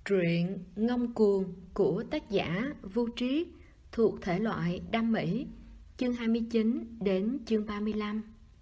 Truyện Ngông Cuồng của tác giả Vu Triết thuộc thể loại đam mỹ, chương 29 đến chương 35.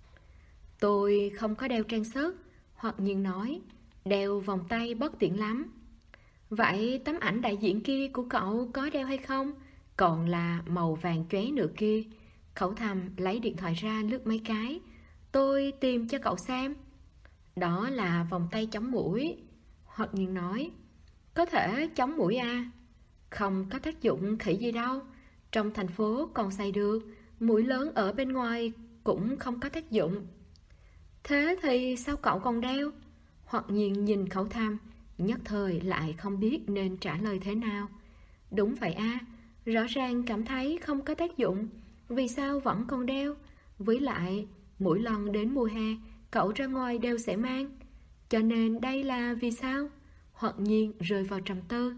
Tôi không có đeo trang sức, hoặc nhiên nói, đeo vòng tay bất tiện lắm. Vậy tấm ảnh đại diện kia của cậu có đeo hay không? Còn là màu vàng chóe nữa kia. Khẩu thầm lấy điện thoại ra lướt mấy cái. Tôi tìm cho cậu xem. Đó là vòng tay chống muỗi. Hoặc nhiên nói, có thể chống muỗi à? Không có tác dụng khỉ gì đâu. Trong thành phố còn xài được, muỗi lớn ở bên ngoài cũng không có tác dụng. Thế thì sao cậu còn đeo? Hoặc nhiên nhìn Khẩu Tham, nhất thời lại không biết nên trả lời thế nào. Đúng vậy à, rõ ràng cảm thấy không có tác dụng, vì sao vẫn còn đeo? Với lại, mỗi lần đến mùa hè, cậu ra ngoài đều sẽ mang. Cho nên đây là vì sao? Hoặc nhiên rơi vào trầm tư.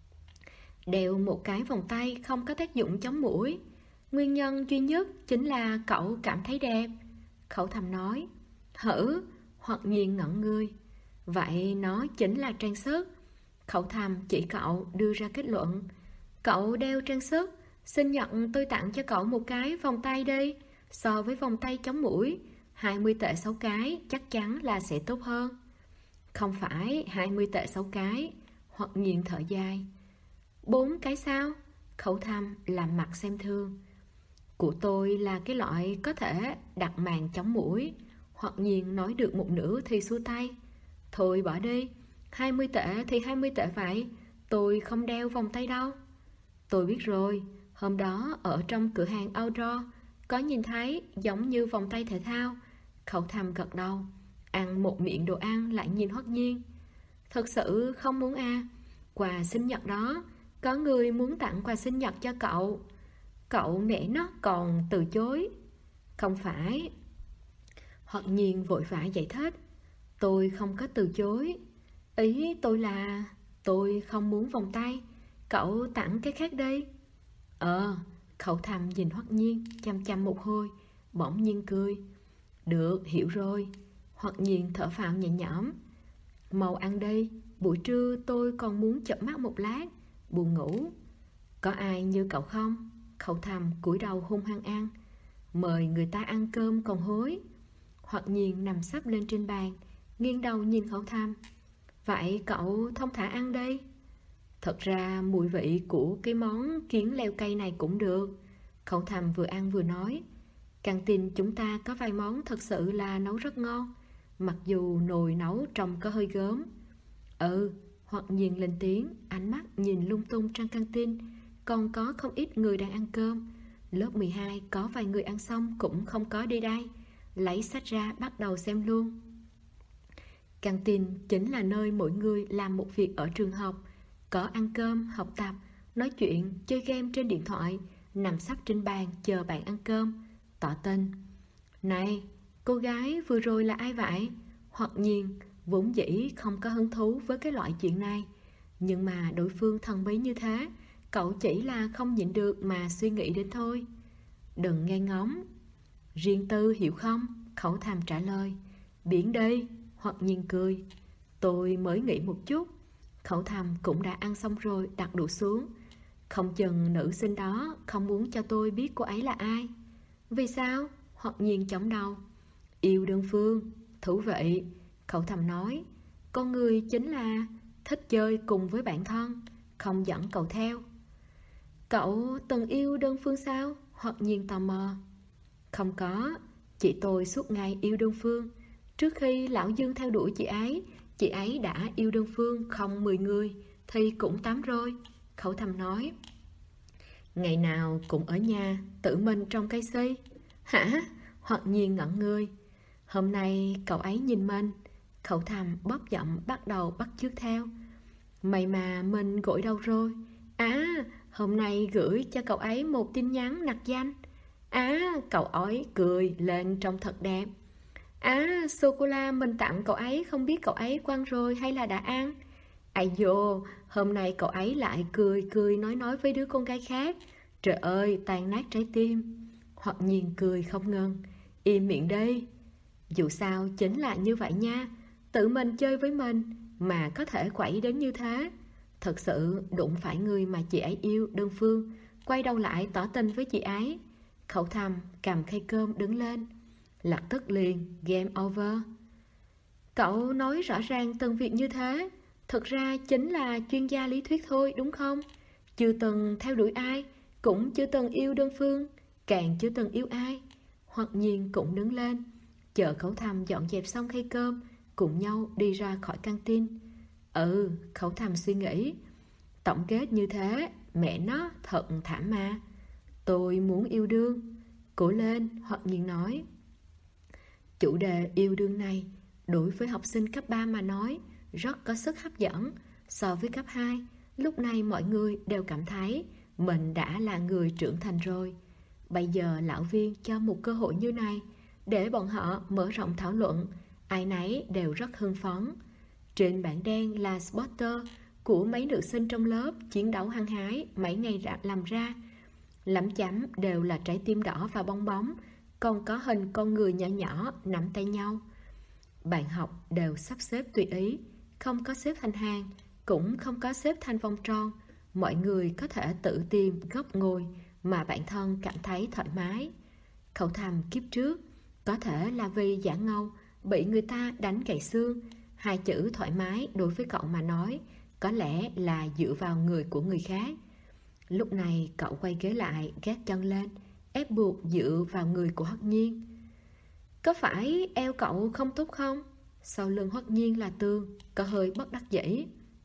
Đeo một cái vòng tay không có tác dụng chống muỗi. Nguyên nhân duy nhất chính là cậu cảm thấy đẹp. Khẩu Thầm nói. Hử? Hoặc nhiên ngẩn người. Vậy nó chính là trang sức. Khẩu Thầm chỉ cậu đưa ra kết luận. Cậu đeo trang sức, sinh nhật tôi tặng cho cậu một cái vòng tay đi. So với vòng tay chống muỗi, 20 tệ 6 cái chắc chắn là sẽ tốt hơn. Không phải 20 tệ 6 cái. Hoặc nhiên thở dài. 4 cái sao? Khẩu Thầm làm mặt xem thương. Của tôi là cái loại có thể đặt màn chống muỗi. Hoặc nhiên nói được một nửa thì xua tay. Thôi bỏ đi, 20 tệ thì 20 tệ vậy. Tôi không đeo vòng tay đâu. Tôi biết rồi, hôm đó ở trong cửa hàng outdoor có nhìn thấy giống như vòng tay thể thao. Khẩu Thầm gật đầu, ăn một miệng đồ ăn lại nhìn Hoắc Nhiên. Thật sự không muốn à? Quà sinh nhật đó, có người muốn tặng quà sinh nhật cho cậu. Cậu mẹ nó còn từ chối. Không phải. Hoắc Nhiên vội vã giải thích. Tôi không có từ chối. Ý tôi là tôi không muốn vòng tay. Cậu tặng cái khác đi. Khẩu Thầm nhìn Hoắc Nhiên chăm chăm một hồi, bỗng nhiên cười. Được, hiểu rồi. Hoắc Nhiên thở phào nhẹ nhõm. Mau ăn đi, buổi trưa tôi còn muốn chợp mắt một lát, buồn ngủ. Có ai như cậu không? Khẩu Thầm cúi đầu hung hăng ăn. Mời người ta ăn cơm còn hối. Hoắc Nhiên nằm sấp lên trên bàn, nghiêng đầu nhìn Khẩu Thầm. Vậy cậu thông thả ăn đi. Thật ra mùi vị của cái món kiến leo cây này cũng được. Khẩu Thầm vừa ăn vừa nói. Căng tin chúng ta có vài món thật sự là nấu rất ngon, mặc dù nồi nấu trông có hơi gớm. Hoặc nhiên lên tiếng, ánh mắt nhìn lung tung trong căng tin. Còn có không ít người đang ăn cơm. Lớp 12 có vài người ăn xong cũng không có đi đây. Lấy sách ra bắt đầu xem luôn. Căng tin chính là nơi mỗi người làm một việc ở trường học. Có ăn cơm, học tập, nói chuyện, chơi game trên điện thoại, nằm sấp trên bàn chờ bạn ăn cơm, tỏ tình. Này, cô gái vừa rồi là ai vậy? Hoặc nhiên vốn dĩ không có hứng thú với cái loại chuyện này, nhưng mà đối phương thần bí như thế, cậu chỉ là không nhịn được mà suy nghĩ đến thôi. Đừng nghe ngóng. Riêng tư hiểu không? Khẩu Thầm trả lời. Biển đi. Hoặc nhiên cười. Tôi mới nghĩ một chút. Khẩu Thầm cũng đã ăn xong rồi, đặt đũa xuống. Không chừng nữ sinh đó không muốn cho tôi biết cô ấy là ai. Vì sao? Hoặc nhiên chống đầu. Yêu đơn phương. Thú vị. Khẩu Thầm nói. Con người chính là thích chơi cùng với bạn thân, không dẫn cậu theo. Cậu từng yêu đơn phương sao? Hoặc nhiên tò mò. Không có. Chị tôi suốt ngày yêu đơn phương. Trước khi lão Dương theo đuổi chị ấy đã yêu đơn phương không 10 người thì cũng 8 rồi. Khẩu Thầm nói. Ngày nào cũng ở nhà tự mình trong cây si. Hả? Hoặc nhiên ngẩn người. Hôm nay cậu ấy nhìn mình. Khẩu Thầm bóp giọng bắt đầu bắt chước theo. Mày mà mình gội đâu rồi? Hôm nay gửi cho cậu ấy một tin nhắn nặc danh. Cậu ấy cười lên trông thật đẹp. Sô-cô-la mình tặng cậu ấy không biết cậu ấy quăng rồi hay là đã ăn. Ai dô, hôm nay cậu ấy lại cười nói với đứa con gái khác. Trời ơi, tan nát trái tim. Hoặc nhiên cười không ngừng. Im miệng đi. Dù sao chính là như vậy nha. Tự mình chơi với mình mà có thể quậy đến như thế. Thật sự đụng phải người mà chị ấy yêu đơn phương, quay đầu lại tỏ tình với chị ấy. Khẩu thầm cầm khay cơm đứng lên. Lập tức liền game over. Cậu nói rõ ràng từng việc như thế, thực ra chính là chuyên gia lý thuyết thôi đúng không? Chưa từng theo đuổi ai, cũng chưa từng yêu đơn phương, càng chưa từng yêu ai. Hoặc nhiên cũng đứng lên, chờ Khẩu thầm dọn dẹp xong khay cơm, cùng nhau đi ra khỏi căng tin. Khẩu thầm suy nghĩ. Tổng kết như thế, mẹ nó thật thảm mà. Tôi muốn yêu đương. Cố lên, Hoặc nhiên nói. Chủ đề yêu đương này đối với học sinh cấp 3 mà nói rất có sức hấp dẫn. So với cấp 2, lúc này mọi người đều cảm thấy mình đã là người trưởng thành rồi. Bây giờ lão viên cho một cơ hội như này để bọn họ mở rộng thảo luận, ai nấy đều rất hưng phấn. Trên bảng đen là spotter của mấy nữ sinh trong lớp chiến đấu hăng hái mấy ngày làm ra. Lắm chấm đều là trái tim đỏ và bong bóng, còn có hình con người nhỏ nhỏ nắm tay nhau. Bạn học đều sắp xếp tùy ý, không có xếp thành hàng, cũng không có xếp thành vòng tròn. Mọi người có thể tự tìm góc ngồi mà bản thân cảm thấy thoải mái. Khẩu thầm kiếp trước, có thể là vì giả ngâu bị người ta đánh gãy xương. Hai chữ thoải mái đối với cậu mà nói có lẽ là dựa vào người của người khác. Lúc này cậu quay ghế lại, gác chân lên, ép buộc dựa vào người của Hoắc Nhiên. Có phải eo cậu không tốt không? Sau lưng Hoắc Nhiên là tường, có hơi bất đắc dĩ.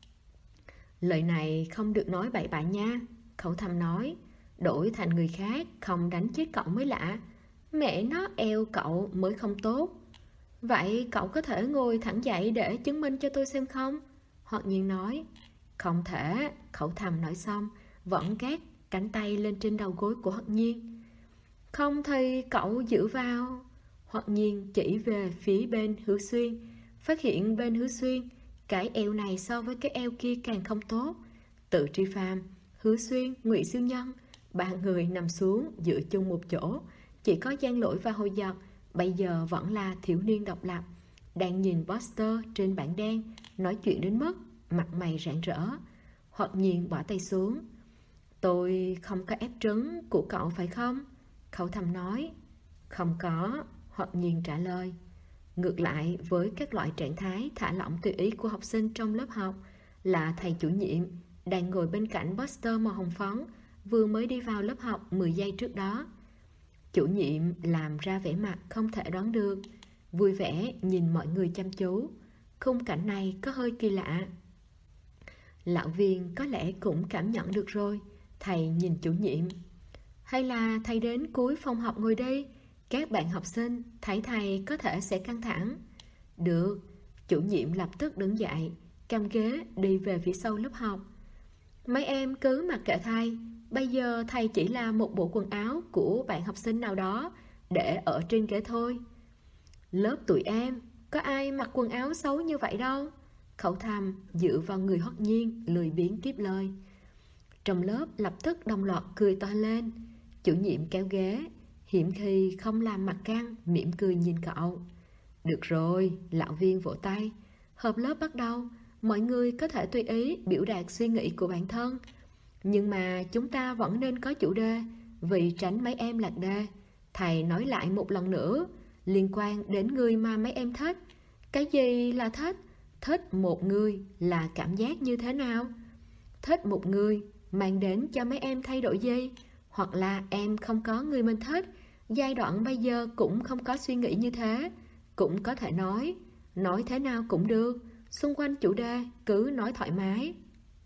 Lời này không được nói bậy bạ nha, Khẩu thầm nói. Đổi thành người khác không đánh chết cậu mới lạ. Mẹ nó eo cậu mới không tốt. Vậy cậu có thể ngồi thẳng dậy để chứng minh cho tôi xem không? Hoắc Nhiên nói. Không thể, Khẩu thầm nói xong vẫn gác cánh tay lên trên đầu gối của Hoắc Nhiên. Không thì cậu giữ vào. Hoắc Nhiên chỉ về phía bên Hứa Xuyên, phát hiện bên Hứa Xuyên cái eo này so với cái eo kia càng không tốt. Tự Tri Phàm, Hứa Xuyên, Ngụy Siêu Nhân, ba người nằm xuống dựa chung một chỗ. Chỉ có Giang Lỗi và Hồi Giật bây giờ vẫn là thiếu niên độc lập, đang nhìn poster trên bảng đen, nói chuyện đến mức mặt mày rạng rỡ. Hoặc nhiên bỏ tay xuống. Tôi không có ép trứng của cậu phải không? Khẩu thầm nói. Không có, Hoặc nhiên trả lời. Ngược lại với các loại trạng thái thả lỏng tùy ý của học sinh trong lớp học là thầy chủ nhiệm đang ngồi bên cạnh poster màu hồng phấn vừa mới đi vào lớp học 10 giây trước đó. Chủ nhiệm làm ra vẻ mặt không thể đoán được, vui vẻ nhìn mọi người chăm chú. Khung cảnh này có hơi kỳ lạ. Lão viên có lẽ cũng cảm nhận được rồi. Thầy nhìn chủ nhiệm. Hay là thầy đến cuối phòng học ngồi đi, các bạn học sinh thấy thầy có thể sẽ căng thẳng. Được. Chủ nhiệm lập tức đứng dậy, cầm ghế đi về phía sau lớp học. Mấy em cứ mặc kệ thầy. Bây giờ thầy chỉ là một bộ quần áo của bạn học sinh nào đó để ở trên ghế thôi. Lớp tụi em có ai mặc quần áo xấu như vậy đâu. Khẩu thầm dựa vào người Hoắc Nhiên, lười biếng tiếp lời. Trong lớp lập tức đồng loạt cười to lên. Chủ nhiệm kéo ghế, hiểm khi không làm mặt căng, mỉm cười nhìn cậu. Được rồi, lão viên vỗ tay. Họp lớp bắt đầu, mọi người có thể tùy ý biểu đạt suy nghĩ của bản thân. Nhưng mà chúng ta vẫn nên có chủ đề, vì tránh mấy em lạc đề. Thầy nói lại một lần nữa, liên quan đến người mà mấy em thích. Cái gì là thích? Thích một người là cảm giác như thế nào? Thích một người mang đến cho mấy em thay đổi gì? Hoặc là em không có người mình thích, giai đoạn bây giờ cũng không có suy nghĩ như thế. Cũng có thể nói thế nào cũng được. Xung quanh chủ đề cứ nói thoải mái.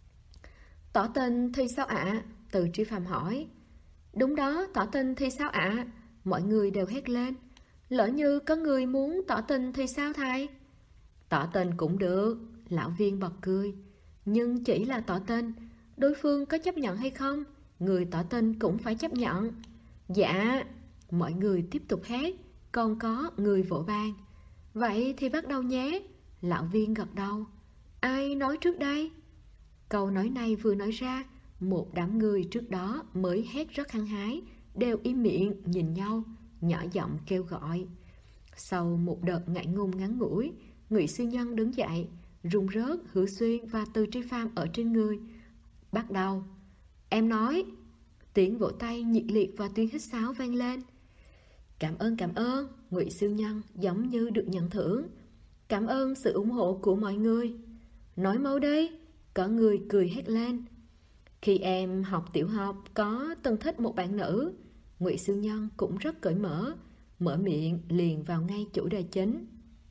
Tỏ tình thì sao ạ? Từ Tri Phàm hỏi. Đúng đó, tỏ tình thì sao ạ? Mọi người đều hét lên. Lỡ như có người muốn tỏ tình thì sao thầy? Tỏ tình cũng được. Lão viên bật cười. Nhưng chỉ là tỏ tình, đối phương có chấp nhận hay không, người tỏ tình cũng phải chấp nhận. Dạ. Mọi người tiếp tục hét. Còn có người vỗ bàn. Vậy thì bắt đầu nhé. Lão viên gật đầu. Ai nói trước đây? Câu nói này vừa nói ra, một đám người trước đó mới hét rất hăng hái đều im miệng nhìn nhau, nhỏ giọng kêu gọi. Sau một đợt ngại ngùng ngắn ngủi, Ngụy Siêu Nhân đứng dậy, rung rớt Hữu Xuyên và Từ Tri Pham ở trên người. Bắt đầu. Em nói. Tiếng vỗ tay nhiệt liệt và tiếng hít sáo vang lên. Cảm ơn, Ngụy Siêu Nhân giống như được nhận thưởng. Cảm ơn sự ủng hộ của mọi người. Nói mau đi, có người cười hét lên. Khi em học tiểu học có từng thích một bạn nữ. Ngụy Siêu Nhân cũng rất cởi mở miệng liền vào ngay chủ đề chính.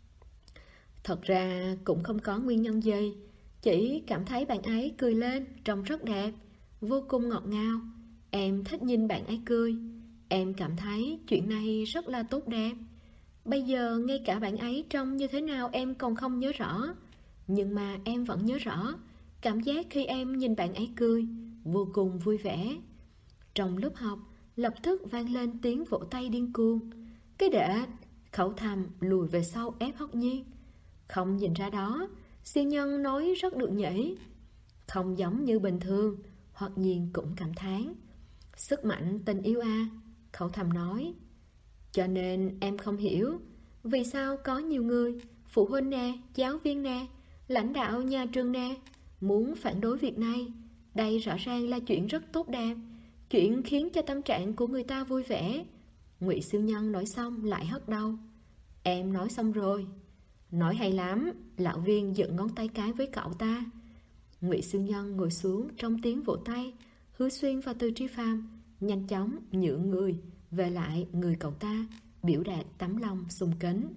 Thật ra cũng không có nguyên nhân gì, chỉ cảm thấy bạn ấy cười lên trông rất đẹp, vô cùng ngọt ngào. Em thích nhìn bạn ấy cười. Em cảm thấy chuyện này rất là tốt đẹp. Bây giờ ngay cả bạn ấy trông như thế nào em còn không nhớ rõ, nhưng mà em vẫn nhớ rõ cảm giác khi em nhìn bạn ấy cười, vô cùng vui vẻ. Trong lớp học lập tức vang lên tiếng vỗ tay điên cuồng. Cái đệ, Khẩu Thầm lùi về sau ép Hóc Nhiên. Không nhìn ra đó, Siêu Nhân nói rất được nhỉ. Không giống như bình thường, Hoặc Nhiên cũng cảm thán. Sức mạnh tình yêu à, Khẩu Thầm nói. Cho nên em không hiểu vì sao có nhiều người, phụ huynh nè, giáo viên nè, lãnh đạo nhà trường nè, muốn phản đối việc này. Đây rõ ràng là chuyện rất tốt đẹp, chuyện khiến cho tâm trạng của người ta vui vẻ. Ngụy Siêu Nhân nói xong lại hất đầu. Em nói xong rồi. Nói hay lắm, lão viên dựng ngón tay cái với cậu ta. Ngụy Siêu Nhân ngồi xuống trong tiếng vỗ tay. Hứa Xuyên và Từ Tri Phàm nhanh chóng nhượng người về lại người cậu ta, biểu đạt tấm lòng sùng kính.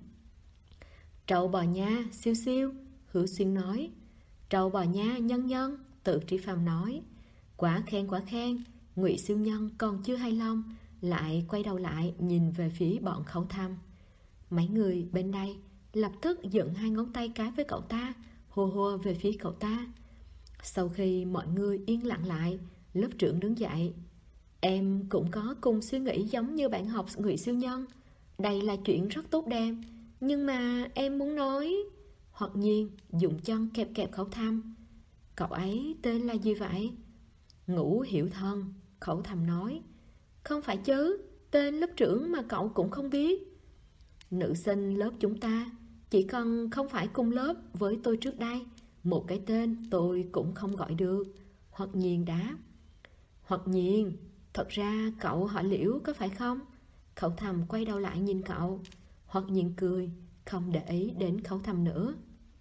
Trâu bò nha, Siêu Siêu, Hứa Xuyên nói. Trâu bò nha, Nhân Nhân, Từ Tri Phàm nói. Quá khen, Ngụy Siêu Nhân còn chưa hài lòng, lại quay đầu lại nhìn về phía bọn Khẩu Thầm. Mấy người bên đây lập tức dựng hai ngón tay cái với cậu ta, hô hô về phía cậu ta. Sau khi mọi người yên lặng lại, lớp trưởng đứng dậy. Em cũng có cùng suy nghĩ giống như bạn học Ngụy Siêu Nhân. Đây là chuyện rất tốt đẹp, nhưng mà em muốn nói. Hoặc Nhiên dùng chân kẹp kẹp Khẩu Thầm. Cậu ấy tên là gì vậy? Ngũ Hiểu Thần, Khẩu Thầm nói. Không phải chứ, tên lớp trưởng mà cậu cũng không biết. Nữ sinh lớp chúng ta chỉ cần không phải cùng lớp với tôi trước đây, một cái tên tôi cũng không gọi được, Hoặc Nhiên đáp. Hoặc Nhiên, thật ra cậu họ Liễu có phải không? Khẩu Thầm quay đầu lại nhìn cậu. Hoặc Nhiên cười, không để ý đến Khẩu Thầm nữa.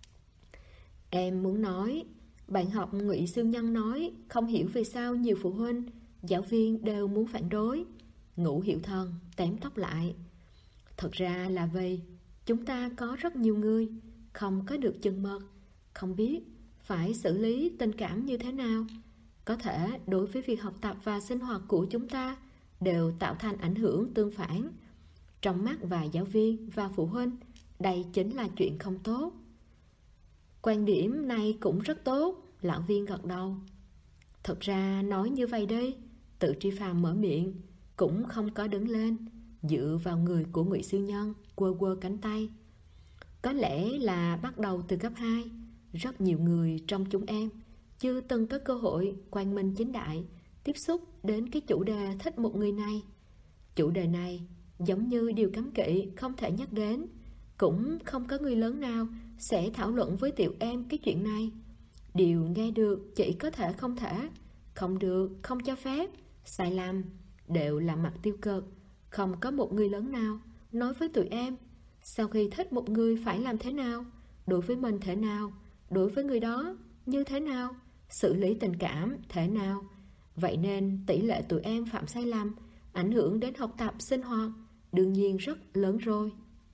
Em muốn nói, bạn học Ngụy Siêu Nhân nói không hiểu vì sao nhiều phụ huynh, giáo viên đều muốn phản đối. Ngũ Hiểu Thần tém tóc lại. Thật ra là vì chúng ta có rất nhiều người không có được chừng mực, không biết phải xử lý tình cảm như thế nào. Có thể đối với việc học tập và sinh hoạt của chúng ta đều tạo thành ảnh hưởng tương phản. Trong mắt vài giáo viên và phụ huynh, đây chính là chuyện không tốt. Quan điểm này cũng rất tốt, lão viên gật đầu. Thật ra nói như vậy đi, Từ Tri Phàm mở miệng, cũng không có đứng lên, dựa vào người của Ngụy Siêu Nhân, quơ quơ cánh tay. Có lẽ là bắt đầu từ cấp 2, rất nhiều người trong chúng em chưa từng có cơ hội quang minh chính đại tiếp xúc đến cái chủ đề thích một người này. Chủ đề này giống như điều cấm kỵ không thể nhắc đến, cũng không có người lớn nào sẽ thảo luận với tiểu em cái chuyện này. Điều nghe được chỉ có thể không thể, không được, không cho phép, sai lầm, đều là mặt tiêu cực. Không có một người lớn nào nói với tụi em sau khi thích một người phải làm thế nào, đối với mình thế nào, đối với người đó như thế nào, xử lý tình cảm thế nào. Vậy nên tỷ lệ tụi em phạm sai lầm, ảnh hưởng đến học tập sinh hoạt đương nhiên rất lớn rồi.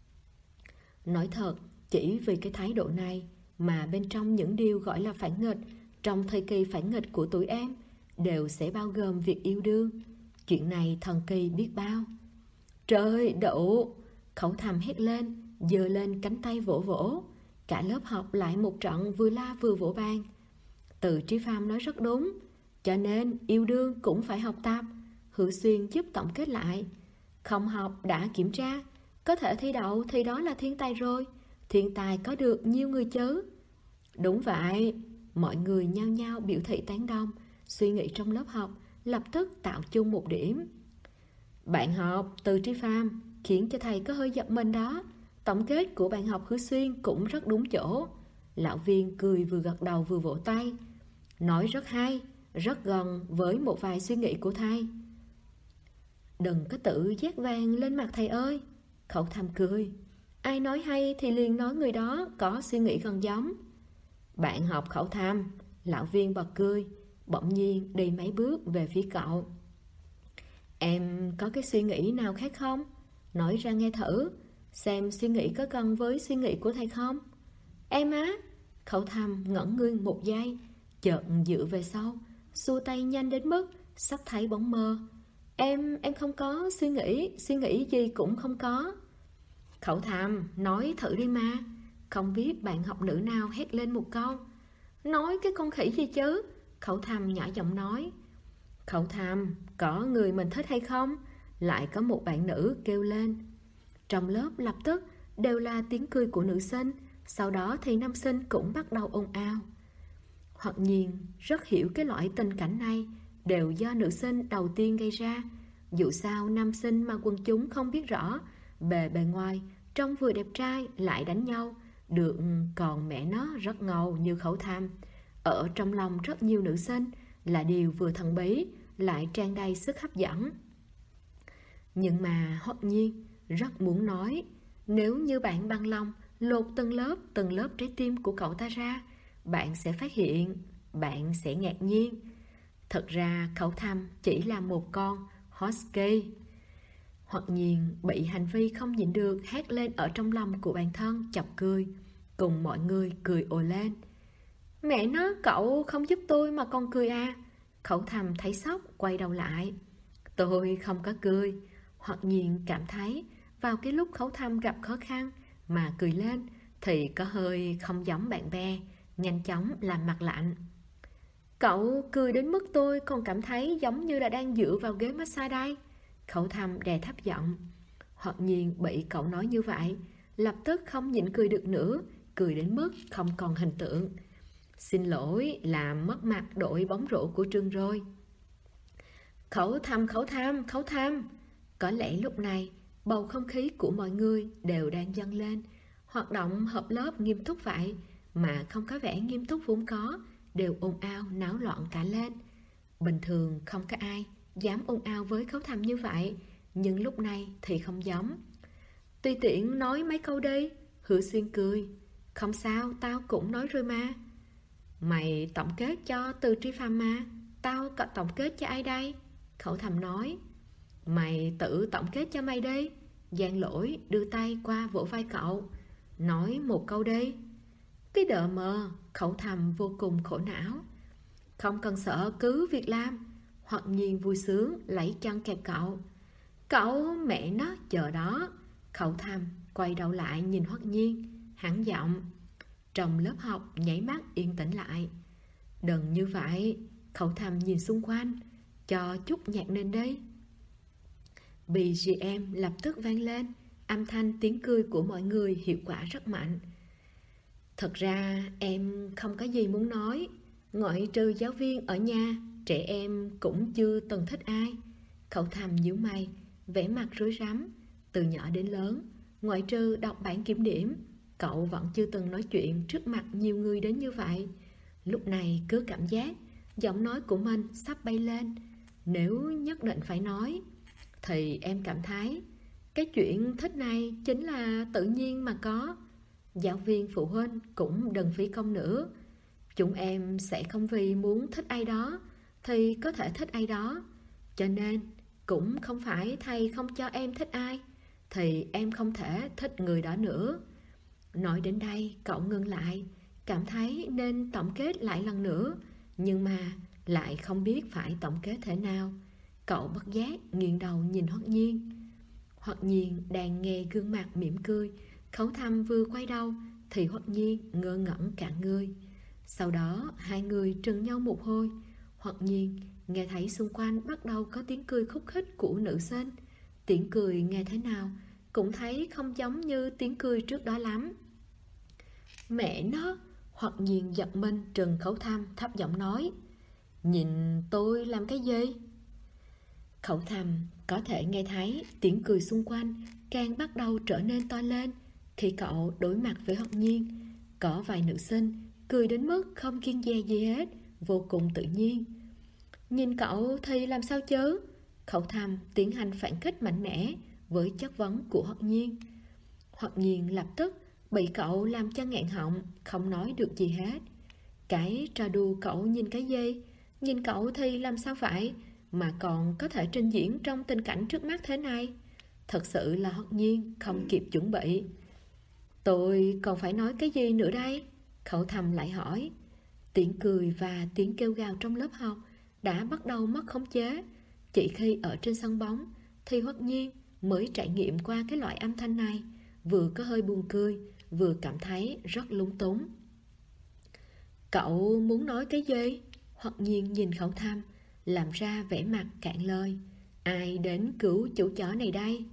Nói thật, chỉ vì cái thái độ này mà bên trong những điều gọi là phản nghịch, trong thời kỳ phản nghịch của tụi em đều sẽ bao gồm việc yêu đương. Chuyện này thần kỳ biết bao. Trời đậu! Khẩu Thầm hét lên, giơ lên cánh tay vỗ vỗ. Cả lớp học lại một trận vừa la vừa vỗ bàn. Từ Tri Phàm nói rất đúng, cho nên yêu đương cũng phải học tập. Hữu Xuyên giúp tổng kết lại. Không học đã kiểm tra, có thể thi đậu thì đó là thiên tài rồi. Thiên tài có được nhiều người chứ. Đúng vậy, mọi người nhao nhao biểu thị tán đồng. Suy nghĩ trong lớp học lập tức tạo chung một điểm. Bạn học Từ Tri Phàm khiến cho thầy có hơi giật mình đó. Tổng kết của bạn học Hứa Xuyên cũng rất đúng chỗ. Lão Viên cười vừa gật đầu vừa vỗ tay. Nói rất hay, rất gần với một vài suy nghĩ của thầy. Đừng có tự dát vàng lên mặt thầy ơi. Khẩu Tham cười. Ai nói hay thì liền nói người đó có suy nghĩ gần giống. Bạn học Khẩu Tham. Lão Viên bật cười, bỗng nhiên đi mấy bước về phía cậu. Em có cái suy nghĩ nào khác không? Nói ra nghe thử, xem suy nghĩ có gần với suy nghĩ của thầy không? Em á? Khẩu Tham ngẩn ngưng một giây, chợt dựa về sau, xua tay nhanh đến mức sắp thấy bóng mơ. Em không có suy nghĩ gì cũng không có. Khẩu Tham, nói thử đi mà. Không biết bạn học nữ nào hét lên một câu. Nói cái con khỉ gì chứ? Khẩu Tham nhỏ giọng nói. Khẩu Tham, có người mình thích hay không? Lại có một bạn nữ kêu lên. Trong lớp lập tức đều là tiếng cười của nữ sinh. Sau đó thì nam sinh cũng bắt đầu ồn ào. Hoặc nhiên rất hiểu cái loại tình cảnh này đều do nữ sinh đầu tiên gây ra. Dù sao nam sinh mà quần chúng không biết rõ, bề ngoài trông vừa đẹp trai lại đánh nhau, được còn mẹ nó rất ngầu như Khẩu Tham. Ở trong lòng rất nhiều nữ sinh là điều vừa thần bí lại tràn đầy sức hấp dẫn. Nhưng mà Hoặc nhiên rất muốn nói, nếu như bạn bằng lòng lột từng lớp trái tim của cậu ta ra, bạn sẽ phát hiện, bạn sẽ ngạc nhiên. Thật ra Khẩu Tham chỉ là một con husky. Hoặc nhiên bị hành vi không nhịn được hét lên ở trong lòng của bản thân chọc cười, cùng mọi người cười ồ lên. Mẹ nó, cậu không giúp tôi mà còn cười à? Khẩu Tham thấy sốc quay đầu lại. Tôi không có cười. Hoặc nhiên cảm thấy vào cái lúc Khẩu Tham gặp khó khăn mà cười lên thì có hơi không giống bạn bè, nhanh chóng làm mặt lạnh. Cậu cười đến mức tôi còn cảm thấy giống như là đang dựa vào ghế massage đây. Khẩu Tham đè thấp giọng. Hoặc nhiên bị cậu nói như vậy, lập tức không nhịn cười được nữa, cười đến mức không còn hình tượng. Xin lỗi, làm mất mặt đội bóng rổ của trường rồi. Khẩu Tham. Có lẽ lúc này bầu không khí của mọi người đều đang dâng lên. Hoạt động hợp lớp nghiêm túc vậy mà không có vẻ nghiêm túc vốn có, đều ồn ào náo loạn cả lên. Bình thường không có ai dám ồn ào với Khẩu Tham như vậy, nhưng lúc này thì không giống. Tùy tiện nói mấy câu đi. Hứa Xuyên cười. Không sao, tao cũng nói rồi mà. Mày tổng kết cho Từ Tri Phàm mà, tao có tổng kết cho ai đây? Khẩu Tham nói. Mày tự tổng kết cho mày đi. Giang Lỗi đưa tay qua vỗ vai cậu. Nói một câu đi. Cái đợ mờ. Khẩu Tham vô cùng khổ não. Không cần sợ, cứ việc làm. Hoặc nhiên vui sướng lấy chân kẹp cậu. Cậu mẹ nó chờ đó. Khẩu Tham quay đầu lại nhìn Hoặc nhiên, hắn giọng. Trong lớp học nháy mắt yên tĩnh lại. Đừng như vậy. Khẩu Tham nhìn xung quanh. Cho chút nhạc nền đi. BGM lập tức vang lên. Âm thanh tiếng cười của mọi người hiệu quả rất mạnh. Thật ra em không có gì muốn nói. Ngoại trừ giáo viên ở nhà, trẻ em cũng chưa từng thích ai. Khẩu Tham nhíu mày, vẻ mặt rối rắm. Từ nhỏ đến lớn, ngoại trừ đọc bản kiểm điểm, cậu vẫn chưa từng nói chuyện trước mặt nhiều người đến như vậy. Lúc này cứ cảm giác giọng nói của mình sắp bay lên. Nếu nhất định phải nói thì em cảm thấy cái chuyện thích này chính là tự nhiên mà có. Giáo viên phụ huynh cũng đừng phí công nữa. Chúng em sẽ không vì muốn thích ai đó thì có thể thích ai đó. Cho nên cũng không phải thầy không cho em thích ai thì em không thể thích người đó nữa. Nói đến đây cậu ngưng lại, cảm thấy nên tổng kết lại lần nữa, nhưng mà lại không biết phải tổng kết thế nào. Cậu bất giác nghiêng đầu nhìn Hoắc Nhiên. Hoắc Nhiên đang nghe gương mặt mỉm cười. Khẩu Tham vừa quay đầu thì Hoắc Nhiên ngơ ngẩn cả người. Sau đó hai người trừng nhau một hồi. Hoắc Nhiên nghe thấy xung quanh bắt đầu có tiếng cười khúc khích của nữ sinh. Tiếng cười nghe thế nào cũng thấy không giống như tiếng cười trước đó lắm. Mẹ nó! Hoắc Nhiên giật mình trừng Khẩu Tham thấp giọng nói. Nhìn tôi làm cái gì? Khẩu Tham có thể nghe thấy tiếng cười xung quanh càng bắt đầu trở nên to lên khi cậu đối mặt với Hoắc Nhiên. Có vài nữ sinh cười đến mức không kiêng dè gì hết, vô cùng tự nhiên. Nhìn cậu thì làm sao chứ? Khẩu Thầm tiến hành phản kích mạnh mẽ với chất vấn của Hoặc Nhiên. Hoặc Nhiên lập tức bị cậu làm cho nghẹn họng, không nói được gì hết. Cái trò đùa cậu nhìn cái gì? Nhìn cậu thì làm sao phải, mà còn có thể trình diễn trong tình cảnh trước mắt thế này? Thật sự là Hoặc Nhiên không kịp chuẩn bị. Tôi còn phải nói cái gì nữa đây? Khẩu Thầm lại hỏi. Tiếng cười và tiếng kêu gào trong lớp học đã bắt đầu mất khống chế. Chỉ khi ở trên sân bóng thì Hoặc Nhiên mới trải nghiệm qua cái loại âm thanh này, vừa có hơi buồn cười, vừa cảm thấy rất lúng túng. Cậu muốn nói cái gì? Hoặc Nhiên nhìn Khẩu Thầm, làm ra vẻ mặt cạn lời. Ai đến cứu chủ chó này đây?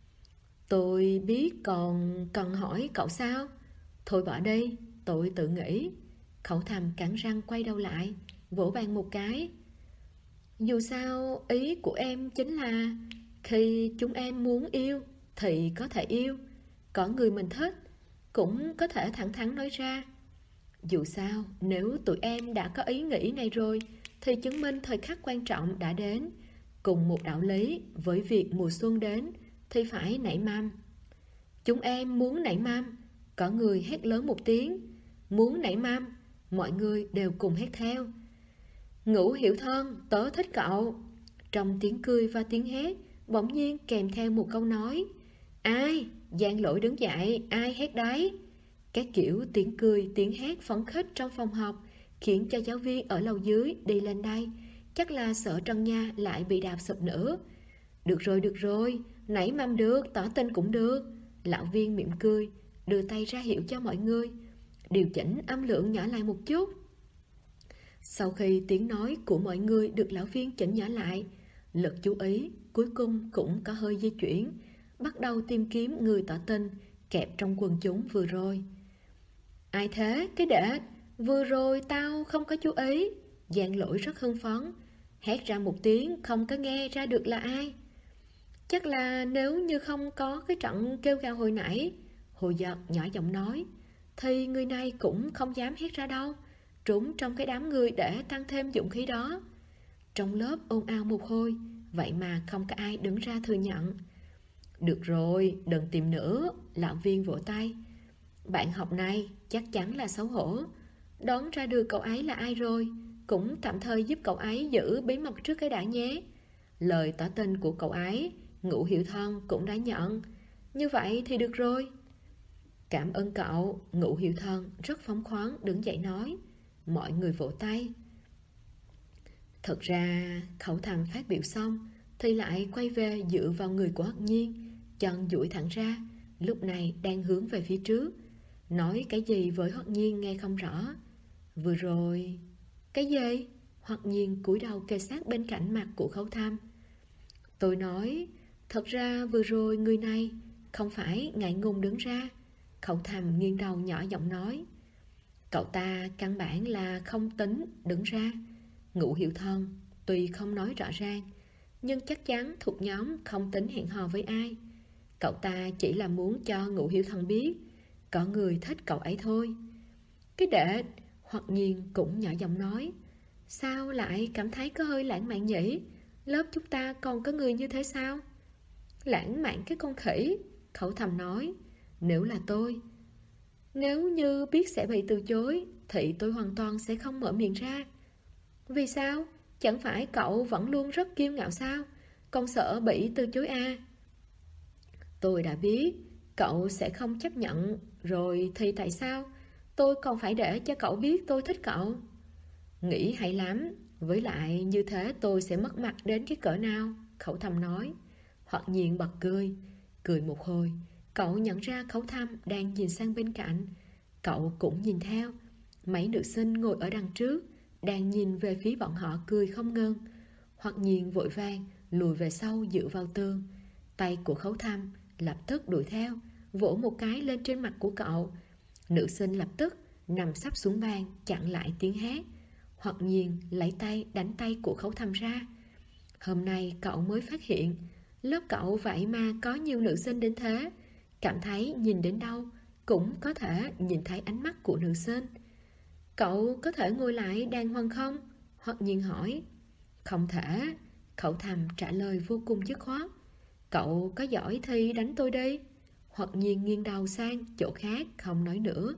Tôi biết, còn cần hỏi cậu sao? Thôi bỏ đi, tôi tự nghĩ. Khẩu Thầm cắn răng quay đầu lại, vỗ bàn một cái. Dù sao, ý của em chính là khi chúng em muốn yêu thì có thể yêu, có người mình thích cũng có thể thẳng thắn nói ra. Dù sao, nếu tụi em đã có ý nghĩ này rồi thì chứng minh thời khắc quan trọng đã đến. Cùng một đạo lý với việc mùa xuân đến thì phải nảy mầm. Chúng em muốn nảy mầm. Có người hét lớn một tiếng. Muốn nảy mầm. Mọi người đều cùng hét theo. Ngũ Hiểu Thân, tớ thích cậu. Trong tiếng cười và tiếng hét, bỗng nhiên kèm theo một câu nói. Ai? Giang Lỗi đứng dậy, ai hét đấy? Các kiểu tiếng cười, tiếng hét phấn khích trong phòng học khiến cho giáo viên ở lầu dưới đi lên đây, chắc là sợ trần nhà lại bị đạp sụp nữa. Được rồi, nảy mầm được, tỏ tình cũng được. Lão viên mỉm cười, đưa tay ra hiệu cho mọi người, điều chỉnh âm lượng nhỏ lại một chút. Sau khi tiếng nói của mọi người được lão viên chỉnh nhỏ lại, lực chú ý cuối cùng cũng có hơi di chuyển, bắt đầu tìm kiếm người tỏ tình kẹp trong quần chúng vừa rồi. Ai thế? Cái đệ, vừa rồi tao không có chú ý. Giang Lỗi rất hưng phấn, hét ra một tiếng không có nghe ra được là ai. Chắc là nếu như không có cái trận kêu gào hồi nãy, Hồ Giật nhỏ giọng nói, thì người này cũng không dám hét ra đâu, trốn trong cái đám người để tăng thêm dũng khí đó. Trong lớp ồn ào một hồi, vậy mà không có ai đứng ra thừa nhận. Được rồi, đừng tìm nữa. Lão viên vỗ tay. Bạn học này chắc chắn là xấu hổ. Đoán ra được cậu ấy là ai rồi, cũng tạm thời giúp cậu ấy giữ bí mật trước cái đã nhé. Lời tỏ tình của cậu ấy Ngũ Hiểu Thân cũng đã nhận. Như vậy thì được rồi. Cảm ơn cậu. Ngũ Hiểu Thân rất phóng khoáng đứng dậy nói. Mọi người vỗ tay. Thật ra Khẩu Thầm phát biểu xong thì lại quay về dựa vào người của Hắc Nhiên, chân duỗi thẳng ra, lúc này đang hướng về phía trước. Nói cái gì với Hắc Nhiên nghe không rõ. Vừa rồi... Cái gì? Hắc Nhiên cúi đầu kề sát bên cạnh mặt của Khẩu Thầm. Tôi nói, thật ra vừa rồi người này không phải ngại ngùng đứng ra. Khẩu Thầm nghiêng đầu nhỏ giọng nói. Cậu ta căn bản là không tính đứng ra. Ngũ Hiểu Thân tuy không nói rõ ràng, nhưng chắc chắn thuộc nhóm không tính hẹn hò với ai. Cậu ta chỉ là muốn cho Ngũ Hiểu Thân biết có người thích cậu ấy thôi. Cái đệ, Hoặc Nhiên cũng nhỏ giọng nói. Sao lại cảm thấy có hơi lãng mạn nhỉ? Lớp chúng ta còn có người như thế sao? Lãng mạn cái con khỉ. Khẩu Thầm nói. Nếu là tôi, nếu như biết sẽ bị từ chối thì tôi hoàn toàn sẽ không mở miệng ra. Vì sao? Chẳng phải cậu vẫn luôn rất kiêu ngạo sao? Còn sợ bị từ chối à? Tôi đã biết cậu sẽ không chấp nhận rồi thì tại sao tôi còn phải để cho cậu biết tôi thích cậu? Nghĩ hay lắm. Với lại như thế tôi sẽ mất mặt đến cái cỡ nào? Khẩu Thầm nói. Hoặc Nhiên bật cười. Cười một hồi, cậu nhận ra Khẩu Thầm đang nhìn sang bên cạnh. Cậu cũng nhìn theo. Mấy nữ sinh ngồi ở đằng trước đang nhìn về phía bọn họ cười không ngừng. Hoặc Nhiên vội vàng lùi về sau dựa vào tường. Tay của Khẩu Thầm lập tức đuổi theo, vỗ một cái lên trên mặt của cậu. Nữ sinh lập tức nằm sắp xuống bàn chặn lại tiếng hét. Hoặc Nhiên lấy tay đánh tay của Khẩu Thầm ra. Hôm nay cậu mới phát hiện lớp cậu vậy mà có nhiều nữ sinh đến thế. Cảm thấy nhìn đến đâu cũng có thể nhìn thấy ánh mắt của nữ sinh. Cậu có thể ngồi lại đàng hoàng không? Hoặc nhiên hỏi. Không thể. Cậu thầm trả lời vô cùng dứt khoát. Cậu có giỏi thì đánh tôi đi. Hoặc nhiên nghiêng đầu sang chỗ khác không nói nữa.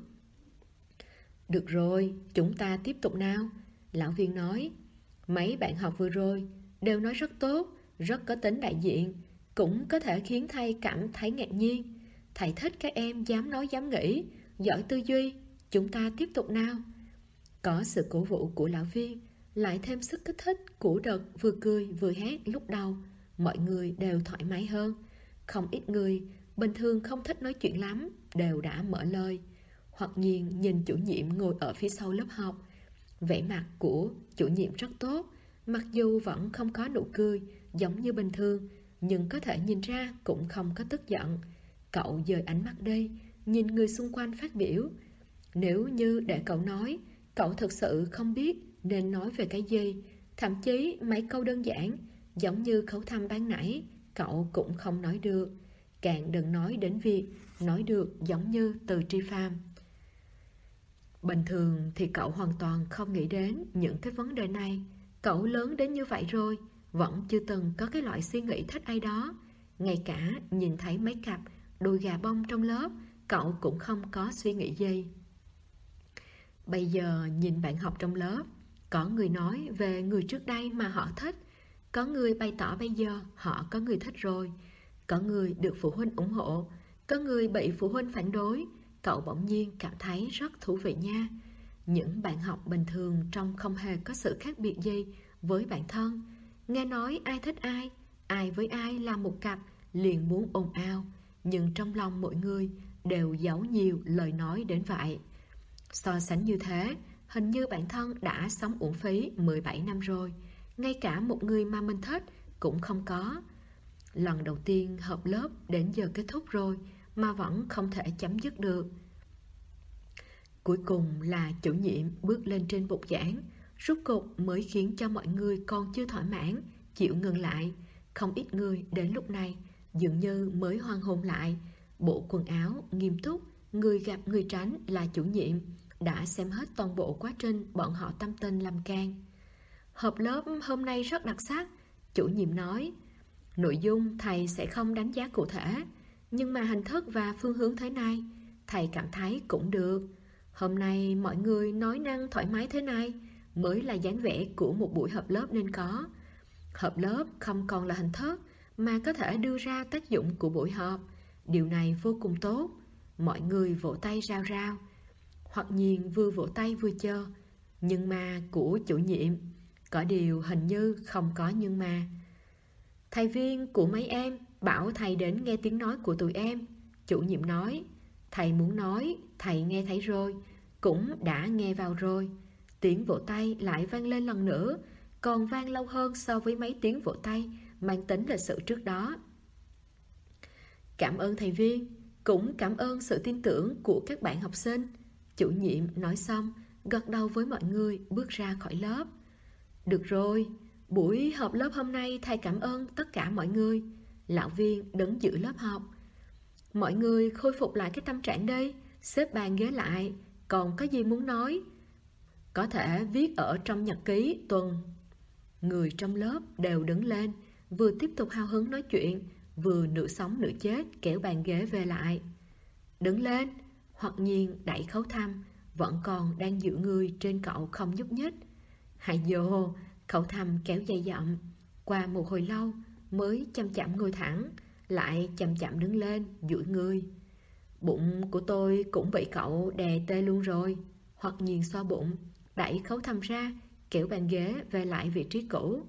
Được rồi, chúng ta tiếp tục nào. Lão viên nói. Mấy bạn học vừa rồi đều nói rất tốt, rất có tính đại diện, cũng có thể khiến thầy cảm thấy ngạc nhiên. Thầy thích các em dám nói dám nghĩ, giỏi tư duy. Chúng ta tiếp tục nào. Có sự cổ vũ của lão viên, lại thêm sức kích thích của đợt vừa cười vừa hét lúc đầu, mọi người đều thoải mái hơn. Không ít người bình thường không thích nói chuyện lắm đều đã mở lời. Hoặc nhiên nhìn chủ nhiệm ngồi ở phía sau lớp học. Vẻ mặt của chủ nhiệm rất tốt, mặc dù vẫn không có nụ cười giống như bình thường, nhưng có thể nhìn ra cũng không có tức giận. Cậu dời ánh mắt đi, nhìn người xung quanh phát biểu. Nếu như để cậu nói, cậu thực sự không biết nên nói về cái gì. Thậm chí mấy câu đơn giản giống như khẩu thăm ban nãy, cậu cũng không nói được. Càng đừng nói đến việc nói được giống như từ tri phàm. Bình thường thì cậu hoàn toàn không nghĩ đến những cái vấn đề này. Cậu lớn đến như vậy rồi, vẫn chưa từng có cái loại suy nghĩ thích ai đó. Ngay cả nhìn thấy mấy cặp đùi gà bông trong lớp, cậu cũng không có suy nghĩ gì. Bây giờ nhìn bạn học trong lớp, có người nói về người trước đây mà họ thích, có người bày tỏ bây giờ họ có người thích rồi, có người được phụ huynh ủng hộ, có người bị phụ huynh phản đối. Cậu bỗng nhiên cảm thấy rất thú vị nha. Những bạn học bình thường trông không hề có sự khác biệt gì với bản thân. Nghe nói ai thích ai, ai với ai là một cặp liền muốn ồn ào, nhưng trong lòng mọi người đều giấu nhiều lời nói đến vậy. So sánh như thế, hình như bản thân đã sống uổng phí 17 năm rồi, ngay cả một người mà mình thích cũng không có. Lần đầu tiên họp lớp đến giờ kết thúc rồi mà vẫn không thể chấm dứt được. Cuối cùng là chủ nhiệm bước lên trên bục giảng, rốt cục mới khiến cho mọi người còn chưa thỏa mãn chịu ngừng lại. Không ít người đến lúc này dường như mới hoan hồn lại. Bộ quần áo nghiêm túc, người gặp người tránh là chủ nhiệm đã xem hết toàn bộ quá trình bọn họ tâm tình làm can. Họp lớp hôm nay rất đặc sắc, chủ nhiệm nói. Nội dung thầy sẽ không đánh giá cụ thể, nhưng mà hình thức và phương hướng thế này thầy cảm thấy cũng được. Hôm nay mọi người nói năng thoải mái thế này mới là dáng vẻ của một buổi họp lớp nên có. Họp lớp không còn là hình thức mà có thể đưa ra tác dụng của buổi họp. Điều này vô cùng tốt. Mọi người vỗ tay rao rao. Hoặc nhiên vừa vỗ tay vừa chờ. Nhưng mà của chủ nhiệm. Có điều hình như không có nhưng mà. Thầy Viên của mấy em bảo thầy đến nghe tiếng nói của tụi em. Chủ nhiệm nói. Thầy muốn nói, thầy nghe thấy rồi, cũng đã nghe vào rồi. Tiếng vỗ tay lại vang lên lần nữa, còn vang lâu hơn so với mấy tiếng vỗ tay mang tính lịch sự trước đó. Cảm ơn thầy Viên, cũng cảm ơn sự tin tưởng của các bạn học sinh. Chủ nhiệm nói xong, gật đầu với mọi người bước ra khỏi lớp. Được rồi, buổi họp lớp hôm nay thầy cảm ơn tất cả mọi người. Lão Viên đứng giữa lớp học. Mọi người khôi phục lại cái tâm trạng đi, xếp bàn ghế lại, còn có gì muốn nói có thể viết ở trong nhật ký tuần. Người trong lớp đều đứng lên, vừa tiếp tục hào hứng nói chuyện, vừa nửa sống nửa chết kéo bàn ghế về lại. Đứng lên, hoặc nhiên đẩy Khấu Thăm vẫn còn đang giữ người trên cậu không nhúc nhích. Hại dồ, Khấu Thăm kéo dây dậm, qua một hồi lâu mới chậm chậm ngồi thẳng, lại chậm chậm đứng lên, duỗi người. Bụng của tôi cũng bị cậu đè tê luôn rồi. Hoặc nhiên xoa bụng, đẩy Khấu Thăm ra, kéo bàn ghế về lại vị trí cũ.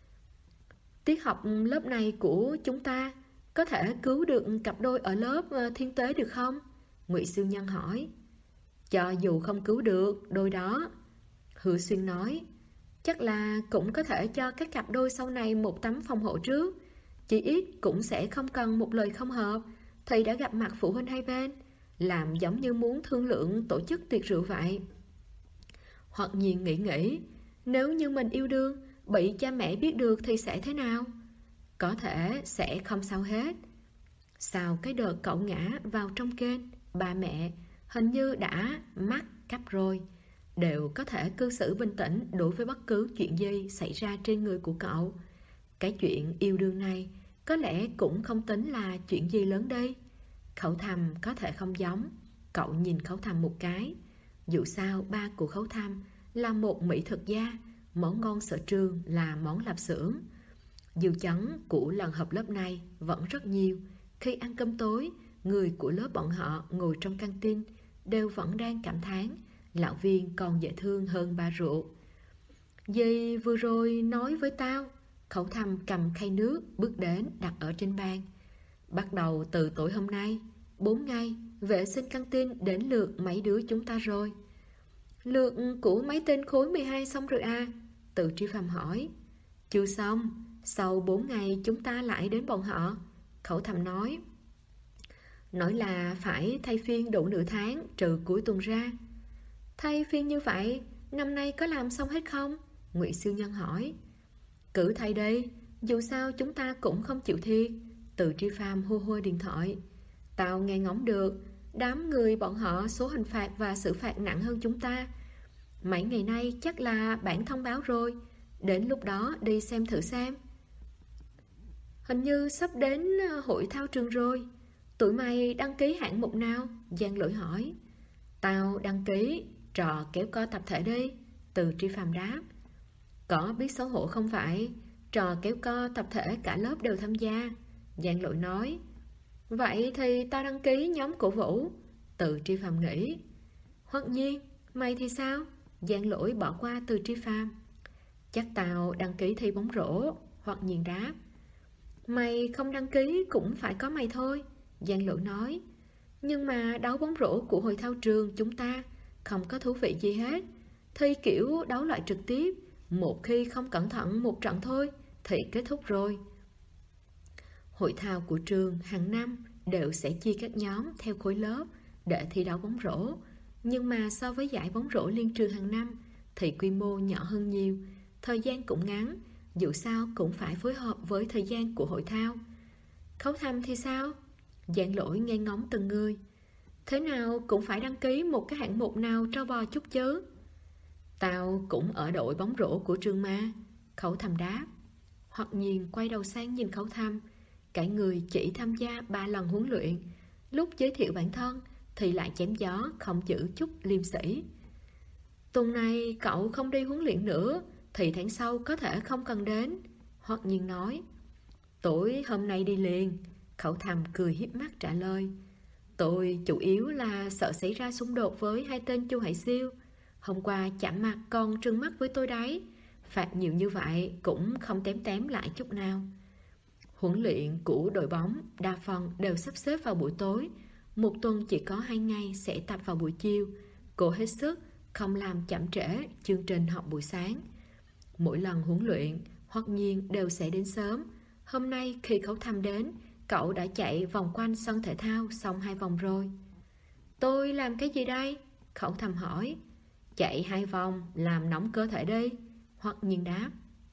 Tiết học lớp này của chúng ta có thể cứu được cặp đôi ở lớp thiên tế được không? Ngụy Siêu Nhân hỏi. Cho dù không cứu được đôi đó, Hứa Xuyên nói, chắc là cũng có thể cho các cặp đôi sau này một tấm phòng hộ trước. Chỉ ít cũng sẽ không cần một lời không hợp thì đã gặp mặt phụ huynh hai bên, làm giống như muốn thương lượng tổ chức tiệc rượu vậy. Hoặc nhiên nghĩ, nếu như mình yêu đương bị cha mẹ biết được thì sẽ thế nào? Có thể sẽ không sao hết. Sau cái đợt cậu ngã vào trong kênh, ba mẹ hình như đã mắc cắp rồi, đều có thể cư xử bình tĩnh đối với bất cứ chuyện gì xảy ra trên người của cậu. Cái chuyện yêu đương này có lẽ cũng không tính là chuyện gì lớn đây. Khẩu Thầm có thể không giống. Cậu nhìn Khẩu Thầm một cái. Dù sao ba của Khẩu Thầm là một mỹ thực gia, món ngon sở trường là món lạp xưởng. Dư chấn của lần họp lớp này vẫn rất nhiều. Khi ăn cơm tối, người của lớp bọn họ ngồi trong căng tin đều vẫn đang cảm thán lão Viên còn dễ thương hơn ba rượu. Dì vừa rồi nói với tao. Khẩu Thầm cầm khay nước bước đến đặt ở trên bàn. Bắt đầu từ tối hôm nay 4 ngày vệ sinh căng tin đến lượt mấy đứa chúng ta rồi. Lượt của mấy tên khối 12 xong rồi à? Từ Tri Phạm hỏi. Chưa xong, sau 4 ngày chúng ta lại đến bọn họ. Khẩu Thầm nói. Nói là phải thay phiên đủ nửa tháng trừ cuối tuần ra. Thay phiên như vậy năm nay có làm xong hết không? Ngụy Siêu Nhân hỏi. Cứ thay đi, dù sao chúng ta cũng không chịu thiệt. Từ Tri Phạm hô hô điện thoại. Tao nghe ngóng được đám người bọn họ số hình phạt và xử phạt nặng hơn chúng ta. Mấy ngày nay chắc là bản thông báo rồi. Đến lúc đó đi xem thử xem. Hình như sắp đến hội thao trường rồi. Tụi mày đăng ký hạng mục nào? Giang Lỗi hỏi. Tao đăng ký trò kéo co tập thể đi. Từ Tri Phạm đáp. Có biết xấu hổ không phải? Trò kéo co tập thể cả lớp đều tham gia. Giang Lỗi nói. Vậy thì tao đăng ký nhóm cổ vũ. Từ Tri Phạm nghĩ. Hoặc nhiên, mày thì sao? Giang Lỗi bỏ qua Từ Tri Phạm. Chắc tao đăng ký thi bóng rổ. Hoặc nhiên đáp. Mày không đăng ký cũng phải có mày thôi. Giang Lỗi nói. Nhưng mà đấu bóng rổ của hội thao trường chúng ta không có thú vị gì hết. Thi kiểu đấu loại trực tiếp, một khi không cẩn thận một trận thôi thì kết thúc rồi. Hội thao của trường hàng năm đều sẽ chia các nhóm theo khối lớp để thi đấu bóng rổ. Nhưng mà so với giải bóng rổ liên trường hàng năm thì quy mô nhỏ hơn nhiều, thời gian cũng ngắn, dù sao cũng phải phối hợp với thời gian của hội thao. Khấu Thầm thì sao? Giảng Lỗi nghe ngóng từng người. Thế nào cũng phải đăng ký một cái hạng mục nào trâu bò chút chứ. Tao cũng ở đội bóng rổ của trường mà. Khẩu Thầm đáp. Hoặc nhiên quay đầu sang nhìn Khẩu Thầm. Cả người chỉ tham gia 3 lần huấn luyện, lúc giới thiệu bản thân thì lại chém gió không giữ chút liêm sĩ. Tuần này cậu không đi huấn luyện nữa thì tháng sau có thể không cần đến. Hoặc nhiên nói. Tối hôm nay đi liền. Khẩu Thầm cười hiếp mắt trả lời. Tôi chủ yếu là sợ xảy ra xung đột với hai tên Chu Hải Siêu. Hôm qua chạm mặt còn trừng mắt với tôi đấy. Phạt nhiều như vậy cũng không tém tém lại chút nào. Huấn luyện của đội bóng đa phần đều sắp xếp vào buổi tối. Một tuần chỉ có 2 ngày sẽ tập vào buổi chiều. Cô hết sức không làm chậm trễ chương trình học buổi sáng. Mỗi lần huấn luyện Hoặc nhiên đều sẽ đến sớm. Hôm nay khi Khẩu Thầm đến, cậu đã chạy vòng quanh sân thể thao xong 2 vòng rồi. Tôi làm cái gì đây? Khẩu Thầm hỏi. Chạy 2 vòng làm nóng cơ thể đi. Hoặc nhiên đáp.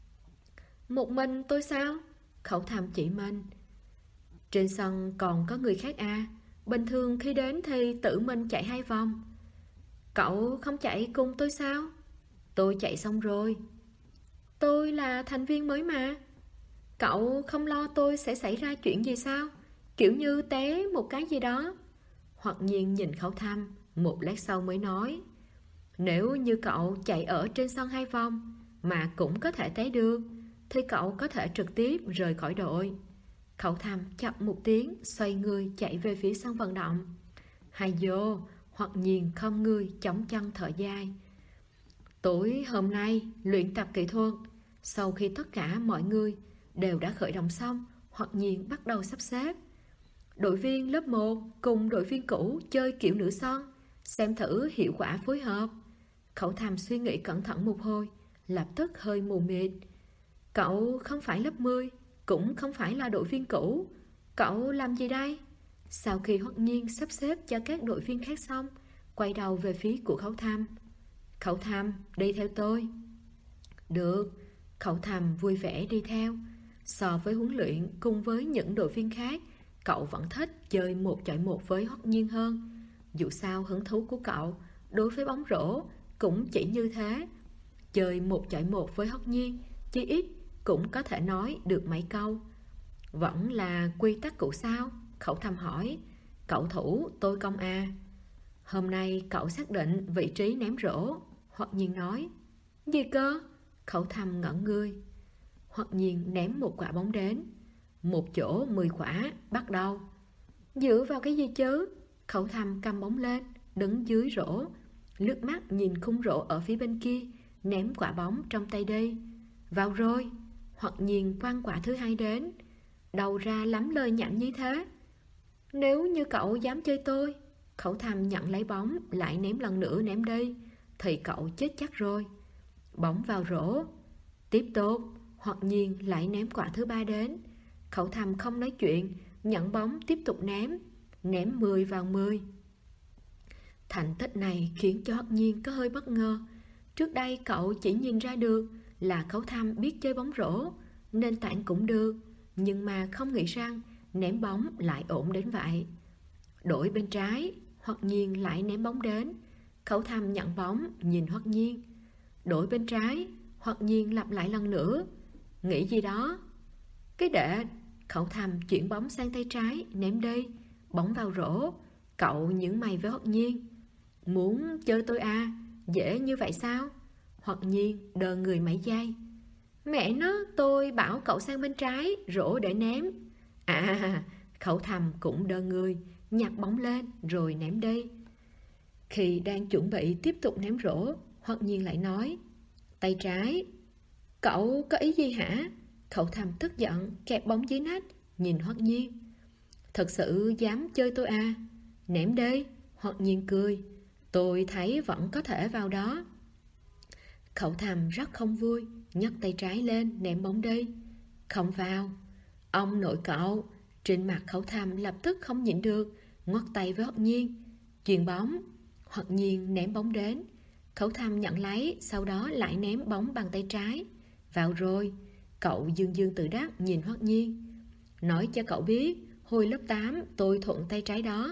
Một mình tôi sao? Khẩu Thầm chỉ mình. Trên sân còn có người khác à? Bình thường khi đến thì tự mình chạy 2 vòng. Cậu không chạy cùng tôi sao? Tôi chạy xong rồi. Tôi là thành viên mới mà. Cậu không lo tôi sẽ xảy ra chuyện gì sao? Kiểu như té một cái gì đó. Hoặc nhiên nhìn Khẩu Thầm, một lát sau mới nói. Nếu như cậu chạy ở trên sân 2 vòng mà cũng có thể té được thì cậu có thể trực tiếp rời khỏi đội. Khẩu Thầm chậm một tiếng, xoay người chạy về phía sân vận động. Hay vô. Hoặc nhiên không người chống chân thở dài. Tối hôm nay luyện tập kỹ thuật. Sau khi tất cả mọi người đều đã khởi động xong, Hoặc nhiên bắt đầu sắp xếp. Đội viên lớp 1 cùng đội viên cũ chơi kiểu nửa sân, xem thử hiệu quả phối hợp. Khẩu Thầm suy nghĩ cẩn thận một hồi, lập tức hơi mù mịt. Cậu không phải lớp 10, cũng không phải là đội viên cũ. Cậu làm gì đây? Sau khi Hoặc nhiên sắp xếp cho các đội viên khác xong, quay đầu về phía của Khẩu Thầm. Khẩu Thầm, đi theo tôi. Được. Khẩu Thầm vui vẻ đi theo. So với huấn luyện cùng với những đội viên khác, cậu vẫn thích chơi 1 chọi 1 với Hoặc nhiên hơn. Dù sao hứng thú của cậu đối với bóng rổ cũng chỉ như thế. Chơi 1-1 với Hất Nhiên, chí ít cũng có thể nói được mấy câu. Vẫn là quy tắc cũ sao? Khẩu Thầm hỏi. Cậu thủ tôi công à? Hôm nay cậu xác định vị trí ném rổ. Hoặc Nhiên nói. Gì cơ? Khẩu Thầm ngẩn người. Hoặc Nhiên ném một quả bóng đến. Một chỗ 10 quả, bắt đầu. Dựa vào cái gì chứ? Khẩu Thầm cầm bóng lên, đứng dưới rổ, lướt mắt nhìn khung rổ ở phía bên kia, ném quả bóng trong tay đi. Vào rồi. Hoặc Nhiên quăng quả thứ hai đến. Đầu ra lắm lời nhặn như thế. Nếu như cậu dám chơi tôi, Khẩu Thầm nhận lấy bóng, lại ném lần nữa ném đi, thì cậu chết chắc rồi. Bóng vào rổ. Tiếp tục. Hoặc Nhiên lại ném quả thứ ba đến. Khẩu Thầm không nói chuyện, nhận bóng tiếp tục ném. Ném 10 vào 10. Thành tích này khiến cho Hoặc Nhiên có hơi bất ngờ. Trước đây cậu chỉ nhìn ra được là Khẩu Thầm biết chơi bóng rổ, nền tảng cũng được, nhưng mà không nghĩ rằng ném bóng lại ổn đến vậy. Đổi bên trái, Hoặc Nhiên lại ném bóng đến. Khẩu Thầm nhận bóng, nhìn Hoặc Nhiên. Đổi bên trái, Hoặc Nhiên lặp lại lần nữa. Nghĩ gì đó? Cái đệ. Khẩu Thầm chuyển bóng sang tay trái, ném đi. Bóng vào rổ. Cậu nhướng mày với Hoặc Nhiên. Muốn chơi tôi à? Dễ như vậy sao? Hoặc Nhiên đờ người mấy giây. Mẹ nó, tôi bảo cậu sang bên trái, rổ để ném. À, Khẩu Thầm cũng đờ người, nhặt bóng lên rồi ném đi. Khi đang chuẩn bị tiếp tục ném rổ, Hoặc Nhiên lại nói. Tay trái. Cậu có ý gì hả? Khẩu Thầm tức giận, kẹp bóng dưới nách, nhìn Hoặc Nhiên. Thật sự dám chơi tôi à? Ném đi. Hoặc Nhiên cười. Tôi thấy vẫn có thể vào đó. Khẩu Thầm rất không vui, nhấc tay trái lên ném bóng đi. Không vào. Ông nội cậu. Trên mặt Khẩu Thầm lập tức không nhịn được, ngoắt tay với Hoặc Nhiên. Chuyền bóng. Hoặc Nhiên ném bóng đến. Khẩu Thầm nhận lấy, sau đó lại ném bóng bằng tay trái. Vào rồi. Cậu dương dương tự đắc nhìn Hoặc Nhiên. Nói cho cậu biết, hồi lớp 8 tôi thuận tay trái đó.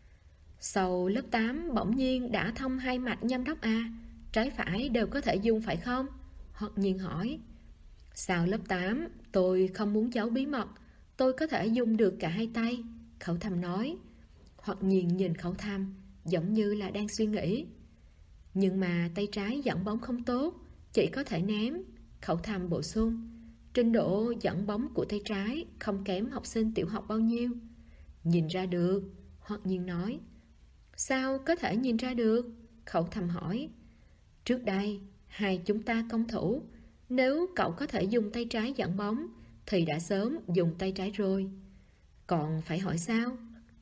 Sau lớp 8 bỗng nhiên đã thông hai mạch nhâm đốc à? Trái phải đều có thể dùng phải không? Hoặc Nhiên hỏi. Sau lớp 8 tôi không muốn giấu bí mật, tôi có thể dùng được cả hai tay. Khẩu Thầm nói. Hoặc Nhiên nhìn Khẩu Thầm, giống như là đang suy nghĩ. Nhưng mà tay trái dẫn bóng không tốt, chỉ có thể ném. Khẩu Thầm bổ sung. Trình độ dẫn bóng của tay trái không kém học sinh tiểu học bao nhiêu. Nhìn ra được. Hoặc Nhiên nói. Sao có thể nhìn ra được? Khẩu Thầm hỏi. Trước đây hai chúng ta công thủ, nếu cậu có thể dùng tay trái dẫn bóng thì đã sớm dùng tay trái rồi. Còn phải hỏi sao?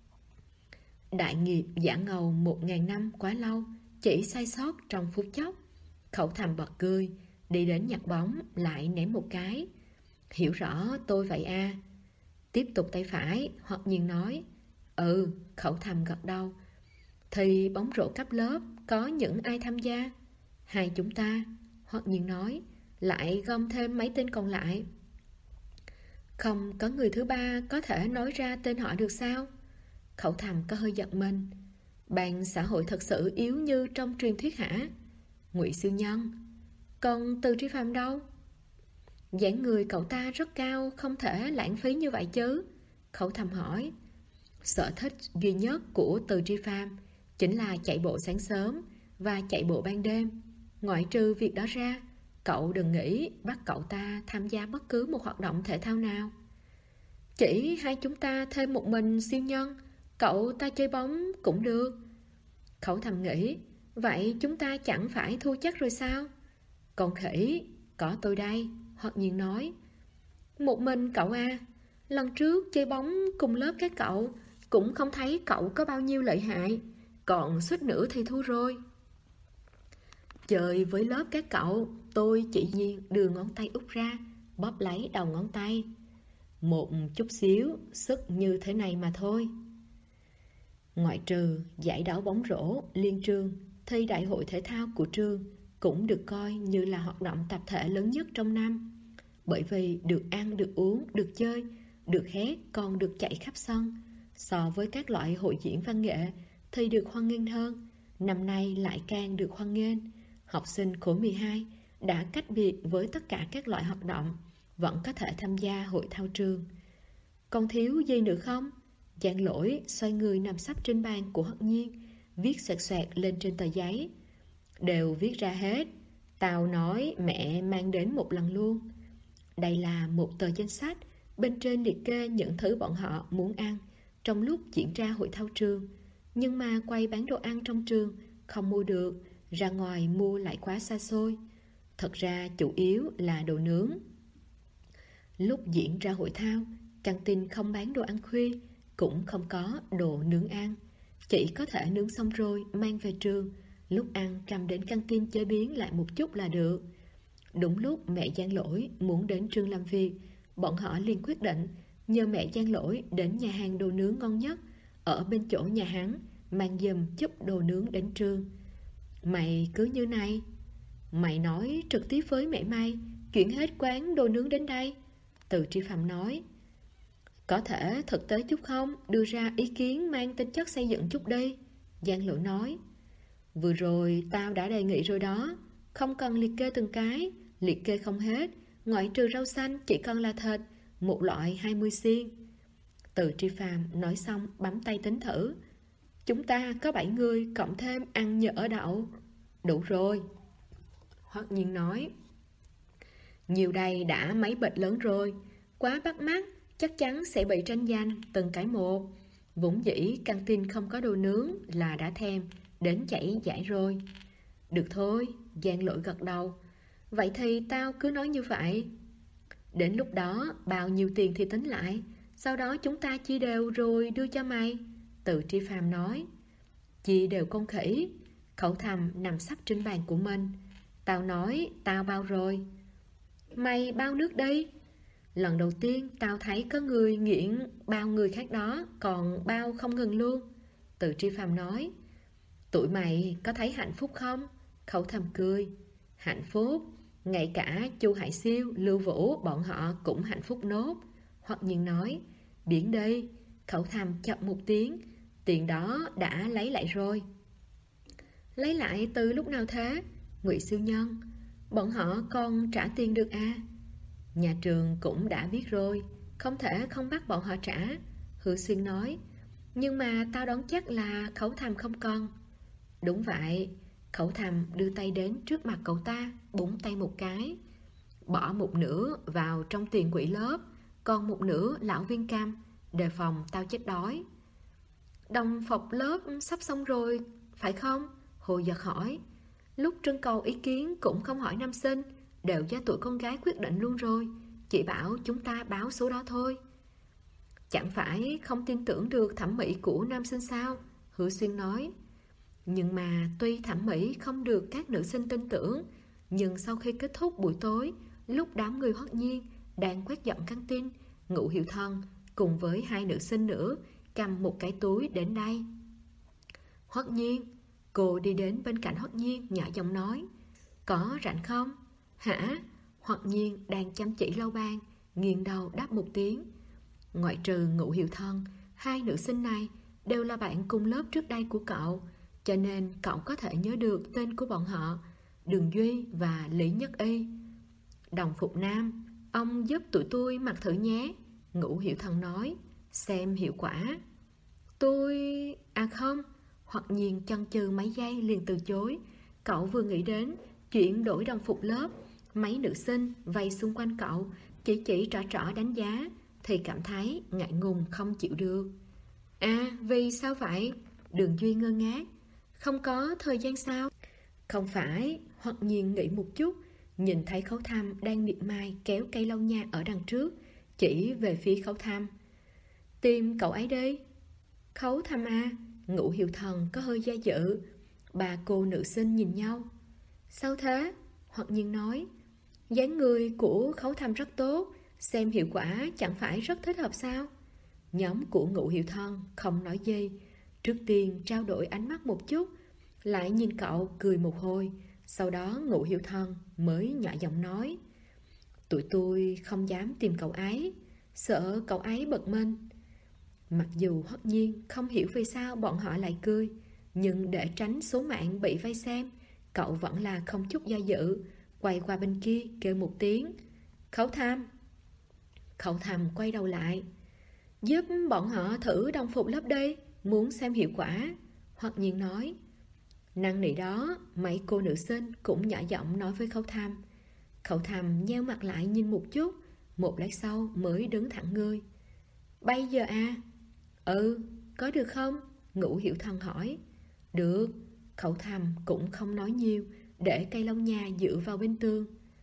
Đại nghiệp giả ngầu 1000 năm quá lâu, chỉ sai sót trong phút chốc. Khẩu Thầm bật cười, đi đến nhặt bóng, lại ném một cái. Hiểu rõ tôi vậy à? Tiếp tục tay phải. Hoặc Nhiên nói. Ừ. Khẩu Thầm gật đầu. Thì bóng rổ cấp lớp có những ai tham gia? Hai chúng ta. Hoặc Nhiên nói. Lại gom thêm mấy tên còn lại. Không có người thứ ba có thể nói ra tên họ được sao? Khẩu Thầm có hơi giật mình. Ban xã hội thật sự yếu như trong truyền thuyết hả? Ngụy Siêu Nhân. Còn Từ Tri Phạm đâu? Dáng người cậu ta rất cao, không thể lãng phí như vậy chứ. Khẩu Thầm hỏi. Sở thích duy nhất của Từ Tri Phạm chính là chạy bộ sáng sớm và chạy bộ ban đêm. Ngoại trừ việc đó ra, cậu đừng nghĩ bắt cậu ta tham gia bất cứ một hoạt động thể thao nào. Chỉ hai chúng ta thêm một mình siêu nhân, cậu ta chơi bóng cũng được. Khẩu Thầm nghĩ. Vậy chúng ta chẳng phải thua chắc rồi sao? Còn khỉ, có tôi đây. Hoặc Nhiên nói. Một mình cậu à? Lần trước chơi bóng cùng lớp các cậu cũng không thấy cậu có bao nhiêu lợi hại, còn suýt nữa thì thua rồi. Chơi với lớp các cậu, tôi chỉ nhiên đưa ngón tay út ra, bóp lấy đầu ngón tay. Một chút xíu, sức như thế này mà thôi. Ngoại trừ giải đấu bóng rổ liên trường, thì đại hội thể thao của trường cũng được coi như là hoạt động tập thể lớn nhất trong năm. Bởi vì được ăn, được uống, được chơi, được hét, còn được chạy khắp sân. So với các loại hội diễn văn nghệ thì được hoan nghênh hơn. Năm nay lại càng được hoan nghênh. Học sinh khối 12 đã cách biệt với tất cả các loại hoạt động, vẫn có thể tham gia hội thao trường. Còn thiếu gì nữa không? Giảng lỗi xoay người nằm sấp trên bàn của Hất Nhiên, viết xoẹt xoẹt lên trên tờ giấy. Đều viết ra hết. Tao nói mẹ mang đến một lần luôn. Đây là một tờ danh sách, bên trên liệt kê những thứ bọn họ muốn ăn trong lúc diễn ra hội thao trường. Nhưng mà quầy bán đồ ăn trong trường không mua được, ra ngoài mua lại quá xa xôi. Thật ra chủ yếu là đồ nướng. Lúc diễn ra hội thao, căng tin không bán đồ ăn khuya, cũng không có đồ nướng ăn. Chỉ có thể nướng xong rồi mang về trường, lúc ăn cầm đến căng tin chế biến lại một chút là được. Đúng lúc mẹ Giang Lỗi muốn đến trường làm việc, bọn họ liền quyết định nhờ mẹ Giang Lỗi đến nhà hàng đồ nướng ngon nhất ở bên chỗ nhà hắn, mang giùm chút đồ nướng đến trường. Mày cứ như này. Mày nói trực tiếp với mẹ mày chuyển hết quán đồ nướng đến đây. Từ Tri Phạm nói. Có thể thực tế chút không, đưa ra ý kiến mang tính chất xây dựng chút đi. Giang Lỗi nói. Vừa rồi tao đã đề nghị rồi đó, không cần liệt kê từng cái, liệt kê không hết, ngoại trừ rau xanh chỉ còn là thịt, một loại 20 xiên. Từ Tri Phạm nói xong bấm tay tính thử. Chúng ta có 7 người, cộng thêm ăn nhỡ đậu. Đủ rồi. Hoắc Nhiên nói. Nhiều đây đã mấy bịch lớn rồi, quá bắt mắt, chắc chắn sẽ bị tranh giành từng cái một. Vốn dĩ căng tin không có đồ nướng là đã thèm, đến chảy dãi rồi. Được thôi, Giang Lỗi gật đầu. Vậy thì tao cứ nói như vậy. Đến lúc đó bao nhiêu tiền thì tính lại, sau đó chúng ta chia đều rồi đưa cho mày. Từ Tri Phàm nói. Chia đều con khỉ. Khẩu Thầm nằm sắp trên bàn của mình. Tao nói tao bao rồi. Mày bao nước đi. Lần đầu tiên tao thấy có người nghiện bao người khác đó, còn bao không ngừng luôn. Từ Tri Phàm nói. Tụi mày có thấy hạnh phúc không? Khẩu Thầm cười. Hạnh phúc? Ngay cả Chu Hải Siêu, Lưu Vũ bọn họ cũng hạnh phúc nốt. Hoặc Nhiên nói. Biển đi. Khẩu Thầm chậm một tiếng. Tiền đó đã lấy lại rồi. Lấy lại từ lúc nào thế? Ngụy Siêu Nhân. Bọn họ còn trả tiền được à? Nhà trường cũng đã biết rồi, không thể không bắt bọn họ trả. Hứa Xuyên nói. Nhưng mà tao đoán chắc là Khẩu Thầm không còn. Đúng vậy. Khẩu Thầm đưa tay đến trước mặt cậu ta, búng tay một cái. Bỏ một nửa vào trong tiền quỹ lớp, còn một nửa lão Viên Cam, đề phòng tao chết đói. Đồng phục lớp sắp xong rồi, phải không? Hồ Giật hỏi. Lúc trưng cầu ý kiến cũng không hỏi nam sinh, đều do tụi con gái quyết định luôn rồi. Chỉ bảo chúng ta báo số đó thôi. Chẳng phải không tin tưởng được thẩm mỹ của nam sinh sao? Hứa Xuyên nói. Nhưng mà tuy thẩm mỹ không được các nữ sinh tin tưởng, nhưng sau khi kết thúc buổi tối, lúc đám người Hoắc Nhiên đang quét dọn căng tin, Ngũ Hiệu Thần cùng với 2 nữ sinh nữa cầm một cái túi đến đây. Hoắc Nhiên. Cô đi đến bên cạnh Hoắc Nhiên nhỏ giọng nói. Có rảnh không? Hả? Hoắc Nhiên đang chăm chỉ lau bàn, nghiêng đầu đáp một tiếng. Ngoại trừ Ngũ Hiệu Thần, 2 nữ sinh này đều là bạn cùng lớp trước đây của cậu, cho nên cậu có thể nhớ được tên của bọn họ, Đường Duy và Lý Nhất Y. Đồng phục nam, ông giúp tụi tôi mặc thử nhé. Ngũ Hiệu Thần nói. Xem hiệu quả. Tôi... À không. Hoặc Nhiên chần chừ mấy giây liền từ chối. Cậu vừa nghĩ đến chuyện đổi đồng phục lớp, mấy nữ sinh vây xung quanh cậu, chỉ trỏ trỏ đánh giá, thì cảm thấy ngại ngùng không chịu được. À, vì sao vậy? Đường Duy ngơ ngác. Không có thời gian sao? Không phải. Hoặc Nhiên nghĩ một chút, nhìn thấy Khấu Thăm đang miệt mài kéo cây lau nhà ở đằng trước, chỉ về phía Khấu Thăm. Tìm cậu ấy đi. Khấu Thăm à? Ngũ Hiệu Thần có hơi do dự. Bà cô nữ sinh nhìn nhau. Sao thế? Hoặc Nhiên nói. Dáng người của Khấu Thăm rất tốt, xem hiệu quả chẳng phải rất thích hợp sao? Nhóm của Ngũ Hiệu Thần không nói gì, trước tiên trao đổi ánh mắt một chút, lại nhìn cậu cười một hồi. Sau đó Ngũ Hiệu Thần mới nhỏ giọng nói. Tụi tôi không dám tìm cậu ấy, sợ cậu ấy bực mình. Mặc dù Hoắc Nhiên không hiểu vì sao bọn họ lại cười, nhưng để tránh số mạng bị vây xem, cậu vẫn là không chút do dự, quay qua bên kia kêu một tiếng: Khấu Tham. Khấu Tham quay đầu lại: Giúp bọn họ thử đồng phục lớp đi, muốn xem hiệu quả. Hoắc Nhiên nói. Năn nỉ đó, mấy cô nữ sinh cũng nhỏ giọng nói với Khấu Tham. Khấu Tham nheo mặt lại nhìn một chút, một lát sau mới đứng thẳng người. Bây giờ à? Ừ, có được không? Ngũ Hiểu Thần hỏi. Được. Khấu Tham cũng không nói nhiều, để cây lông nhà dựa vào bên tường.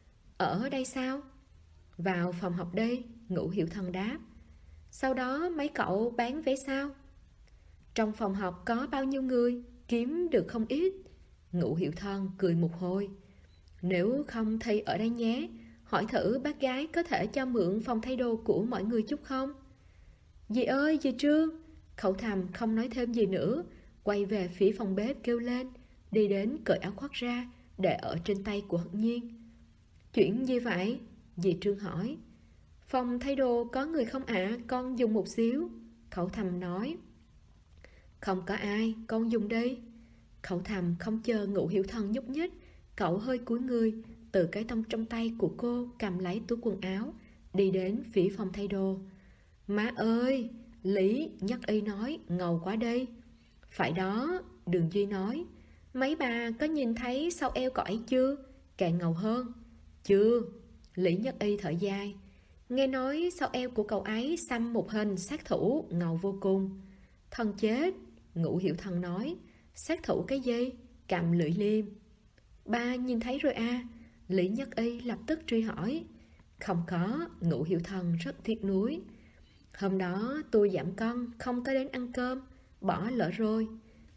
Ở đây sao? Vào phòng học đi, Ngũ Hiểu Thần đáp. Sau đó mấy cậu bán vé sao? Trong phòng học có bao nhiêu người, kiếm được không ít. Ngũ Hiểu Thần cười một hồi. Nếu không thì ở đây nhé, hỏi thử bác gái có thể cho mượn phòng thay đồ của mọi người chút không? Dì ơi, dì Trương. Khẩu Thầm không nói thêm gì nữa, quay về phía phòng bếp kêu lên, đi đến cởi áo khoác ra, để ở trên tay của Hận Nhiên. Chuyện gì vậy? Dì Trương hỏi. Phòng thay đồ có người không ạ? Con dùng một xíu. Khẩu Thầm nói. Không có ai, con dùng đi. Khẩu Thầm không chờ Ngũ Hiểu Thần nhúc nhích, cậu hơi cúi người, từ cái tông trong tay của cô cầm lấy túi quần áo, đi đến phía phòng thay đồ. Má ơi, Lý Nhất Y nói, ngầu quá đây. Phải đó, Đường Duy nói. Mấy bà có nhìn thấy sau eo cậu ấy chưa? Càng ngầu hơn. Chưa. Lý Nhất Y thở dài. Nghe nói sau eo của cậu ấy xăm một hình sát thủ ngầu vô cùng. Thần chết. Ngũ Hiểu Thần nói. Sát thủ cái gì? Cầm lưỡi liềm. Ba nhìn thấy rồi à? Lý Nhất Y lập tức truy hỏi. Không có. Ngũ Hiểu Thần rất tiếc nuối. Hôm đó tôi giảm cân, không có đến ăn cơm, bỏ lỡ rồi.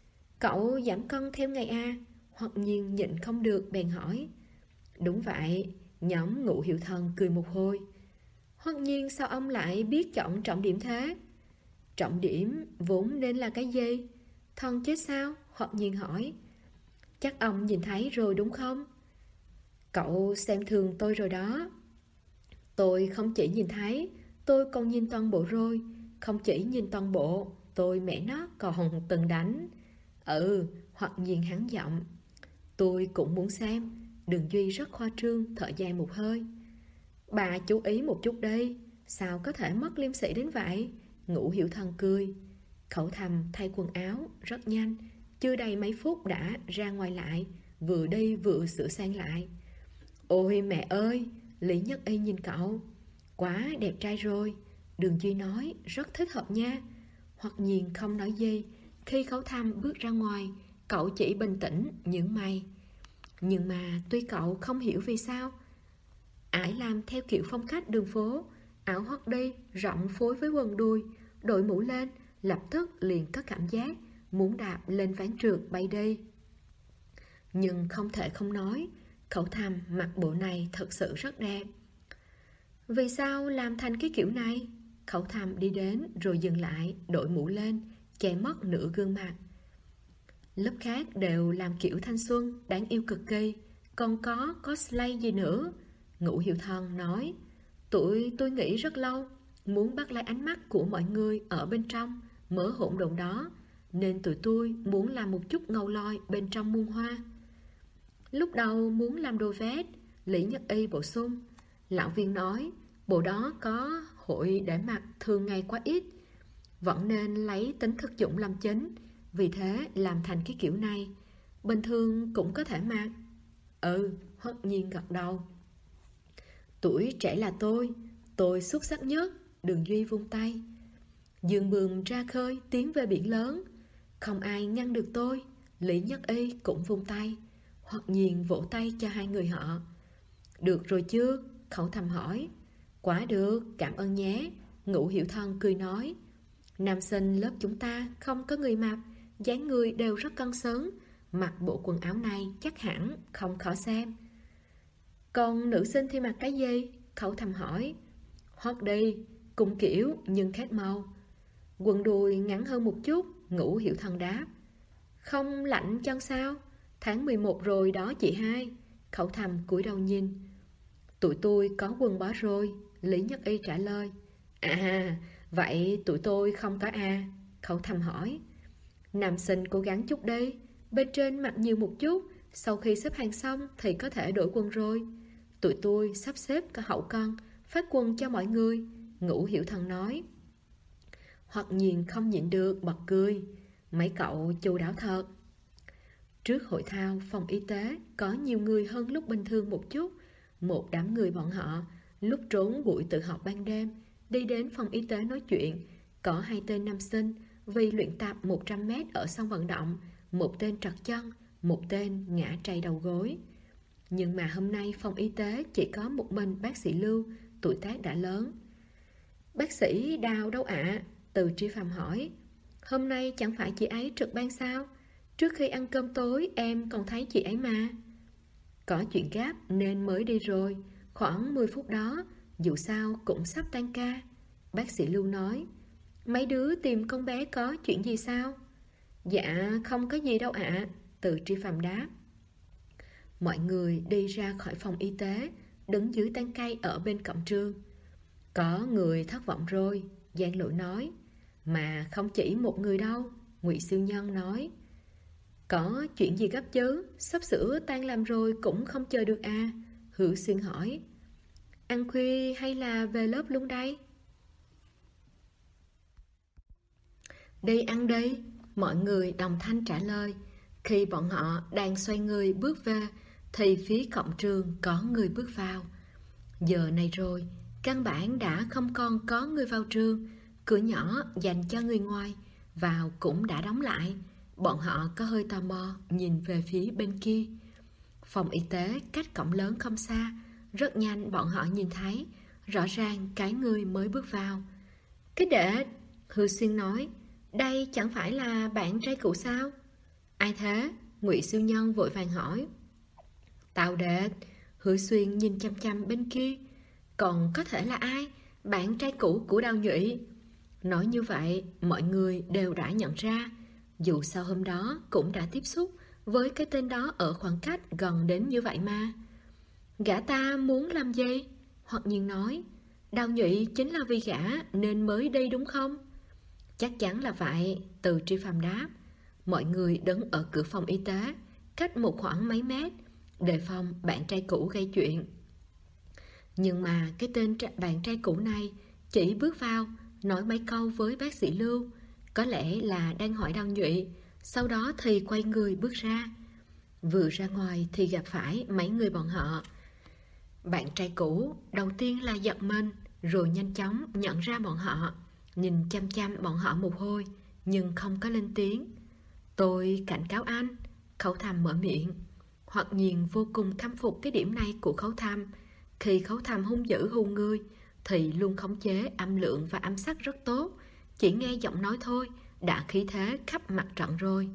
Cậu giảm cân theo ngày à? Hoặc nhiên nhịn không được bèn hỏi. Đúng vậy. Nhóm Ngũ Hiểu Thần cười một hồi. Hoặc nhiên sao ông lại biết chọn trọng điểm thế? Trọng điểm vốn nên là cái gì? Thần chết sao? Hoặc nhiên hỏi. Chắc ông nhìn thấy rồi đúng không? Cậu xem thường tôi rồi đó. Tôi không chỉ nhìn thấy, tôi còn nhìn toàn bộ rồi. Không chỉ nhìn toàn bộ, tôi mẹ nó còn từng đánh. Ừ, hoặc nhiên hắn giọng. Tôi cũng muốn xem. Đường Duy rất khoa trương, thở dài một hơi. Bà chú ý một chút đi. Sao có thể mất liêm sĩ đến vậy? Ngũ Hiểu Thần cười. Khẩu Thầm thay quần áo rất nhanh, chưa đầy mấy phút đã ra ngoài lại, vừa đi vừa sửa sang lại. Ôi mẹ ơi, Lý Nhất Y nhìn cậu. Quá đẹp trai rồi. Đường Duy nói rất thích hợp nha. Hoặc nhiên không nói gì. Khi Khẩu Thầm bước ra ngoài, cậu chỉ bình tĩnh nhướng mày. Nhưng mà tuy cậu không hiểu vì sao ải làm theo kiểu phong cách đường phố, áo hoắt đi rộng phối với quần đùi, đội mũ lên, lập tức liền có cảm giác muốn đạp lên ván trượt bay đi. Nhưng không thể không nói, Khẩu Thầm mặc bộ này thật sự rất đẹp. Vì sao làm thành cái kiểu này? Khẩu Thầm đi đến rồi dừng lại, đội mũ lên, che mất nửa gương mặt. Lớp khác đều làm kiểu thanh xuân, đáng yêu cực kỳ, còn có cosplay gì nữa? Ngũ Hiểu Thần nói. Tôi nghĩ rất lâu, muốn bắt lấy ánh mắt của mọi người ở bên trong mớ hỗn độn đó, nên tụi tôi muốn làm một chút ngầu lòi bên trong muôn hoa. Lúc đầu muốn làm đồ vest, Lý Nhất Y bổ sung. Lão viên nói, bộ đó có hội để mặc thường ngày quá ít, vẫn nên lấy tính thực dụng làm chính, vì thế làm thành cái kiểu này. Bình thường cũng có thể mặc. Ừ, Hoắc nhiên gật đầu. Tuổi trẻ là tôi xuất sắc nhất. Đường Duy vung tay. Dương bườm ra khơi, tiến về biển lớn. Không ai ngăn được tôi. Lý Nhất Y cũng vung tay. Hoặc nhiên vỗ tay cho hai người họ. Được rồi chưa? Khẩu Thầm hỏi. Quá được, cảm ơn nhé. Ngũ Hiểu Thần cười nói. Nam sinh lớp chúng ta không có người mập, dáng người đều rất cân xứng, mặc bộ quần áo này chắc hẳn không khó xem. Còn nữ sinh thì mặc cái gì? Khẩu Thầm hỏi. Hoắt đi, cùng kiểu nhưng khác màu. Quần đùi ngắn hơn một chút. Ngũ Hiểu Thần đáp. Không lạnh chân sao? Tháng 11 rồi đó chị hai. Khẩu Thầm cúi đầu nhìn. Tụi tôi có quần bó rồi. Lý Nhất Y trả lời. À, Vậy tụi tôi không có A? Khẩu Thầm hỏi. Nam sinh cố gắng chút đi, bên trên mặc nhiều một chút, sau khi xếp hàng xong thì có thể đổi quần rồi. Tụi tôi sắp xếp cả hậu con, phát quần cho mọi người, Ngũ Hiểu Thần nói. Hoặc Nhiên không nhịn được bật cười. Mấy cậu chu đáo thật. Trước hội thao phòng y tế có nhiều người hơn lúc bình thường một chút. Một đám người bọn họ lúc trốn buổi tự học ban đêm đi đến phòng y tế nói chuyện. Có 2 tên nam sinh vì luyện tập 100m ở sân vận động, một tên trật chân, một tên ngã trầy đầu gối. Nhưng mà hôm nay phòng y tế chỉ có một mình bác sĩ Lưu, tuổi tác đã lớn. Bác sĩ Đào đâu ạ? Từ Tri Phạm hỏi. Hôm nay chẳng phải chị ấy trực ban sao? Trước khi ăn cơm tối em còn thấy chị ấy mà. Có chuyện gấp nên mới đi rồi, khoảng 10 phút đó, dù sao cũng sắp tan ca. Bác sĩ Lưu nói. Mấy đứa tìm con bé có chuyện gì sao? Dạ không có gì đâu ạ, Từ Tri Phạm đáp. Mọi người đi ra khỏi phòng y tế, đứng dưới tán cây ở bên cổng trường. Có người thất vọng rồi, Giang Lộ nói. Mà không chỉ một người đâu, Ngụy Siêu Nhân nói. Có chuyện gì gấp chứ, sắp sửa tan làm rồi cũng không chờ được à? Hữu Xuyên hỏi. Ăn khuya hay là về lớp luôn đây? Đi ăn đi, mọi người đồng thanh trả lời. Khi bọn họ đang xoay người bước về thì phía cổng trường có người bước vào. Giờ này rồi, căn bản đã không còn có người vào trường. Cửa nhỏ dành cho người ngoài vào cũng đã đóng lại. Bọn họ có hơi tò mò nhìn về phía bên kia. Phòng y tế cách cổng lớn không xa. Rất nhanh bọn họ nhìn thấy rõ ràng cái người mới bước vào. Cái đệ, Hư Xuyên nói. Đây chẳng phải là bạn trai cũ sao? Ai thế? Ngụy Siêu Nhân vội vàng hỏi. Tào Đệ. Hư Xuyên nhìn chăm chăm bên kia. Còn có thể là ai? Bạn trai cũ của Đào Nhụy. Nói như vậy mọi người đều đã nhận ra. Dù sao hôm đó cũng đã tiếp xúc với cái tên đó ở khoảng cách gần đến như vậy mà. Gã ta muốn làm gì? Hoặc Nhiên nói. Đào Nhụy chính là vì gã nên mới đi đúng không? Chắc chắn là vậy, Từ Tri Phạm đáp. Mọi người đứng ở cửa phòng y tế, cách một khoảng mấy mét, đề phòng bạn trai cũ gây chuyện. Nhưng mà cái tên bạn trai cũ này chỉ bước vào, nói mấy câu với bác sĩ Lưu. Có lẽ là đang hỏi Đào Nhụy, sau đó thì quay người bước ra. Vừa ra ngoài thì gặp phải mấy người bọn họ. Bạn trai cũ đầu tiên là giật mình, rồi nhanh chóng nhận ra bọn họ. Nhìn chăm chăm bọn họ một hồi, nhưng không có lên tiếng. Tôi cảnh cáo anh, Khấu Thầm mở miệng. Hoặc Nhiên vô cùng khâm phục cái điểm này của Khấu Thầm. Khi Khấu Thầm hung dữ hù người thì luôn khống chế âm lượng và âm sắc rất tốt. Chỉ nghe giọng nói thôi đã khí thế khắp mặt trận rồi.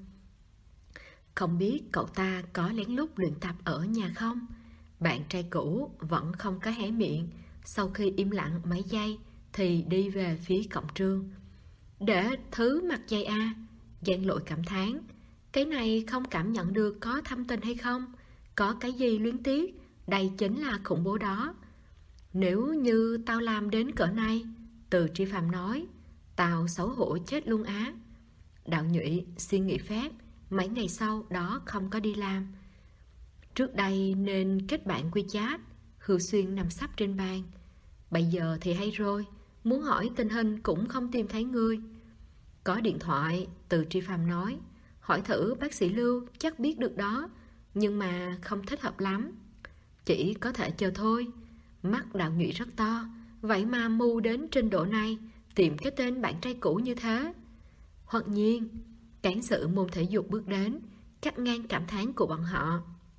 Không biết cậu ta có lén lút luyện tập ở nhà không? Bạn trai cũ vẫn không có hé miệng. Sau khi im lặng mấy giây thì đi về phía cổng trường. Để thứ mặt dây a, Giang Lội cảm thán. Cái này không cảm nhận được có thâm tình hay không? Có cái gì luyến tiếc? Đây chính là khủng bố đó. Nếu như tao làm đến cỡ này, Từ Tri Phạm nói, tao xấu hổ chết luôn á. Đạo Nhụy suy nghĩ phép, mấy ngày sau đó không có đi làm. Trước đây nên kết bạn WeChat. Hư Xuyên nằm sấp trên bàn. Bây giờ thì hay rồi, muốn hỏi tình hình cũng không tìm thấy người. Có điện thoại, Từ Tri Phạm nói. Hỏi thử bác sĩ Lưu chắc biết được đó. Nhưng mà không thích hợp lắm. Chỉ có thể chờ thôi. Mắt Đạo Nhụy rất to. Vậy mà mù đến trình độ này, tìm cái tên bạn trai cũ như thế. Hoặc Nhiên, cán sự môn thể dục bước đến, cắt ngang cảm thán của bọn họ.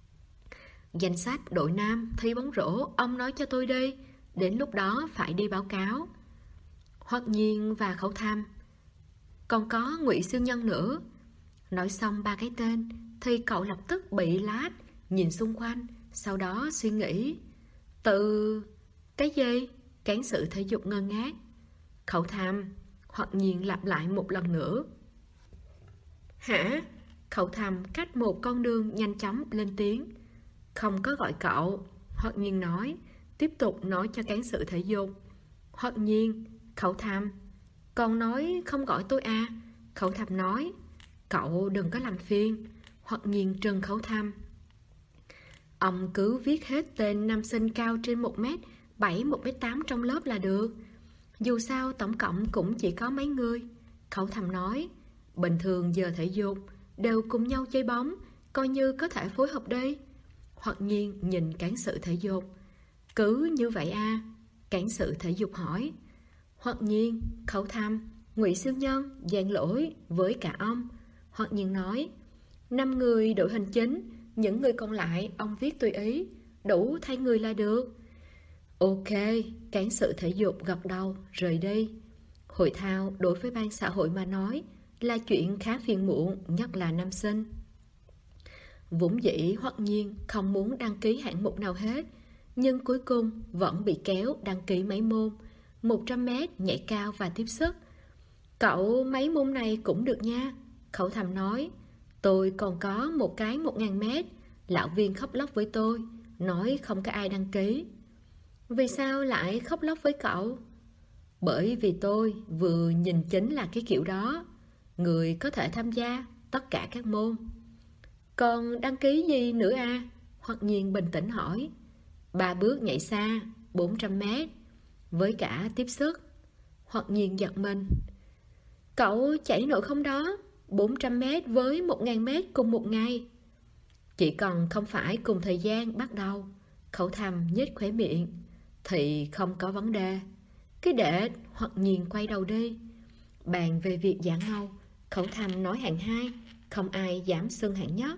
Danh sách đội nam thi bóng rổ ông nói cho tôi đi. Đến lúc đó phải đi báo cáo. Hoặc Nhiên và Khẩu Thầm. Còn có Ngụy Siêu Nhân nữa. Nói xong 3 cái tên thì cậu lập tức bị lát, nhìn xung quanh, sau đó suy nghĩ. Cái gì? Cán sự thể dục ngơ ngác. Khẩu Thầm. Hoặc Nhiên lặp lại một lần nữa. Hả? Khẩu Thầm cách một con đường nhanh chóng lên tiếng. Không có gọi cậu. Hoặc Nhiên nói. Tiếp tục nói cho cán sự thể dục. Hoặc Nhiên, Khẩu Thầm. Con nói không gọi tôi à? Khẩu Thầm nói. Cậu đừng có làm phiền. Hoặc nhiên trừng Khẩu Thầm. Ông cứ viết hết tên nam sinh cao trên 1m7, 1m8 trong lớp là được. Dù sao tổng cộng cũng chỉ có mấy người. Khẩu Thầm nói. Bình thường giờ thể dục đều cùng nhau chơi bóng, coi như có thể phối hợp đi. Hoặc nhiên nhìn cán sự thể dục. Cứ như vậy à? Cán sự thể dục hỏi. Hoặc nhiên, Khẩu Thầm, Ngụy Siêu Nhân, Giang Lỗi với cả ông. Hoặc nhiên nói. 5 người đội hình chính, những người còn lại ông viết tùy ý, đủ thay người là được. Ok, cán sự thể dục gật đầu, rời đi. Hội thao đối với ban xã hội mà nói là chuyện khá phiền muộn, nhất là nam sinh. Vốn dĩ Hoặc nhiên không muốn đăng ký hạng mục nào hết, nhưng cuối cùng vẫn bị kéo đăng ký mấy môn 100m, nhảy cao và tiếp sức. Cậu mấy môn này cũng được nha, Khẩu Thầm nói. Tôi còn có một cái 1000m. Lão viên khóc lóc với tôi, nói không có ai đăng ký. Vì sao lại khóc lóc với cậu? Bởi vì tôi vừa nhìn chính là cái kiểu đó. Người có thể tham gia tất cả các môn. Còn đăng ký gì nữa à? Hoặc nhiên bình tĩnh hỏi. 3 bước nhảy xa 400m với cả tiếp sức. Hoặc nhiên giật mình. Cậu chảy nổi không đó? 400m với 1000m cùng một ngày. Chỉ cần không phải cùng thời gian bắt đầu. Khẩu Thầm nhếch khóe miệng. Thì không có vấn đề. Cứ để Hoặc nhiên quay đầu đi. Bàn về việc giảng ngâu, Khẩu Thầm nói hạng 2, không ai dám xưng hạng nhất.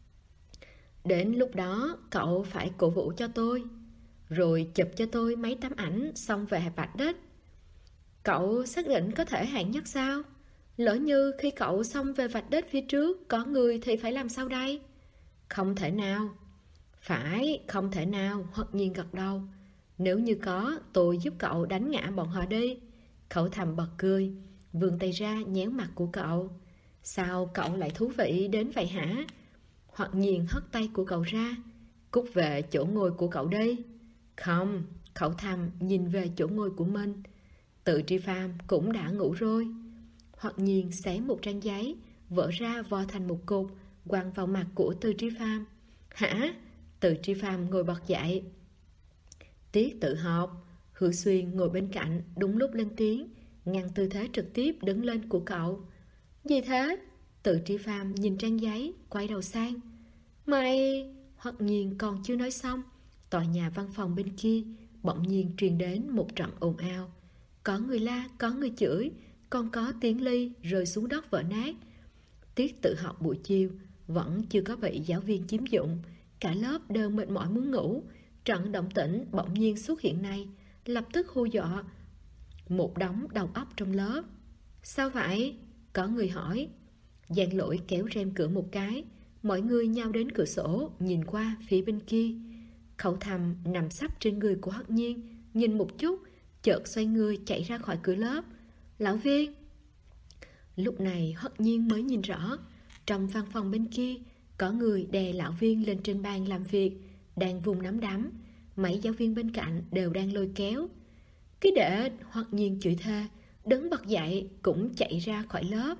Đến lúc đó cậu phải cổ vũ cho tôi, rồi chụp cho tôi mấy tấm ảnh xong về vạch đích. Cậu xác định có thể hạng nhất sao? Lỡ như khi cậu xong về vạch đích phía trước có người thì phải làm sao đây? Không thể nào. Phải, không thể nào, Hoặc nhiên gật đầu. Nếu như có, tôi giúp cậu đánh ngã bọn họ đi. Khẩu Thầm bật cười, vươn tay ra nhéo mặt của cậu. Sao cậu lại thú vị đến vậy hả? Hoặc nhiên hất tay của cậu ra. Cút về chỗ ngồi của cậu đi. Không, Khẩu Thầm nhìn về chỗ ngồi của mình. Tự Tri Phàm cũng đã ngủ rồi. Hoặc nhiên xé một trang giấy, vỡ ra vò thành một cục, quăng vào mặt của Từ Tri Phàm. Hả? Từ Tri Phàm ngồi bật dậy. Tiết tự học. Hứa Xuyên ngồi bên cạnh đúng lúc lên tiếng, ngăn tư thế trực tiếp đứng lên của cậu. Gì thế? Từ Tri Phàm nhìn trang giấy, quay đầu sang. Mày... Hoặc nhiên còn chưa nói xong, tòa nhà văn phòng bên kia bỗng nhiên truyền đến một trận ồn ào. Có người la, có người chửi, còn có tiếng ly rơi xuống đất vỡ nát. Tiết tự học buổi chiều vẫn chưa có bị giáo viên chiếm dụng. Cả lớp đều mệt mỏi muốn ngủ. Trận động tĩnh bỗng nhiên xuất hiện này lập tức hù dọa một đống đầu óc trong lớp. Sao vậy? Có người hỏi. Giang Lỗi kéo rèm cửa một cái, mọi người nhao đến cửa sổ nhìn qua phía bên kia. Khẩu Thầm nằm sấp trên người của Hất Nhiên, nhìn một chút, chợt xoay người chạy ra khỏi cửa lớp. Lão viên. Lúc này Hất Nhiên mới nhìn rõ, trong văn phòng bên kia có người đè lão viên lên trên bàn làm việc, đang vùng nắm đấm. Mấy giáo viên bên cạnh đều đang lôi kéo. Cái đệ Hoặc nhiên chửi thề, đứng bật dậy cũng chạy ra khỏi lớp.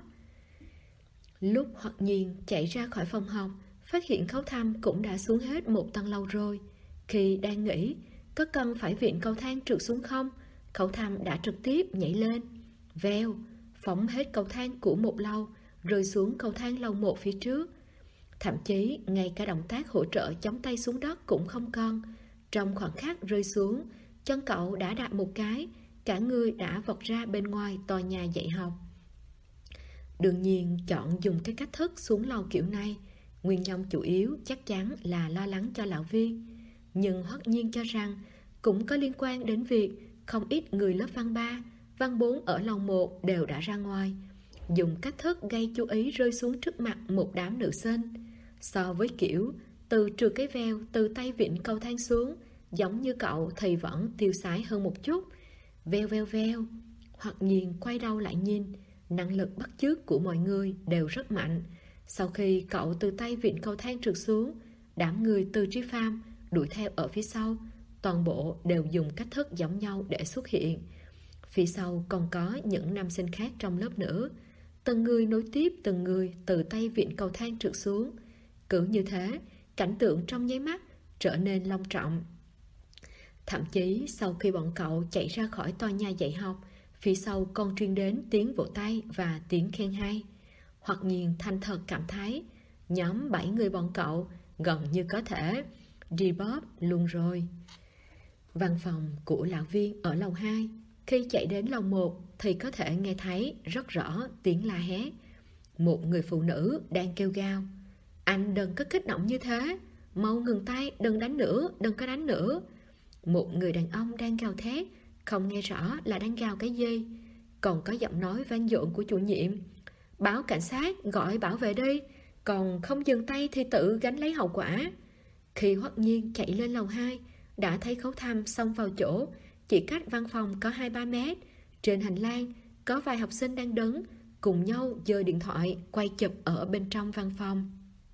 Lúc Hoặc nhiên chạy ra khỏi phòng học, phát hiện Khấu Thăm cũng đã xuống hết một tầng lầu rồi. Khi đang nghĩ có cần phải viện cầu thang trượt xuống không, Khấu Thăm đã trực tiếp nhảy lên. Vèo, phóng hết cầu thang của một lầu, rơi xuống cầu thang lầu 1 phía trước. Thậm chí ngay cả động tác hỗ trợ chống tay xuống đất cũng không còn. Trong khoảnh khắc rơi xuống, chân cậu đã đạp một cái, cả người đã vọt ra bên ngoài tòa nhà dạy học. Đương nhiên chọn dùng cái cách thức xuống lầu kiểu này, nguyên nhân chủ yếu chắc chắn là lo lắng cho lão viên. Nhưng Hoắc Nhiên cho rằng cũng có liên quan đến việc không ít người lớp văn 3, văn 4 ở lầu 1 đều đã ra ngoài, dùng cách thức gây chú ý rơi xuống trước mặt một đám nữ sinh. So với kiểu từ trừ cái veo từ tay vịn cầu thang xuống, giống như cậu thì vẫn tiêu sái hơn một chút. Veo veo veo. Hoặc Nhiên quay đầu lại nhìn, năng lực bắt chước của mọi người đều rất mạnh. Sau khi cậu từ tay vịn cầu thang trượt xuống, đám người từ Trí Pham đuổi theo ở phía sau, toàn bộ đều dùng cách thức giống nhau để xuất hiện. Phía sau còn có những nam sinh khác trong lớp nữa. Từng người nối tiếp từng người từ tay vịn cầu thang trượt xuống. Cứ như thế, cảnh tượng trong nháy mắt trở nên long trọng. Thậm chí sau khi bọn cậu chạy ra khỏi tòa nhà dạy học, phía sau còn truyền đến tiếng vỗ tay và tiếng khen hay. Hoặc nhiên thành thật cảm thấy nhóm 7 người bọn cậu gần như có thể debop luôn rồi. Văn phòng của lão Viên ở lầu 2. Khi chạy đến lầu 1 thì có thể nghe thấy rất rõ tiếng la hét. Một người phụ nữ đang kêu gào: "Anh đừng có kích động như thế, mau ngừng tay, đừng đánh nữa, đừng có đánh nữa." Một người đàn ông đang gào thét, không nghe rõ là đang gào cái gì. Còn có giọng nói vang dội của chủ nhiệm: "Báo cảnh sát, gọi bảo vệ đi, còn không dừng tay thì tự gánh lấy hậu quả." Khi Hoắc Nhiên chạy lên lầu 2, đã thấy Khấu Thăm xông vào chỗ, chỉ cách văn phòng có 2-3 mét. Trên hành lang có vài học sinh đang đứng, cùng nhau giơ điện thoại quay chụp ở bên trong văn phòng.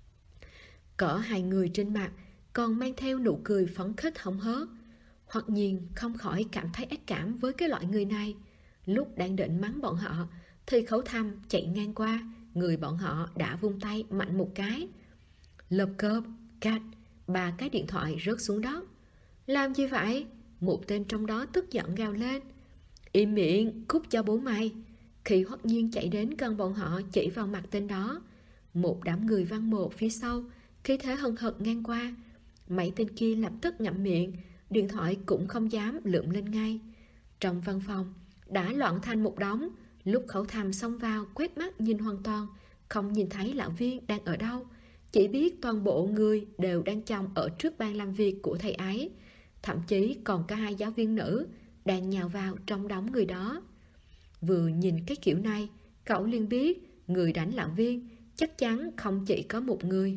Có 2 người trên mặt còn mang theo nụ cười phấn khích hóng hớt. Hoắc Nhiên không khỏi cảm thấy ác cảm với cái loại người này. Lúc đang định mắng bọn họ thì Khấu Thăm chạy ngang qua, người bọn họ đã vung tay mạnh một cái. Lợp cợp, cạch, 3 cái điện thoại rớt xuống đất. "Làm gì vậy?" Một tên trong đó tức giận gào lên. "Im miệng, cút cho bố mày." Khi Hoắc Nhiên chạy đến gần bọn họ chỉ vào mặt tên đó. Một đám người văn một phía sau, khí thế hân hật ngang qua. Mấy tên kia lập tức ngậm miệng, điện thoại cũng không dám lượm lên ngay. Trong văn phòng đã loạn thành một đống. Lúc Khấu Thăm xông vào quét mắt nhìn hoàn toàn, không nhìn thấy lão Viên đang ở đâu, chỉ biết toàn bộ người đều đang chồng ở trước bàn làm việc của thầy ấy. Thậm chí còn có 2 giáo viên nữ đang nhào vào trong đống người đó. Vừa nhìn cái kiểu này, cậu liền biết người đánh lão Viên chắc chắn không chỉ có một người.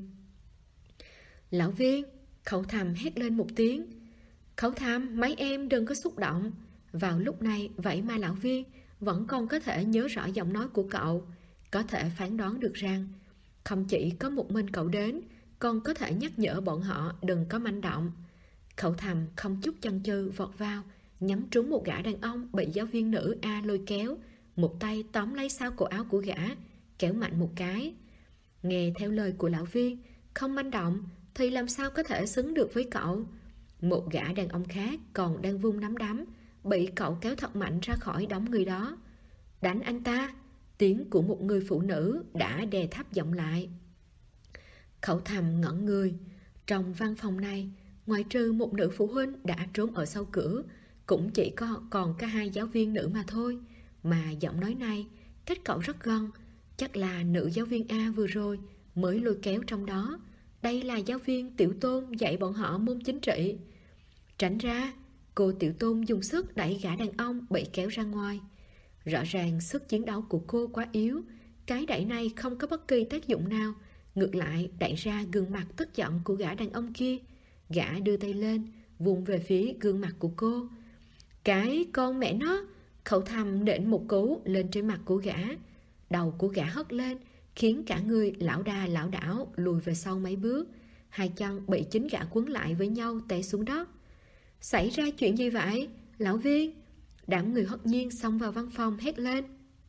"Lão Viên!" Khấu Thăm hét lên một tiếng. "Khấu Thăm, mấy em đừng có xúc động." Vào lúc này vậy mà lão Viên vẫn còn có thể nhớ rõ giọng nói của cậu, có thể phán đoán được rằng không chỉ có một mình cậu đến, còn có thể nhắc nhở bọn họ đừng có manh động. Khấu Thăm không chút chần chừ vọt vào, nhắm trúng một gã đàn ông bị giáo viên nữ A lôi kéo, một tay tóm lấy sau cổ áo của gã, kéo mạnh một cái. Nghe theo lời của lão Viên, không manh động thì làm sao có thể xứng được với cậu. Một gã đàn ông khác còn đang vung nắm đấm, bị cậu kéo thật mạnh ra khỏi đống người đó. "Đánh anh ta!" Tiếng của một người phụ nữ đã đè thấp giọng lại. Khấu Thăm ngẩn người. Trong văn phòng này, ngoại trừ một nữ phụ huynh đã trốn ở sau cửa, cũng chỉ còn có 2 giáo viên nữ mà thôi. Mà giọng nói này cách cậu rất gần, chắc là nữ giáo viên A vừa rồi mới lôi kéo trong đó. Đây là giáo viên Tiểu Tôn dạy bọn họ môn chính trị. "Tránh ra!" Cô Tiểu Tôn dùng sức đẩy gã đàn ông bị kéo ra ngoài. Rõ ràng sức chiến đấu của cô quá yếu, cái đẩy này không có bất kỳ tác dụng nào, ngược lại đẩy ra gương mặt tức giận của gã đàn ông kia. Gã đưa tay lên, vùng về phía gương mặt của cô. "Cái con mẹ nó!" Khấu Thăm nện một cú lên trên mặt của gã. Đầu của gã hất lên, khiến cả người lão đà lão đảo lùi về sau mấy bước. 2 chân bị chính gã quấn lại với nhau té xuống đất. "Xảy ra chuyện gì vậy, lão Viên?" Đám người Hoắc Nhiên xông vào văn phòng hét lên.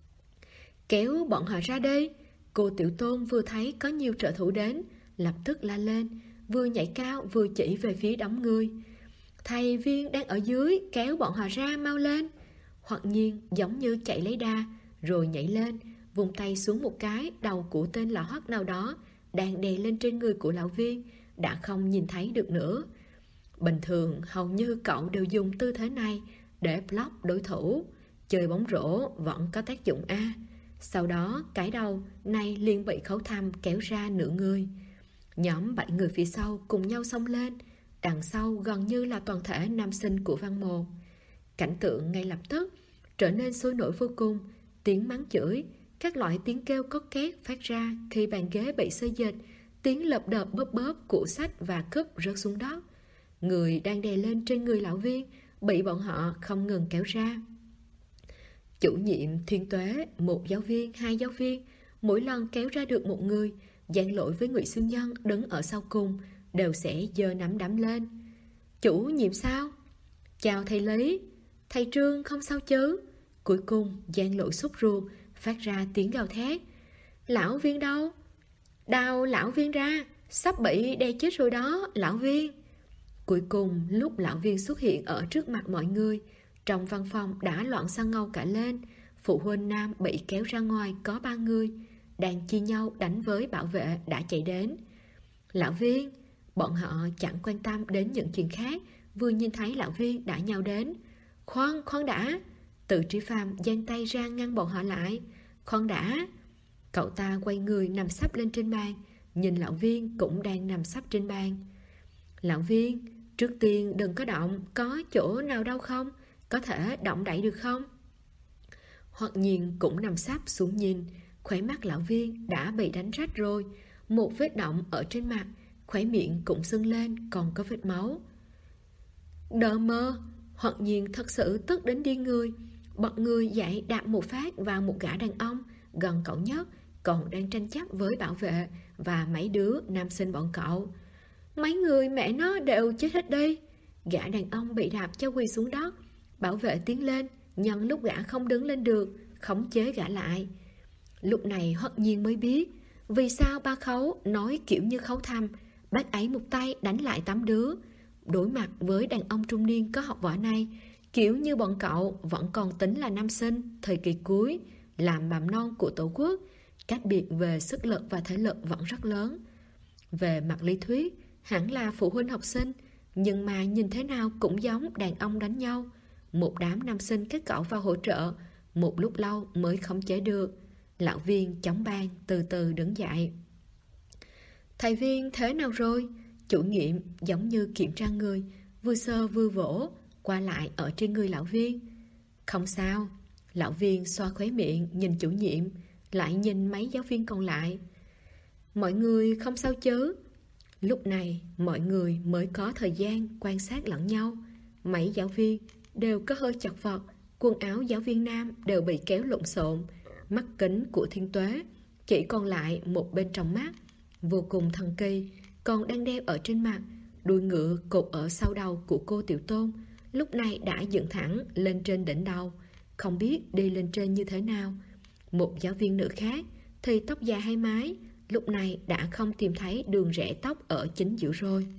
"Kéo bọn họ ra đây!" Cô Tiểu Tôn vừa thấy có nhiều trợ thủ đến, lập tức la lên, vừa nhảy cao vừa chỉ về phía đám người. "Thầy Viên đang ở dưới, kéo bọn họ ra, mau lên!" Hoắc Nhiên giống như chạy lấy đà, rồi nhảy lên, vùng tay xuống một cái, đầu của tên lão Hoắc nào đó đang đè lên trên người của lão Viên đã không nhìn thấy được nữa. Bình thường hầu như cậu đều dùng tư thế này để block đối thủ. Chơi bóng rổ vẫn có tác dụng A. Sau đó cái đầu này liền bị Khấu Thăm kéo ra nửa người. Nhóm 7 người phía sau cùng nhau xông lên. Đằng sau gần như là toàn thể nam sinh của văn 1. Cảnh tượng ngay lập tức trở nên sôi nổi vô cùng. Tiếng mắng chửi, các loại tiếng kêu cót két phát ra khi bàn ghế bị xê dịch, tiếng lợp đợp bóp bóp của sách và cúp rớt xuống đất. Người đang đè lên trên người lão Viên bị bọn họ không ngừng kéo ra. Chủ nhiệm Thiên Tuế, 1 giáo viên, 2 giáo viên, mỗi lần kéo ra được một người, giảng lỗi với Ngụy Xuân Nhân đứng ở sau cùng đều sẽ giơ nắm đấm lên. "Chủ nhiệm sao?" "Chào thầy Lý." "Thầy Trương không sao chứ?" Cuối cùng Giang Lỗi sốt ruột, phát ra tiếng gào thét. Lão Viên đâu? Đào lão Viên ra, sắp bị đè chết rồi đó, lão Viên. Cuối cùng lúc lão Viên xuất hiện ở trước mặt mọi người, trong văn phòng đã loạn xăng ngầu cả lên. Phụ huynh nam bị kéo ra ngoài có 3 người, đang chia nhau đánh với bảo vệ đã chạy đến. Lão Viên, bọn họ chẳng quan tâm đến những chuyện khác, vừa nhìn thấy lão Viên đã nhào đến. Khoan đã. Từ Trí Phàm giang tay ra ngăn bọn họ lại. Khoan đã. Cậu ta quay người nằm sấp lên trên bàn, nhìn lão Viên cũng đang nằm sấp trên bàn. Lão Viên, trước tiên đừng có động, có chỗ nào đau không? Có thể động đậy được không? Hoặc Nhiên cũng nằm sấp xuống nhìn, khóe mắt lão Viên đã bị đánh rách rồi, một vết động ở trên mặt, khóe miệng cũng sưng lên, còn có vết máu. Đờ mơ. Hoặc Nhiên thật sự tức đến điên người, bật người dậy đạp một phát vào một gã đàn ông gần cậu nhất, còn đang tranh chấp với bảo vệ và mấy đứa nam sinh bọn cậu. Mấy người mẹ nó đều chết hết đi. Gã đàn ông bị đạp cho quỳ xuống đất. Bảo vệ tiến lên, nhân lúc gã không đứng lên được, khống chế gã lại. Lúc này Hoặc Nhiên mới biết vì sao ba Khấu nói kiểu như khấu thăm, bác ấy một tay đánh lại 8 đứa. Đối mặt với đàn ông trung niên có học võ này, kiểu như bọn cậu vẫn còn tính là nam sinh, thời kỳ cuối, làm mầm non của tổ quốc, cách biệt về sức lực và thể lực vẫn rất lớn. Về mặt lý thuyết, hẳn là phụ huynh học sinh, nhưng mà nhìn thế nào cũng giống đàn ông đánh nhau. Một đám nam sinh các cậu vào hỗ trợ, một lúc lâu mới khống chế được. Lão Viên chống bàn từ từ đứng dậy. Thầy Viên thế nào rồi? Chủ nhiệm giống như kiểm tra người, vừa sơ vừa vỗ, qua lại ở trên người lão Viên. Không sao. Lão Viên xoa khóe miệng nhìn chủ nhiệm, lại nhìn mấy giáo viên còn lại. Mọi người không sao chứ? Lúc này mọi người mới có thời gian quan sát lẫn nhau. Mấy giáo viên đều có hơi chật vật, quần áo giáo viên nam đều bị kéo lộn xộn, mắt kính của Thiên Tuế chỉ còn lại một bên trong mắt, vô cùng thần kỳ, còn đang đeo ở trên mặt. Đuôi ngựa cột ở sau đầu của cô Tiểu Tôn lúc này đã dựng thẳng lên trên đỉnh đầu, không biết đi lên trên như thế nào. Một giáo viên nữ khác thì tóc dài hai mái, lúc này đã không tìm thấy đường rẽ tóc ở chính giữa rồi.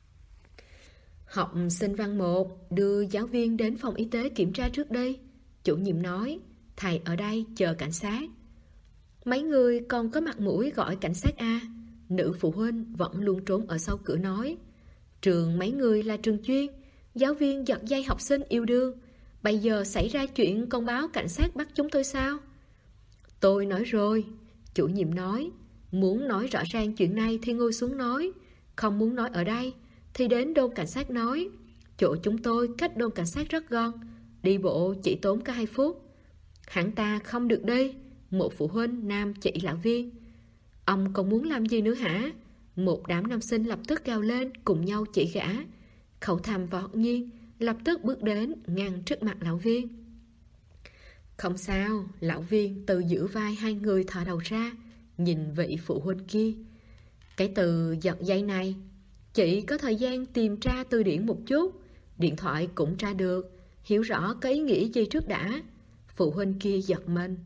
Học sinh văn 1 đưa giáo viên đến phòng y tế kiểm tra trước đi. Chủ nhiệm nói, thầy ở đây chờ cảnh sát. Mấy người còn có mặt mũi gọi cảnh sát à? Nữ phụ huynh vẫn luôn trốn ở sau cửa nói. Trường mấy người là trường chuyên, giáo viên giật dây học sinh yêu đương, bây giờ xảy ra chuyện còn báo cảnh sát bắt chúng tôi sao? Tôi nói rồi, chủ nhiệm nói, muốn nói rõ ràng chuyện này thì ngồi xuống nói, không muốn nói ở đây thì đến đồn cảnh sát nói. Chỗ chúng tôi cách đồn cảnh sát rất gần, đi bộ chỉ tốn có 2 phút. Hẳn ta không được đi. Một phụ huynh nam chỉ lão Viên. Ông còn muốn làm gì nữa hả? Một đám nam sinh lập tức gào lên cùng nhau chỉ gã. Khẩu thầm và Hoặc Nhiên lập tức bước đến ngăn trước mặt lão Viên. Không sao. Lão Viên từ giữa vai hai người thò đầu ra, nhìn vị phụ huynh kia. Cái từ giật dây này chị có thời gian tìm tra từ điển một chút, điện thoại cũng tra được, hiểu rõ cái ý nghĩa gì trước đã. Phụ huynh kia giật mình.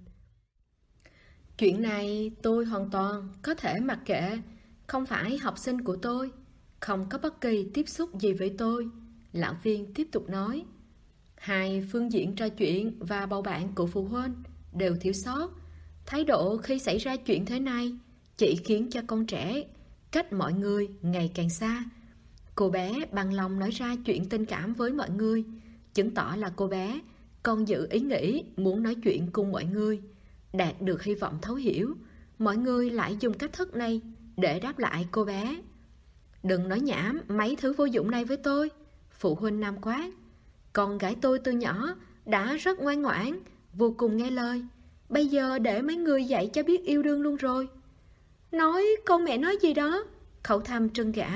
Chuyện này tôi hoàn toàn có thể mặc kệ, không phải học sinh của tôi, không có bất kỳ tiếp xúc gì với tôi. Lão Viên tiếp tục nói. Hai phương diện trò chuyện và bầu bạn của phụ huynh đều thiếu sót. Thái độ khi xảy ra chuyện thế này chỉ khiến cho con trẻ cách mọi người ngày càng xa. Cô bé bằng lòng nói ra chuyện tình cảm với mọi người, chứng tỏ là cô bé còn giữ ý nghĩ muốn nói chuyện cùng mọi người, đạt được hy vọng thấu hiểu. Mọi người lại dùng cách thức này để đáp lại cô bé. Đừng nói nhảm mấy thứ vô dụng này với tôi. Phụ huynh nam quát. Con gái tôi từ nhỏ đã rất ngoan ngoãn, vô cùng nghe lời, bây giờ để mấy người dạy cho biết yêu đương luôn rồi. Nói con mẹ nói gì đó? Khẩu thầm trừng gã.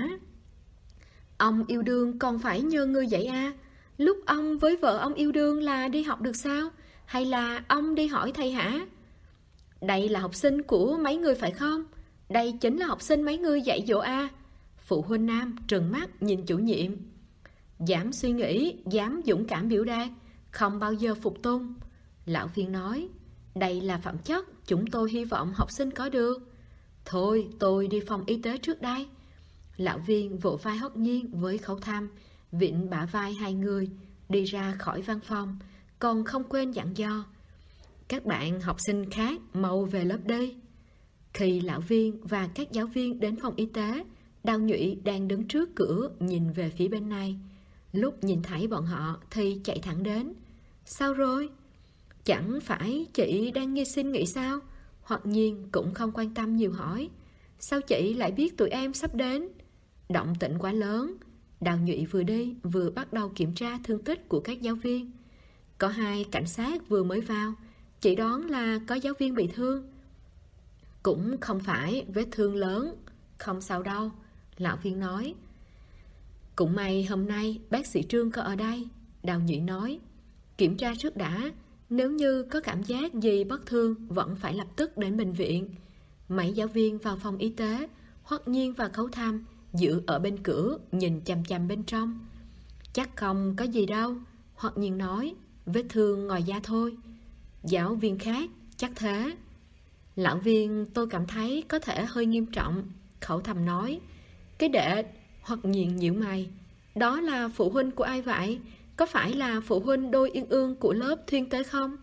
Ông yêu đương còn phải nhờ người dạy à? Lúc ông với vợ ông yêu đương là đi học được sao? Hay là ông đi hỏi thầy hả? Đây là học sinh của mấy người phải không? Đây chính là học sinh mấy người dạy dỗ à? Phụ huynh nam trừng mắt nhìn chủ nhiệm. Dám suy nghĩ, dám dũng cảm biểu đạt, không bao giờ phục tùng. Lão viên nói, đây là phẩm chất chúng tôi hy vọng học sinh có được. Thôi, tôi đi phòng y tế trước đây. Lão viên vỗ vai Hoắc Nhiên với Khấu Thăm, vịn bả vai hai người, đi ra khỏi văn phòng, còn không quên dặn dò. Các bạn học sinh khác mau về lớp đi. Khi lão viên và các giáo viên đến phòng y tế, Đào Nhụy đang đứng trước cửa nhìn về phía bên này. Lúc nhìn thấy bọn họ thì chạy thẳng đến. Sao rồi? Chẳng phải chị đang nghi xin nghỉ sao? Hoặc Nhiên cũng không quan tâm nhiều hỏi. Sao chị lại biết tụi em sắp đến? Động tĩnh quá lớn. Đào Nhụy vừa đi vừa bắt đầu kiểm tra thương tích của các giáo viên. Có 2 cảnh sát vừa mới vào, chị đoán là có giáo viên bị thương. Cũng không phải vết thương lớn, không sao đâu, lão viên nói. Cũng may hôm nay bác sĩ Trương có ở đây, Đào Nhụy nói. Kiểm tra trước đã, nếu như có cảm giác gì bất thương vẫn phải lập tức đến bệnh viện. Mấy giáo viên vào phòng y tế, Hoắc Nhiên và Khấu Thăm giữ ở bên cửa nhìn chằm chằm bên trong. Chắc không có gì đâu, Hoắc Nhiên nói, vết thương ngoài da thôi. Giáo viên khác, chắc thế. Lão viên tôi cảm thấy có thể hơi nghiêm trọng, Khấu Thăm nói. Cái đệ, Hoắc Nhiên nhíu mày. Đó là phụ huynh của ai vậy? Có phải là phụ huynh đôi Yên Ương của lớp Thuyên Tế không?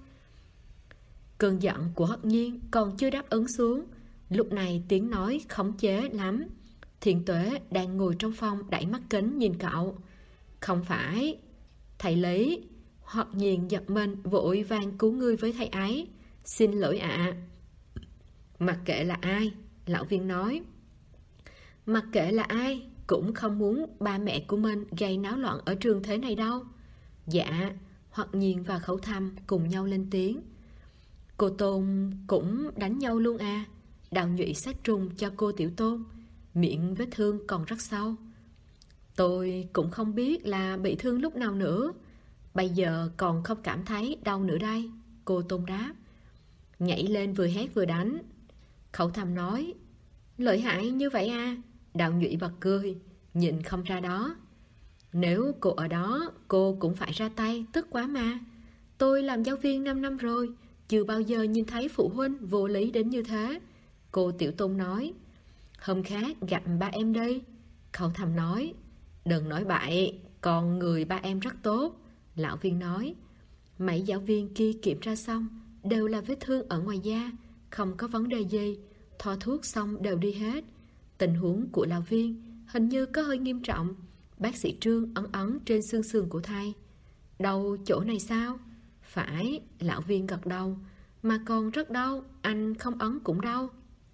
Cơn giận của Hoắc Nhiên còn chưa đáp ứng xuống. Lúc này tiếng nói khống chế lắm. Thiện Tuệ đang ngồi trong phòng đẩy mắt kính nhìn cậu. Không phải. Thầy Lý. Hoắc Nhiên giật mình vội vàng cứu người với thầy ấy. Xin lỗi ạ. Mặc kệ là ai, lão viên nói. Mặc kệ là ai, cũng không muốn ba mẹ của mình gây náo loạn ở trường thế này đâu. Dạ, Hoắc Nhiên và Khấu Thăm cùng nhau lên tiếng. Cô Tôn cũng đánh nhau luôn à? Đào Nhụy sát trùng cho cô Tiểu Tôn. Miệng vết thương còn rất sâu. Tôi cũng không biết là bị thương lúc nào nữa. Bây giờ còn không cảm thấy đau nữa đây, cô Tôn đáp. Nhảy lên vừa hét vừa đánh. Khấu Thăm nói. Lợi hại như vậy à? Đào Nhụy bật cười, nhìn không ra đó. Nếu cô ở đó, cô cũng phải ra tay, tức quá mà. Tôi làm giáo viên 5 năm rồi, chưa bao giờ nhìn thấy phụ huynh vô lý đến như thế. Cô Tiểu Tôn nói. Hôm khác gặp ba em đi, Khấu Thăm nói. Đừng nói bậy, con người ba em rất tốt, lão viên nói. Mấy giáo viên kia kiểm tra xong đều là vết thương ở ngoài da, không có vấn đề gì. Thoa thuốc xong đều đi hết. Tình huống của lão viên hình như có hơi nghiêm trọng. Bác sĩ Trương ấn ấn trên xương sườn của thầy. Đau chỗ này sao? Phải, lão viên gật đầu. Mà còn rất đau, anh không ấn cũng đau.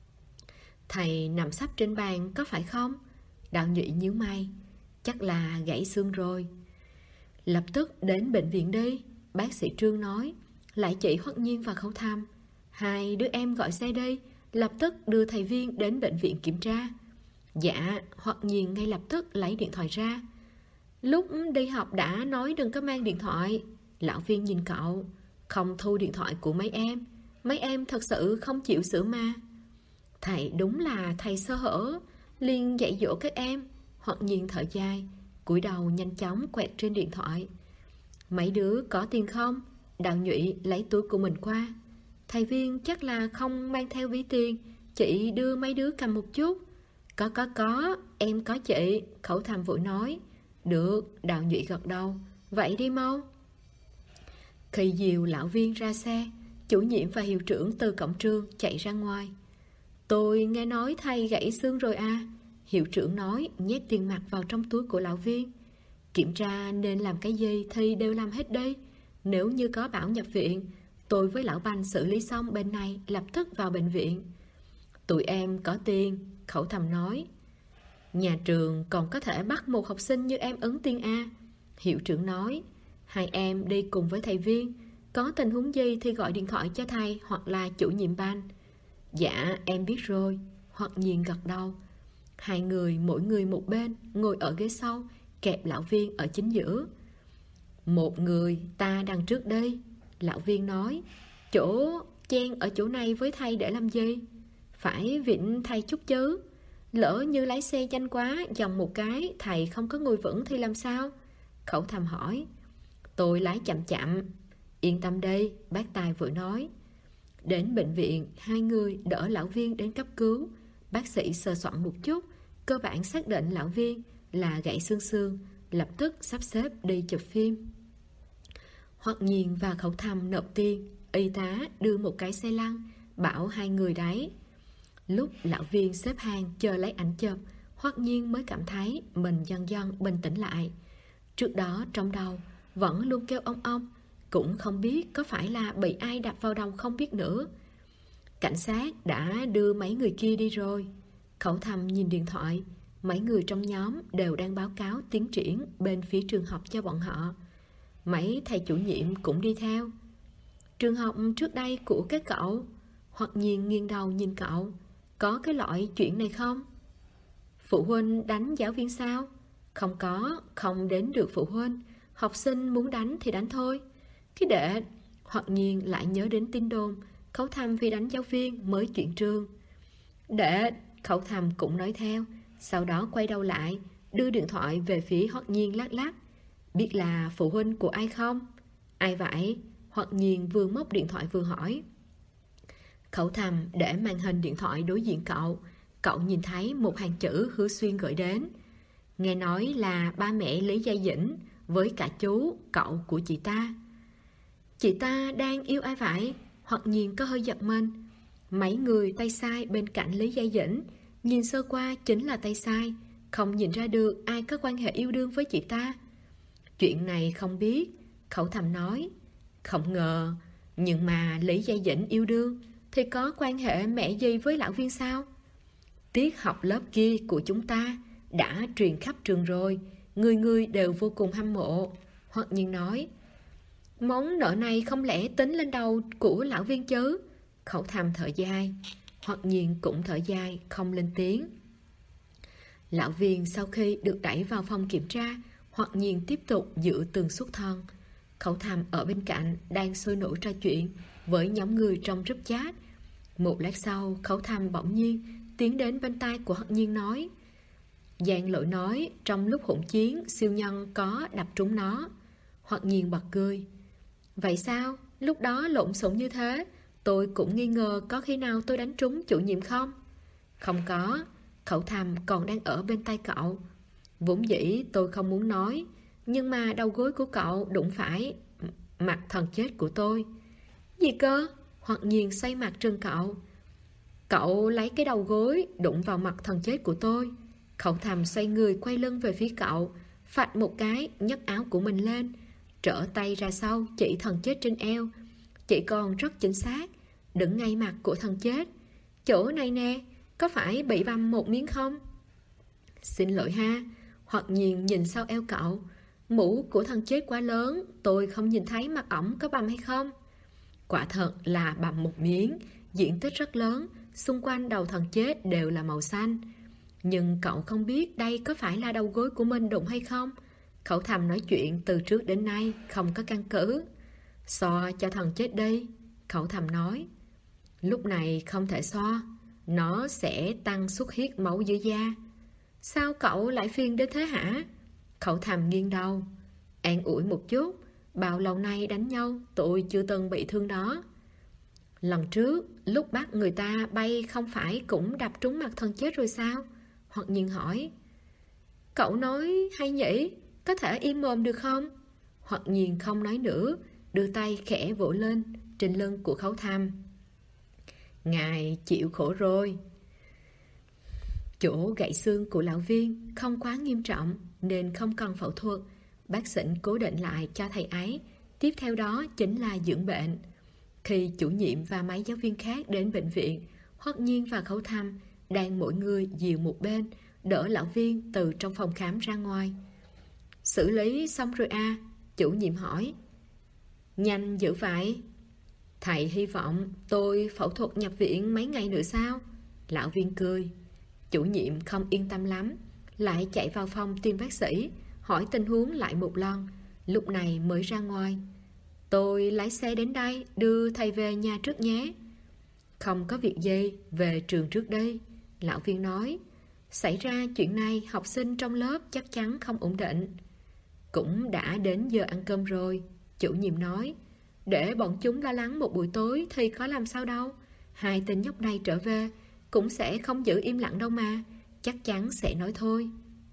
Thầy nằm sấp trên bàn có phải không? Đào Nhụy nhíu mày. Chắc là gãy xương rồi. Lập tức đến bệnh viện đi, bác sĩ Trương nói. Lại chỉ Hoắc Nhiên và Khấu Thăm. 2 đứa em gọi xe đi, lập tức đưa thầy Viên đến bệnh viện kiểm tra. Dạ, Hoắc Nhiên ngay lập tức lấy điện thoại ra. Lúc đi học đã nói đừng có mang điện thoại. Lão viên nhìn cậu. Không thu điện thoại của mấy em. Mấy em thật sự không chịu sửa mà. Thầy đúng là thầy sơ hở, liền dạy dỗ các em. Hoắc Nhiên thở dài, cúi đầu nhanh chóng quẹt trên điện thoại. Mấy đứa có tiền không? Đào Nhụy lấy túi của mình qua. Thầy Viên chắc là không mang theo ví tiền, chị đưa mấy đứa cầm một chút. Có, em có chị, Khấu Thăm vội nói. Được, Đào Nhụy gật đầu. Vậy đi mau. Khi dìu lão viên ra xe, chủ nhiệm và hiệu trưởng từ cổng trường chạy ra ngoài. Tôi nghe nói thầy gãy xương rồi à? Hiệu trưởng nói, nhét tiền mặt vào trong túi của lão viên. Kiểm tra nên làm cái gì thì đều làm hết đi. Nếu như có bảo nhập viện, tôi với lão Bành xử lý xong bên này lập tức vào bệnh viện. Tụi em có tiền, Khấu Thăm nói. Nhà trường còn có thể bắt một học sinh như em ứng tiền A, hiệu trưởng nói. 2 em đi cùng với thầy Viên, có tình huống gì thì gọi điện thoại cho thầy hoặc là chủ nhiệm ban. Dạ em biết rồi, Hoắc Nhiên gật đầu. 2 người mỗi người một bên, ngồi ở ghế sau, kẹp lão viên ở chính giữa. Một người ta đằng trước đây, lão viên nói. Chỗ chen ở chỗ này với thầy để làm gì? Phải vịn thầy chút chứ. Lỡ như lái xe nhanh quá, dòng một cái, thầy không có ngồi vững thì làm sao? Khấu Thăm hỏi. Tôi lái chậm chậm. Yên tâm đây, bác Tài vội nói. Đến bệnh viện, hai người đỡ lão Viên đến cấp cứu. Bác sĩ sờ soạn một chút, cơ bản xác định lão Viên là gãy xương xương, lập tức sắp xếp đi chụp phim. Hoặc Nhiên và Khẩu Thầm nộp tiền, y tá đưa một cái xe lăn, bảo hai người đấy. Lúc lão Viên xếp hàng chờ lấy ảnh chụp, Hoặc Nhiên mới cảm thấy mình dần dần bình tĩnh lại. Trước đó trong đầu vẫn luôn kêu ong, cũng không biết có phải là bị ai đập vào đầu không biết nữa. Cảnh sát đã đưa mấy người kia đi rồi. Khẩu Thầm nhìn điện thoại, mấy người trong nhóm đều đang báo cáo tiến triển bên phía trường học cho bọn họ. Mấy thầy chủ nhiệm cũng đi theo. Trường học trước đây của các cậu. Hoặc Nhiên nghiêng đầu nhìn cậu. Có cái loại chuyện này không? Phụ huynh đánh giáo viên sao? Không có, không đến được phụ huynh. Học sinh muốn đánh thì đánh thôi. Cái đệ. Hoặc Nhiên lại nhớ đến tin đồn Khẩu Thầm vì đánh giáo viên mới chuyển trường. Đệ. Khẩu Thầm cũng nói theo. Sau đó quay đầu lại, đưa điện thoại về phía Hoặc Nhiên lắc lắc. Biết là phụ huynh của ai không? Ai vậy? Hoặc Nhiên vừa móc điện thoại vừa hỏi. Khẩu Thầm để màn hình điện thoại đối diện cậu. Cậu nhìn thấy một hàng chữ Hứa Xuyên gửi đến. Nghe nói là ba mẹ Lý Gia Dĩnh với cả chú, cậu của chị ta. Chị ta đang yêu ai vậy? Hoặc Nhiên có hơi giật mình. Mấy người tay sai bên cạnh Lý Gia Dĩnh, nhìn sơ qua chính là tay sai, không nhìn ra được ai có quan hệ yêu đương với chị ta. Chuyện này không biết. Khẩu Thầm nói. Không ngờ. Nhưng mà Lý Gia Dĩnh yêu đương thì có quan hệ mẹ gì với lão Viên sao? Tiết học lớp kia của chúng ta đã truyền khắp trường rồi, người người đều vô cùng hâm mộ. Hoặc Nhiên nói. Món nợ này không lẽ tính lên đầu của lão Viên chứ? Khẩu Thầm thở dài. Hoặc Nhiên cũng thở dài, không lên tiếng. Lão Viên sau khi được đẩy vào phòng kiểm tra, Hoặc Nhiên tiếp tục giữ tường xuất thân. Khẩu Thầm ở bên cạnh đang sôi nổi trò chuyện với nhóm người trong group chat. Một lát sau, Khẩu Thầm bỗng nhiên tiến đến bên tai của Hoặc Nhiên nói. Giang Lỗi nói trong lúc hỗn chiến siêu nhân có đập trúng nó. Hoặc Nhiên bật cười. Vậy sao? Lúc đó lộn xộn như thế, tôi cũng nghi ngờ có khi nào tôi đánh trúng chủ nhiệm không? Không có. Khẩu Thầm còn đang ở bên tay cậu. Vốn dĩ tôi không muốn nói, nhưng mà đầu gối của cậu đụng phải mặt thần chết của tôi. Gì cơ? Hoặc Nhiên xoay mặt trừng cậu. Cậu lấy cái đầu gối đụng vào mặt thần chết của tôi. Khẩu Thầm xoay người quay lưng về phía cậu, phạch một cái nhấc áo của mình lên, trở tay ra sau chỉ thần chết trên eo. Chỉ còn rất chính xác, đứng ngay mặt của thần chết. Chỗ này nè, có phải bị băm một miếng không? Xin lỗi ha. Hoặc Nhiên nhìn sau eo cậu. Mũ của thần chết quá lớn, tôi không nhìn thấy mặt ổng có bầm hay không. Quả thật là bầm một miếng, diện tích rất lớn, xung quanh đầu thần chết đều là màu xanh. Nhưng cậu không biết đây có phải là đầu gối của mình đụng hay không. Khẩu Thầm nói chuyện từ trước đến nay không có căn cứ. So cho thần chết đi. Khẩu Thầm nói. Lúc này không thể so, nó sẽ tăng xuất huyết máu dưới da. Sao cậu lại phiền đến thế hả? Khẩu Thầm nghiêng đầu. An ủi một chút, bao lâu nay đánh nhau tôi chưa từng bị thương đó. Lần trước lúc bắt người ta bay không phải cũng đập trúng mặt thần chết rồi sao? Hoặc Nhiên hỏi. Cậu nói hay nhỉ, có thể im mồm được không? Hoặc Nhiên không nói nữa, đưa tay khẽ vỗ lên trên lưng của Khẩu Thầm. Ngài chịu khổ rồi. Chỗ gãy xương của lão Viên không quá nghiêm trọng nên không cần phẫu thuật. Bác sĩ cố định lại cho thầy ấy. Tiếp theo đó chính là dưỡng bệnh. Khi chủ nhiệm và mấy giáo viên khác đến bệnh viện, Hoặc Nhiên và Khẩu Thầm đang mỗi người dìu một bên, đỡ lão Viên từ trong phòng khám ra ngoài. Xử lý xong rồi à? Chủ nhiệm hỏi. Nhanh dữ vậy. Thầy hy vọng tôi phẫu thuật nhập viện mấy ngày nữa sao? Lão Viên cười. Chủ nhiệm không yên tâm lắm, lại chạy vào phòng tìm bác sĩ, hỏi tình huống lại một lần, lúc này mới ra ngoài. Tôi lái xe đến đây, đưa thầy về nhà trước nhé. Không có việc gì, về trường trước đi. Lão Viên nói. Xảy ra chuyện này, học sinh trong lớp chắc chắn không ổn định. Cũng đã đến giờ ăn cơm rồi. Chủ nhiệm nói. Để bọn chúng lo lắng một buổi tối thì có làm sao đâu. Hai tên nhóc này trở về cũng sẽ không giữ im lặng đâu mà. Chắc chắn sẽ nói thôi.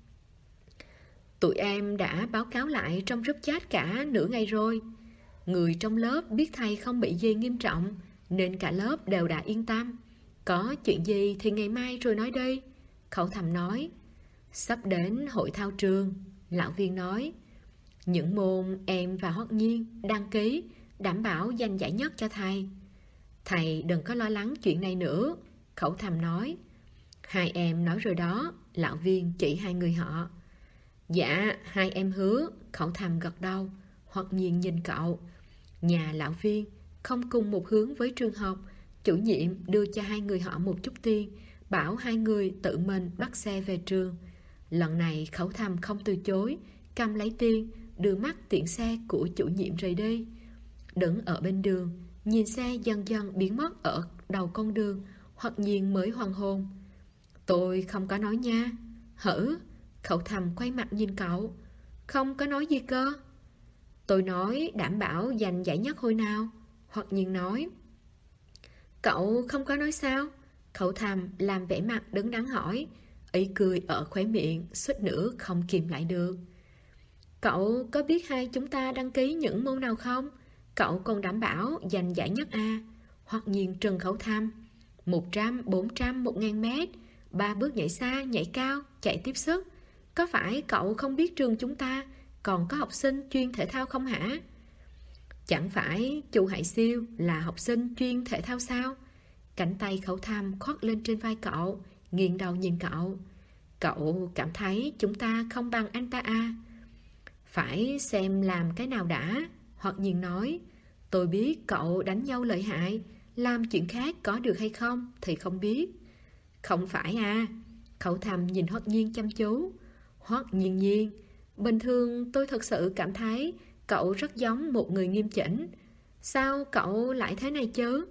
Tụi em đã báo cáo lại trong group chat cả nửa ngày rồi. Người trong lớp biết thầy không bị gì nghiêm trọng, nên cả lớp đều đã yên tâm. Có chuyện gì thì ngày mai rồi nói đi. Khẩu Thầm nói. Sắp đến hội thao trường, lão viên nói. Những môn em và Hoắc Nhiên đăng ký đảm bảo giành giải nhất cho thầy. Thầy đừng có lo lắng chuyện này nữa, Khẩu Thầm nói. Hai em nói rồi đó, lão viên chỉ hai người họ. Dạ, hai em hứa, Khẩu Thầm gật đầu. Hoắc Nhiên nhìn cậu. Nhà lão viên không cùng một hướng với trường học. Chủ nhiệm đưa cho hai người họ một chút tiền, bảo hai người tự mình bắt xe về trường. Lần này Khẩu Thầm không từ chối, cầm lấy tiền, đưa mắt tiện xe của chủ nhiệm rời đi. Đứng ở bên đường, nhìn xe dần dần biến mất ở đầu con đường, Hoắc Nhiên mới hoàn hồn. Tôi không có nói nha. Hử? Khẩu Thầm quay mặt nhìn cậu. Không có nói gì cơ? Tôi nói đảm bảo giành giải nhất hồi nào, Hoắc Nhiên nói. Cậu không có nói sao? Khẩu Thầm làm vẻ mặt đứng đắn hỏi. Ý cười ở khóe miệng suýt nữa không kìm lại được. Cậu có biết hai chúng ta đăng ký những môn nào không? Cậu còn đảm bảo giành giải nhất à? Hoắc Nhiên trừng Khẩu Thầm. 100, 400, 1000 mét, 3 bước nhảy xa, nhảy cao, chạy tiếp sức. Có phải cậu không biết trường chúng ta còn có học sinh chuyên thể thao không hả? Chẳng phải Chu Hải Siêu là học sinh chuyên thể thao sao? Cánh tay Khẩu Thầm khoác lên trên vai cậu, nghiêng đầu nhìn cậu. Cậu cảm thấy chúng ta không bằng anh ta à? Phải xem làm cái nào đã, Hoắc Nhiên nói. Tôi biết cậu đánh nhau lợi hại, làm chuyện khác có được hay không thì không biết. Không phải à? Khẩu Thầm nhìn Hoắc Nhiên chăm chú. Hoắc Nhiên Nhiên, bình thường tôi thật sự cảm thấy cậu rất giống một người nghiêm chỉnh. Sao cậu lại thế này chứ?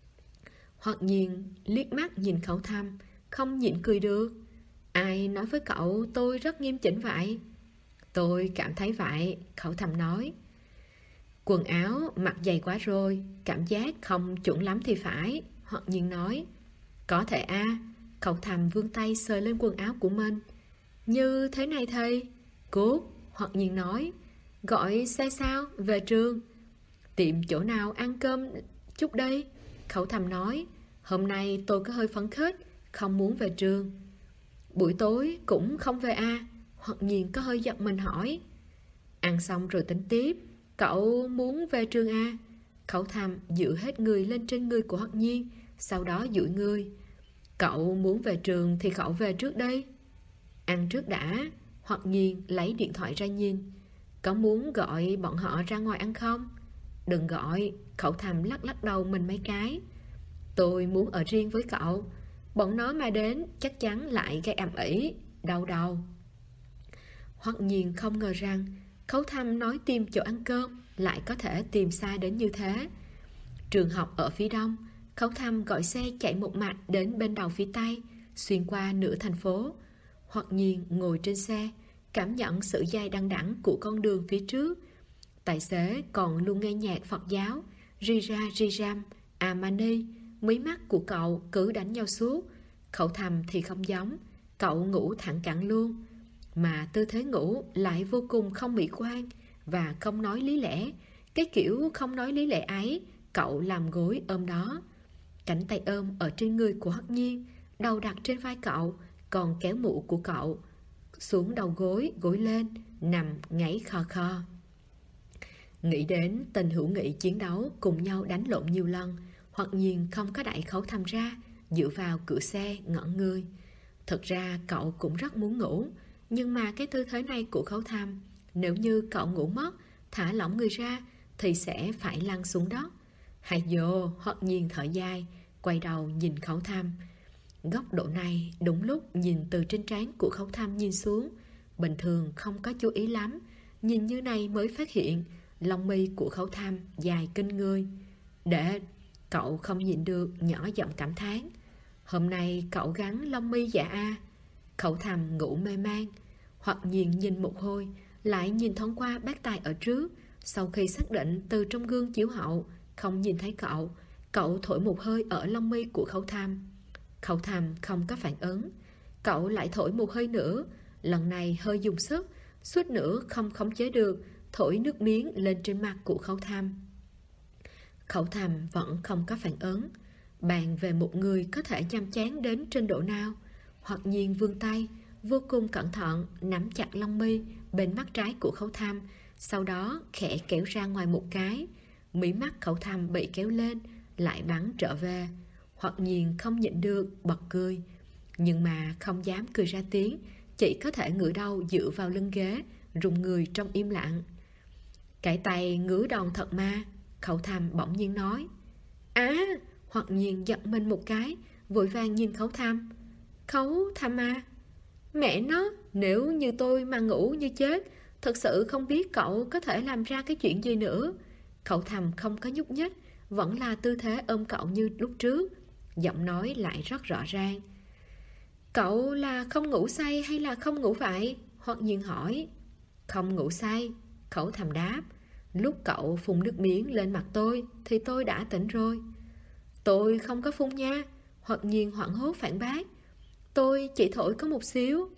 Hoắc Nhiên liếc mắt nhìn Khẩu Thầm, không nhịn cười được. Ai nói với cậu tôi rất nghiêm chỉnh vậy? Tôi cảm thấy vậy, Khẩu Thầm nói. Quần áo mặc dày quá rồi, cảm giác không chuẩn lắm thì phải, Hoắc Nhiên nói. Có thể à? Khẩu Thầm vươn tay sờ lên quần áo của mình. Như thế này thầy. Cốt, Hoắc Nhiên nói. Gọi xe sao về trường? Tiệm chỗ nào ăn cơm chút đây? Khẩu Thầm nói. Hôm nay tôi có hơi phấn khích, không muốn về trường. Buổi tối cũng không về à? Hoắc Nhiên có hơi giật mình hỏi. Ăn xong rồi tính tiếp. Cậu muốn về trường à? Khẩu Thầm dựa hết người lên trên người của Hoắc Nhiên, sau đó duỗi người. Cậu muốn về trường thì cậu về trước đây. Ăn trước đã. Hoắc Nhiên lấy điện thoại ra nhìn. Có muốn gọi bọn họ ra ngoài ăn không? Đừng gọi, Khẩu Thầm lắc lắc đầu mình mấy cái. Tôi muốn ở riêng với cậu. Bọn nó mà đến chắc chắn lại gây ầm ĩ, đau đầu. Hoắc Nhiên không ngờ rằng Khẩu Thầm nói tìm chỗ ăn cơm lại có thể tìm xa đến như thế. Trường học ở phía đông, Khẩu Thầm gọi xe chạy một mạch đến bên đầu phía tây, xuyên qua nửa thành phố. Hoắc Nhiên ngồi trên xe, cảm nhận sự dài đằng đẵng của con đường phía trước. Tài xế còn luôn nghe nhạc Phật giáo, ri ra ri ram, Amani. Mí mắt của cậu cứ đánh nhau suốt. Khẩu Thầm thì không giống, cậu ngủ thẳng cẳng luôn. Mà tư thế ngủ lại vô cùng không mỹ quan và không nói lý lẽ. Cái kiểu không nói lý lẽ ấy, cậu làm gối ôm đó. Cánh tay ôm ở trên người của Hoắc Nhiên, đầu đặt trên vai cậu, còn kéo mũ của cậu xuống đầu gối, gối lên, nằm ngáy khò khò. Nghĩ đến tình hữu nghị chiến đấu cùng nhau đánh lộn nhiều lần, Hoắc Nhiên không có đẩy Khẩu Thầm ra, dựa vào cửa xe ngẩn người. Thật ra cậu cũng rất muốn ngủ, nhưng mà cái tư thế này của Khẩu Thầm, nếu như cậu ngủ mất, thả lỏng người ra thì sẽ phải lăn xuống đất. Hay dồ, Hoắc Nhiên thở dài, quay đầu nhìn Khẩu Thầm. Góc độ này đúng lúc nhìn từ trên trán của Khẩu Thầm nhìn xuống. Bình thường không có chú ý lắm, nhìn như này mới phát hiện lông mi của Khẩu Thầm dài kinh người. Để cậu không nhịn được nhỏ giọng cảm thán. Hôm nay cậu gắn lông mi dạ a? Khẩu Thầm ngủ mê man. Hoặc nhìn một hồi, lại nhìn thoáng qua bác tài ở trước, Sau khi xác định từ trong gương chiếu hậu không nhìn thấy cậu, cậu thổi một hơi ở lông mi của Khấu Tham. Khấu Tham không có phản ứng. Cậu lại thổi một hơi nữa, lần này hơi dùng sức, suýt nữa không khống chế được, thổi nước miếng lên trên mặt của Khấu Tham. Khấu Tham vẫn không có phản ứng. Bàn về một người có thể nhàm chán đến trình độ nào. Hoặc nhiên vươn tay, vô cùng cẩn thận nắm chặt lông mi bên mắt trái của Khấu Tham, sau đó khẽ kéo ra ngoài một cái. Mí mắt Khấu Tham bị kéo lên, lại bắn trở về. Hoặc nhiên không nhịn được bật cười, nhưng mà không dám cười ra tiếng, chỉ có thể ngửa đầu dựa vào lưng ghế, rùng người trong im lặng. Cái tay ngứa đòn thật ma. Khấu Tham bỗng nhiên nói. Hoặc nhiên giật mình một cái, vội vàng nhìn Khấu Tham. Khấu Tham à? Mẹ nó, nếu như tôi mà ngủ như chết, thật sự không biết cậu có thể làm ra cái chuyện gì nữa. Khấu Tham không có nhúc nhích, vẫn là tư thế ôm cậu như lúc trước. Giọng nói lại rất rõ ràng. Cậu là không ngủ say hay là không ngủ vậy? Hoặc nhiên hỏi. Không ngủ say, Khấu Tham đáp. Lúc cậu phun nước miếng lên mặt tôi thì tôi đã tỉnh rồi. Tôi không có phun nha. Hoặc nhiên hoảng hốt phản bác. Tôi chỉ thổi có một xíu.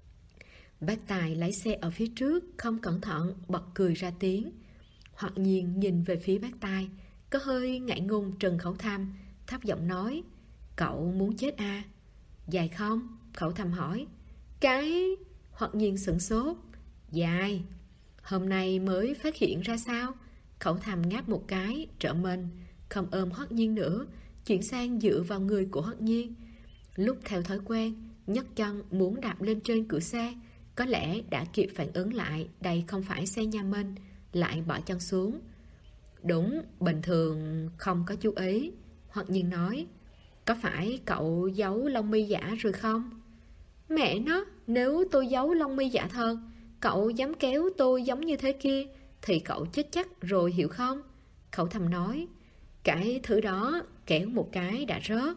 Bác Tài lái xe ở phía trước, không cẩn thận bật cười ra tiếng. Hoặc nhiên nhìn về phía bác Tài, có hơi ngại ngùng trừng Khấu Tham, thấp giọng nói. Cậu muốn chết à? Dài không? Khấu Tham hỏi. Cái... Hoặc nhiên sửng sốt. Dài. Hôm nay mới phát hiện ra sao? Khấu Tham ngáp một cái, trở mình, không ôm Hoắc Nhiên nữa, chuyển sang dựa vào người của Hoắc Nhiên. Lúc theo thói quen, nhấc chân muốn đạp lên trên cửa xe, có lẽ đã kịp phản ứng lại đây không phải xe nhà mình, lại bỏ chân xuống. Đúng, bình thường không có chú ý. Hoắc Nhiên nói. Có phải cậu giấu lông mi giả rồi không? Mẹ nó, nếu tôi giấu lông mi giả thật, cậu dám kéo tôi giống như thế kia thì cậu chết chắc rồi hiểu không? Khấu Tham nói. Cái thứ đó kéo một cái đã rớt.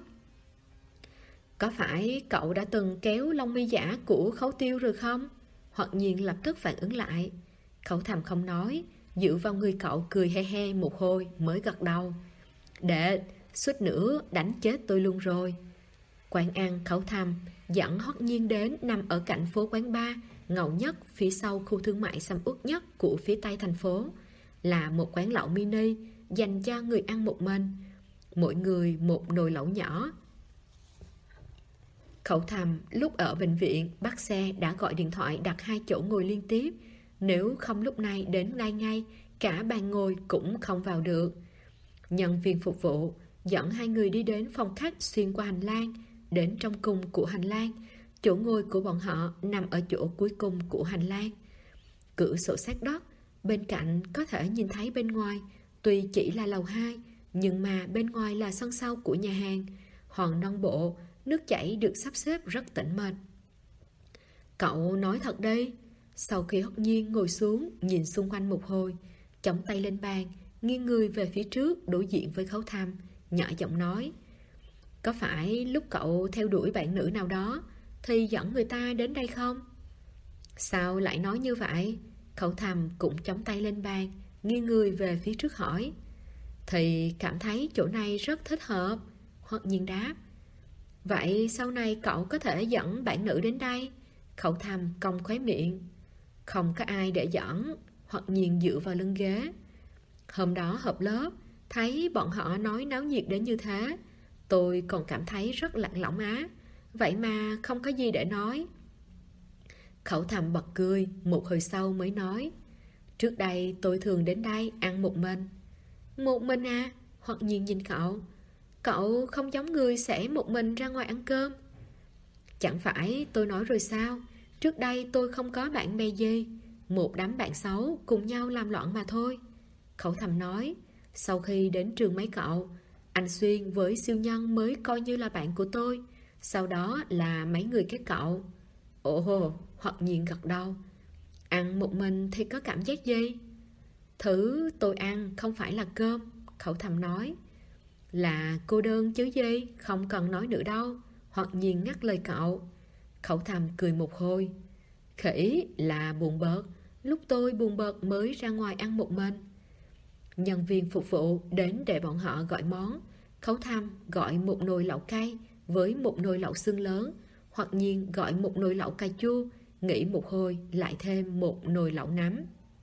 Có phải cậu đã từng kéo lông mi giả của Khấu Tiêu rồi không? Hoặc nhiên lập tức phản ứng lại. Khấu Tham không nói, dựa vào người cậu cười he he một hồi mới gật đầu. Đệ, suýt nữa đánh chết tôi luôn rồi. Quán ăn Khấu Tham dẫn Hoắc Nhiên đến nằm ở cạnh phố quán bar ngầu nhất phía sau khu thương mại sầm uất nhất của phía tây thành phố. Là một quán lẩu mini dành cho người ăn một mình, mỗi người một nồi lẩu nhỏ. Khấu Tham lúc ở bệnh viện bắt xe đã gọi điện thoại đặt 2 chỗ ngồi liên tiếp. Nếu không lúc này đến đây ngay, cả bàn ngồi cũng không vào được. Nhân viên phục vụ dẫn 2 người đi đến phòng khách xuyên qua hành lang. Đến trong cùng của hành lang, chỗ ngồi của bọn họ nằm ở chỗ cuối cùng của hành lang. Cửa sổ sát đất, bên cạnh có thể nhìn thấy bên ngoài. Tuy chỉ là lầu 2, nhưng mà bên ngoài là sân sau của nhà hàng. Hòn non bộ, nước chảy được sắp xếp rất tĩnh mịch. Cậu nói thật đi. Sau khi Hoắc Nhiên ngồi xuống, nhìn xung quanh một hồi, chống tay lên bàn, nghiêng người về phía trước đối diện với Khấu Tham, nhỏ giọng nói. Có phải lúc cậu theo đuổi bạn nữ nào đó thì dẫn người ta đến đây không? Sao lại nói như vậy? Khấu Tham cũng chống tay lên bàn, nghiêng người về phía trước hỏi. Thì cảm thấy chỗ này rất thích hợp. Hoắc Nhiên đáp. Vậy sau này cậu có thể dẫn bạn nữ đến đây? Khấu Tham cong khóe miệng. Không có ai để dẫn. Hoắc Nhiên dựa vào lưng ghế. Hôm đó họp lớp, thấy bọn họ nói náo nhiệt đến như thế, tôi còn cảm thấy rất lạc lõng á. Vậy mà không có gì để nói. Khấu Tham bật cười, một hồi sau mới nói. Trước đây tôi thường đến đây ăn một mình. Một mình à? Hoắc Nhiên nhìn cậu. Cậu không giống người sẽ một mình ra ngoài ăn cơm. Chẳng phải tôi nói rồi sao? Trước đây tôi không có bạn bè gì, một đám bạn xấu cùng nhau làm loạn mà thôi. Khấu Tham nói. Sau khi đến trường mấy cậu, anh Xuyên với siêu nhân mới coi như là bạn của tôi. Sau đó là mấy người các cậu. Ồ, Hoắc Nhiên gật đầu. Ăn một mình thì có cảm giác gì? Thứ tôi ăn không phải là cơm. Khấu Tham nói. Là cô đơn chứ gì, không cần nói nữa đâu. Hoắc Nhiên ngắt lời cậu. Khấu Tham cười một hồi. Khỉ là buồn bực, lúc tôi buồn bực mới ra ngoài ăn một mình. Nhân viên phục vụ đến để bọn họ gọi món. Khấu Thăm gọi một nồi lẩu cay với một nồi lẩu xương lớn, hoặc Nhiên gọi một nồi lẩu cà chua, nghỉ một hồi lại thêm một nồi lẩu nấm.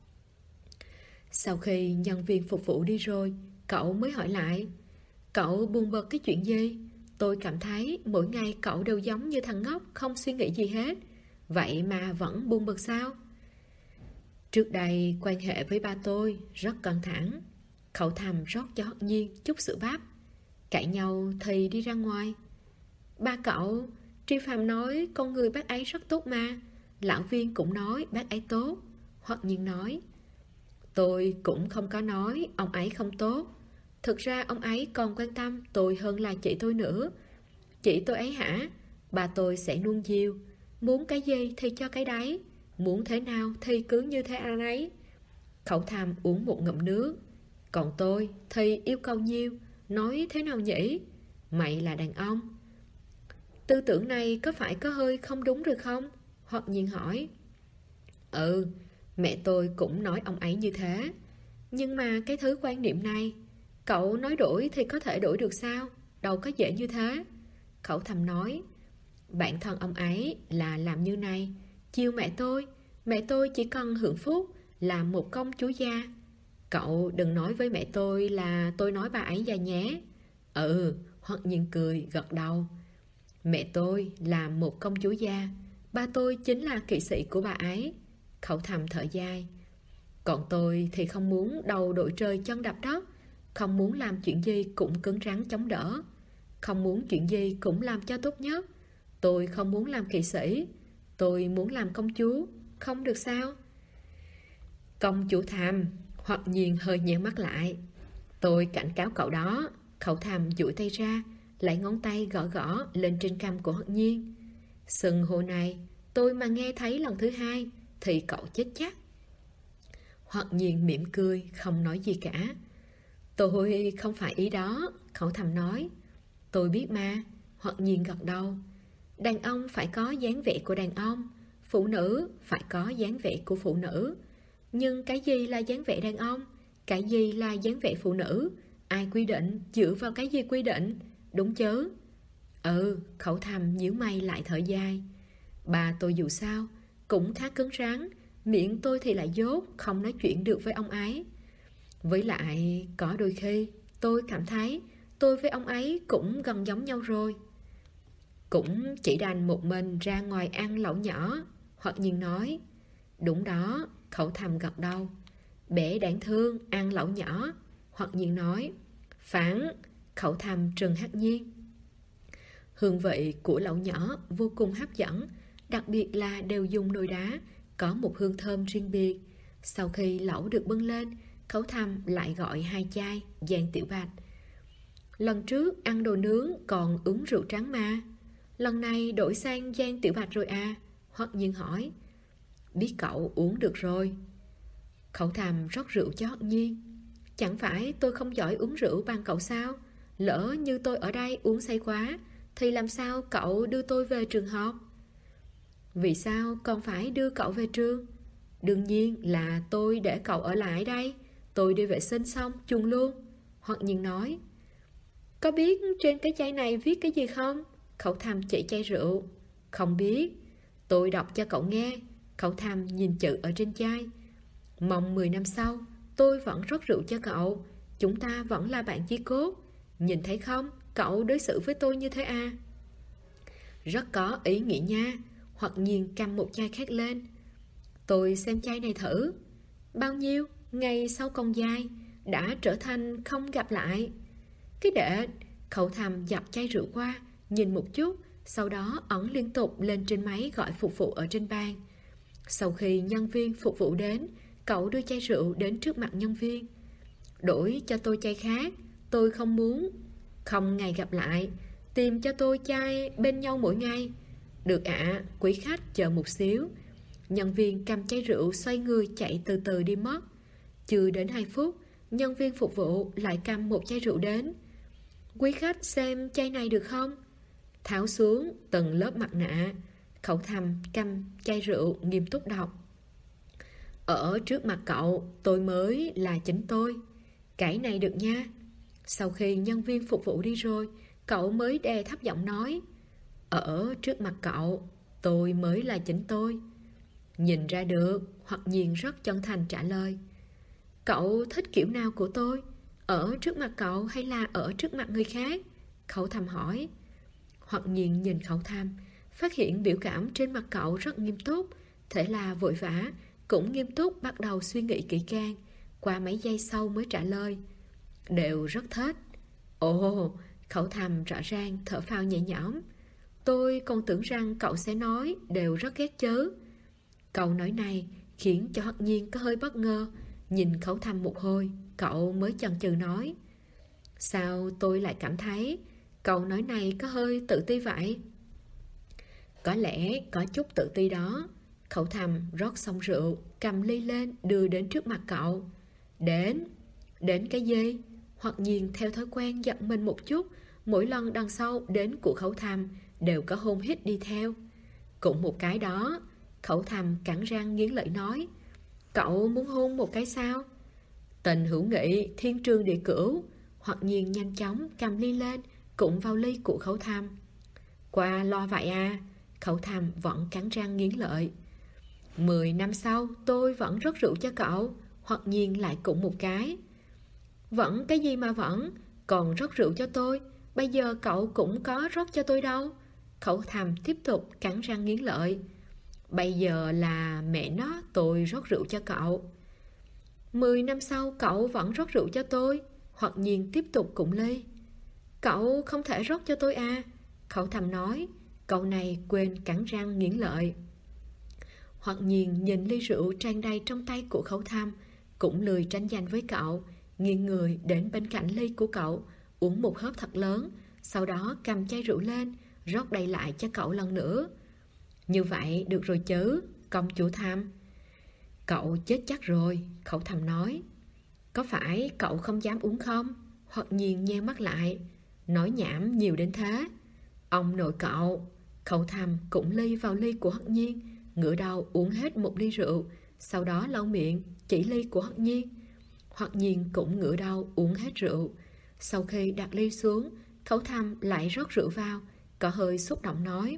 Sau khi nhân viên phục vụ đi rồi, cậu mới hỏi lại: cậu buồn bực cái chuyện gì? Tôi cảm thấy mỗi ngày cậu đều giống như thằng ngốc, không suy nghĩ gì hết. Vậy mà vẫn buồn bực sao? Trước đây quan hệ với ba tôi rất căng thẳng. Khẩu Thầm rót cho Hất Nhiên chút sữa bắp. Cãi nhau thì đi ra ngoài. Ba cậu, Tri Phạm nói con người bác ấy rất tốt mà. Lão Viên cũng nói bác ấy tốt. Hoặc Nhiên nói: tôi cũng không có nói ông ấy không tốt. Thực ra ông ấy còn quan tâm tôi hơn là chị tôi nữa. Chị tôi ấy hả? Bà tôi sẽ nuông chiều. Muốn cái gì thì cho cái đấy. Muốn thế nào thì cứ như thế anh ấy. Khẩu Thầm uống một ngụm nước. Còn tôi thì yêu cầu nhiều. Nói thế nào nhỉ? Mày là đàn ông. Tư tưởng này có phải có hơi không đúng rồi không? Hoặc Nhiên hỏi. Ừ, mẹ tôi cũng nói ông ấy như thế. Nhưng mà cái thứ quan niệm này, cậu nói đổi thì có thể đổi được sao? Đâu có dễ như thế. Khẩu Thầm nói: bản thân ông ấy là làm như này, chiều mẹ tôi chỉ cần hưởng phúc, làm một công chúa gia. Cậu đừng nói với mẹ tôi là tôi nói bà ấy già nhé. Ừ, Hoặc Nhiên cười gật đầu. Mẹ tôi là một công chúa gia, ba tôi chính là kỵ sĩ của bà ấy. Khẩu Thầm thở dài. Còn tôi thì không muốn đầu đội trời chân đạp đất, không muốn làm chuyện gì cũng cứng rắn chống đỡ, không muốn chuyện gì cũng làm cho tốt nhất. Tôi không muốn làm kỵ sĩ, tôi muốn làm công chúa, không được sao? Công chúa Thầm. Hoặc Nhiên hơi nheo mắt lại. Tôi cảnh cáo cậu đó. Khẩu Thầm duỗi tay ra, lại ngón tay gõ gõ lên trên cằm của Hoặc Nhiên. Sừng hồ này tôi mà nghe thấy lần thứ hai thì cậu chết chắc. Hoặc Nhiên mỉm cười, không nói gì cả. Tôi không phải ý đó. Khẩu Thầm nói. Tôi biết mà. Hoặc Nhiên gật đầu. Đàn ông phải có dáng vẻ của đàn ông, phụ nữ phải có dáng vẻ của phụ nữ. Nhưng cái gì là dáng vẻ đàn ông? Cái gì là dáng vẻ phụ nữ? Ai quy định? Dựa vào cái gì quy định? Đúng chứ? Ừ, Khẩu Thầm nhíu mày lại thở dài. Bà tôi dù sao cũng khá cứng rắn, miệng tôi thì lại dốt, không nói chuyện được với ông ấy. Với lại có đôi khi tôi cảm thấy tôi với ông ấy cũng gần giống nhau rồi. Cũng chỉ đành một mình ra ngoài ăn lẩu nhỏ. Hoặc Nhiên nói. Đúng đó. Khẩu Thầm gật đầu. Bé đáng thương ăn lẩu nhỏ. Hoặc Nhiên nói. Phản. Khẩu Thầm trừng Hắc Nhiên. Hương vị của lẩu nhỏ vô cùng hấp dẫn, đặc biệt là đều dùng nồi đá, có một hương thơm riêng biệt. Sau khi lẩu được bưng lên, Khẩu Thầm lại gọi 2 chai Giang Tiểu Bạch. Lần trước ăn đồ nướng còn uống rượu trắng mà, lần này đổi sang Giang Tiểu Bạch rồi à? Hoặc Nhiên hỏi. Biết cậu uống được rồi. Khẩu Thầm rót rượu cho Hoặc Nhiên. Chẳng phải tôi không giỏi uống rượu bằng cậu sao? Lỡ như tôi ở đây uống say quá thì làm sao cậu đưa tôi về trường học? Vì sao còn phải đưa cậu về trường? Đương nhiên là tôi để cậu ở lại đây. Tôi đi vệ sinh xong chuồn luôn. Hoặc Nhiên nói. Có biết trên cái chai này viết cái gì không? Khẩu Thầm chỉ chai rượu. Không biết. Tôi đọc cho cậu nghe. Khẩu Thầm nhìn chữ ở trên chai. Mong 10 năm sau tôi vẫn rót rượu cho cậu. Chúng ta vẫn là bạn chí cốt. Nhìn thấy không? Cậu đối xử với tôi như thế à? Rất có ý nghĩa nha. Hoặc Nhiên cầm một chai khác lên. Tôi xem chai này thử. Bao nhiêu ngày sau còn dài đã trở thành không gặp lại. Cái đệ. Khẩu Thầm dập chai rượu qua, nhìn một chút, sau đó ấn liên tục lên trên máy gọi phục vụ ở trên bàn. Sau khi nhân viên phục vụ đến, cậu đưa chai rượu đến trước mặt nhân viên. Đổi cho tôi chai khác. Tôi không muốn. Không ngày gặp lại. Tìm cho tôi chai bên nhau mỗi ngày. Được ạ, quý khách chờ một xíu. Nhân viên cầm chai rượu xoay người chạy từ từ đi mất. Chưa đến 2 phút, nhân viên phục vụ lại cầm một chai rượu đến. Quý khách xem chai này được không? Tháo xuống từng lớp mặt nạ, Khẩu Thầm cầm chai rượu nghiêm túc đọc. Ở trước mặt cậu, tôi mới là chính tôi. Cái này được nha. Sau khi nhân viên phục vụ đi rồi, cậu mới đè thấp giọng nói, ở trước mặt cậu, tôi mới là chính tôi. Nhìn ra được, Hoặc Nhiên rất chân thành trả lời. Cậu thích kiểu nào của tôi? Ở trước mặt cậu hay là ở trước mặt người khác? Khẩu Thầm hỏi. Hoặc Nhiên nhìn Khẩu Thầm, phát hiện biểu cảm trên mặt cậu rất nghiêm túc. Thế là vội vã, cũng nghiêm túc bắt đầu suy nghĩ kỹ càng. Qua mấy giây sau mới trả lời, đều rất thích. Ồ, Khẩu Thầm rõ ràng thở phào nhẹ nhõm. Tôi còn tưởng rằng cậu sẽ nói đều rất ghét chứ. Câu nói này khiến cho Hoặc Nhiên có hơi bất ngờ. Nhìn Khẩu Thầm một hồi, cậu mới chần chừ nói, sao tôi lại cảm thấy câu nói này có hơi tự ti vậy? Có lẽ có chút tự ti đó. Khẩu Thầm rót xong rượu, cầm ly lên đưa đến trước mặt cậu. Đến cái gì? Hoặc Nhiên theo thói quen giật mình một chút. Mỗi lần đằng sau đến của Khẩu Thầm đều có hôn hít đi theo. Cũng một cái đó. Khẩu Thầm cắn răng nghiến lợi nói, cậu muốn hôn một cái sao? Tình hữu nghị thiên trường địa cửu. Hoặc Nhiên nhanh chóng cầm ly lên, cũng vào ly của Khẩu Thầm. Qua lo vậy à? Khẩu Thầm vẫn cắn răng nghiến lợi. 10 năm sau tôi vẫn rót rượu cho cậu. Hoặc Nhiên lại cũng một cái. Vẫn cái gì mà vẫn? Còn rót rượu cho tôi. Bây giờ cậu cũng có rót cho tôi đâu. Khẩu Thầm tiếp tục cắn răng nghiến lợi. Bây giờ là mẹ nó tôi rót rượu cho cậu. 10 năm sau cậu vẫn rót rượu cho tôi. Hoặc Nhiên tiếp tục cụng ly. Cậu không thể rót cho tôi à? Khẩu Thầm nói. Cậu này quên cắn răng nghiến lợi. Hoặc Nhiên nhìn ly rượu tràn đầy trong tay của Khẩu Thầm, cũng lười tranh giành với cậu, nghiêng người đến bên cạnh ly của cậu, uống một hớp thật lớn, sau đó cầm chai rượu lên, rót đầy lại cho cậu lần nữa. Như vậy được rồi chứ, công chúa Thầm. Cậu chết chắc rồi, Khẩu Thầm nói. Có phải cậu không dám uống không? Hoặc Nhiên nheo mắt lại. Nói nhảm nhiều đến thế. Ông nội cậu. Khẩu Thầm cũng ly vào ly của Hoặc Nhiên, ngửa đầu uống hết một ly rượu, sau đó lau miệng chỉ ly của Hoặc Nhiên. Hoặc Nhiên cũng ngửa đầu uống hết rượu. Sau khi đặt ly xuống, Khẩu Thầm lại rót rượu vào, có hơi xúc động nói,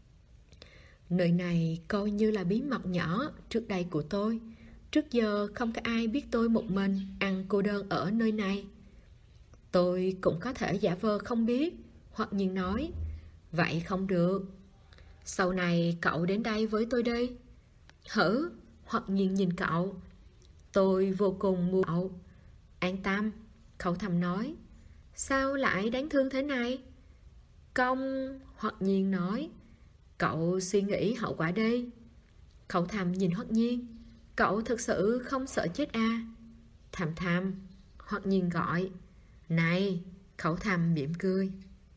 nơi này coi như là bí mật nhỏ trước đây của tôi. Trước giờ không có ai biết tôi một mình ăn cô đơn ở nơi này. Tôi cũng có thể giả vờ không biết, Hoặc Nhiên nói. Vậy không được. Sau này cậu đến đây với tôi đi. Hử? Hoặc Nhiên nhìn cậu. Tôi vô cùng muốn cậu. An tâm, Khẩu Thầm nói. Sao lại đáng thương thế này? Công, Hoặc Nhiên nói. Cậu suy nghĩ hậu quả đi. Khẩu Thầm nhìn Hoặc Nhiên. Cậu thực sự không sợ chết à? Thầm Thầm, Hoặc Nhiên gọi. Này, Khẩu Thầm mỉm cười.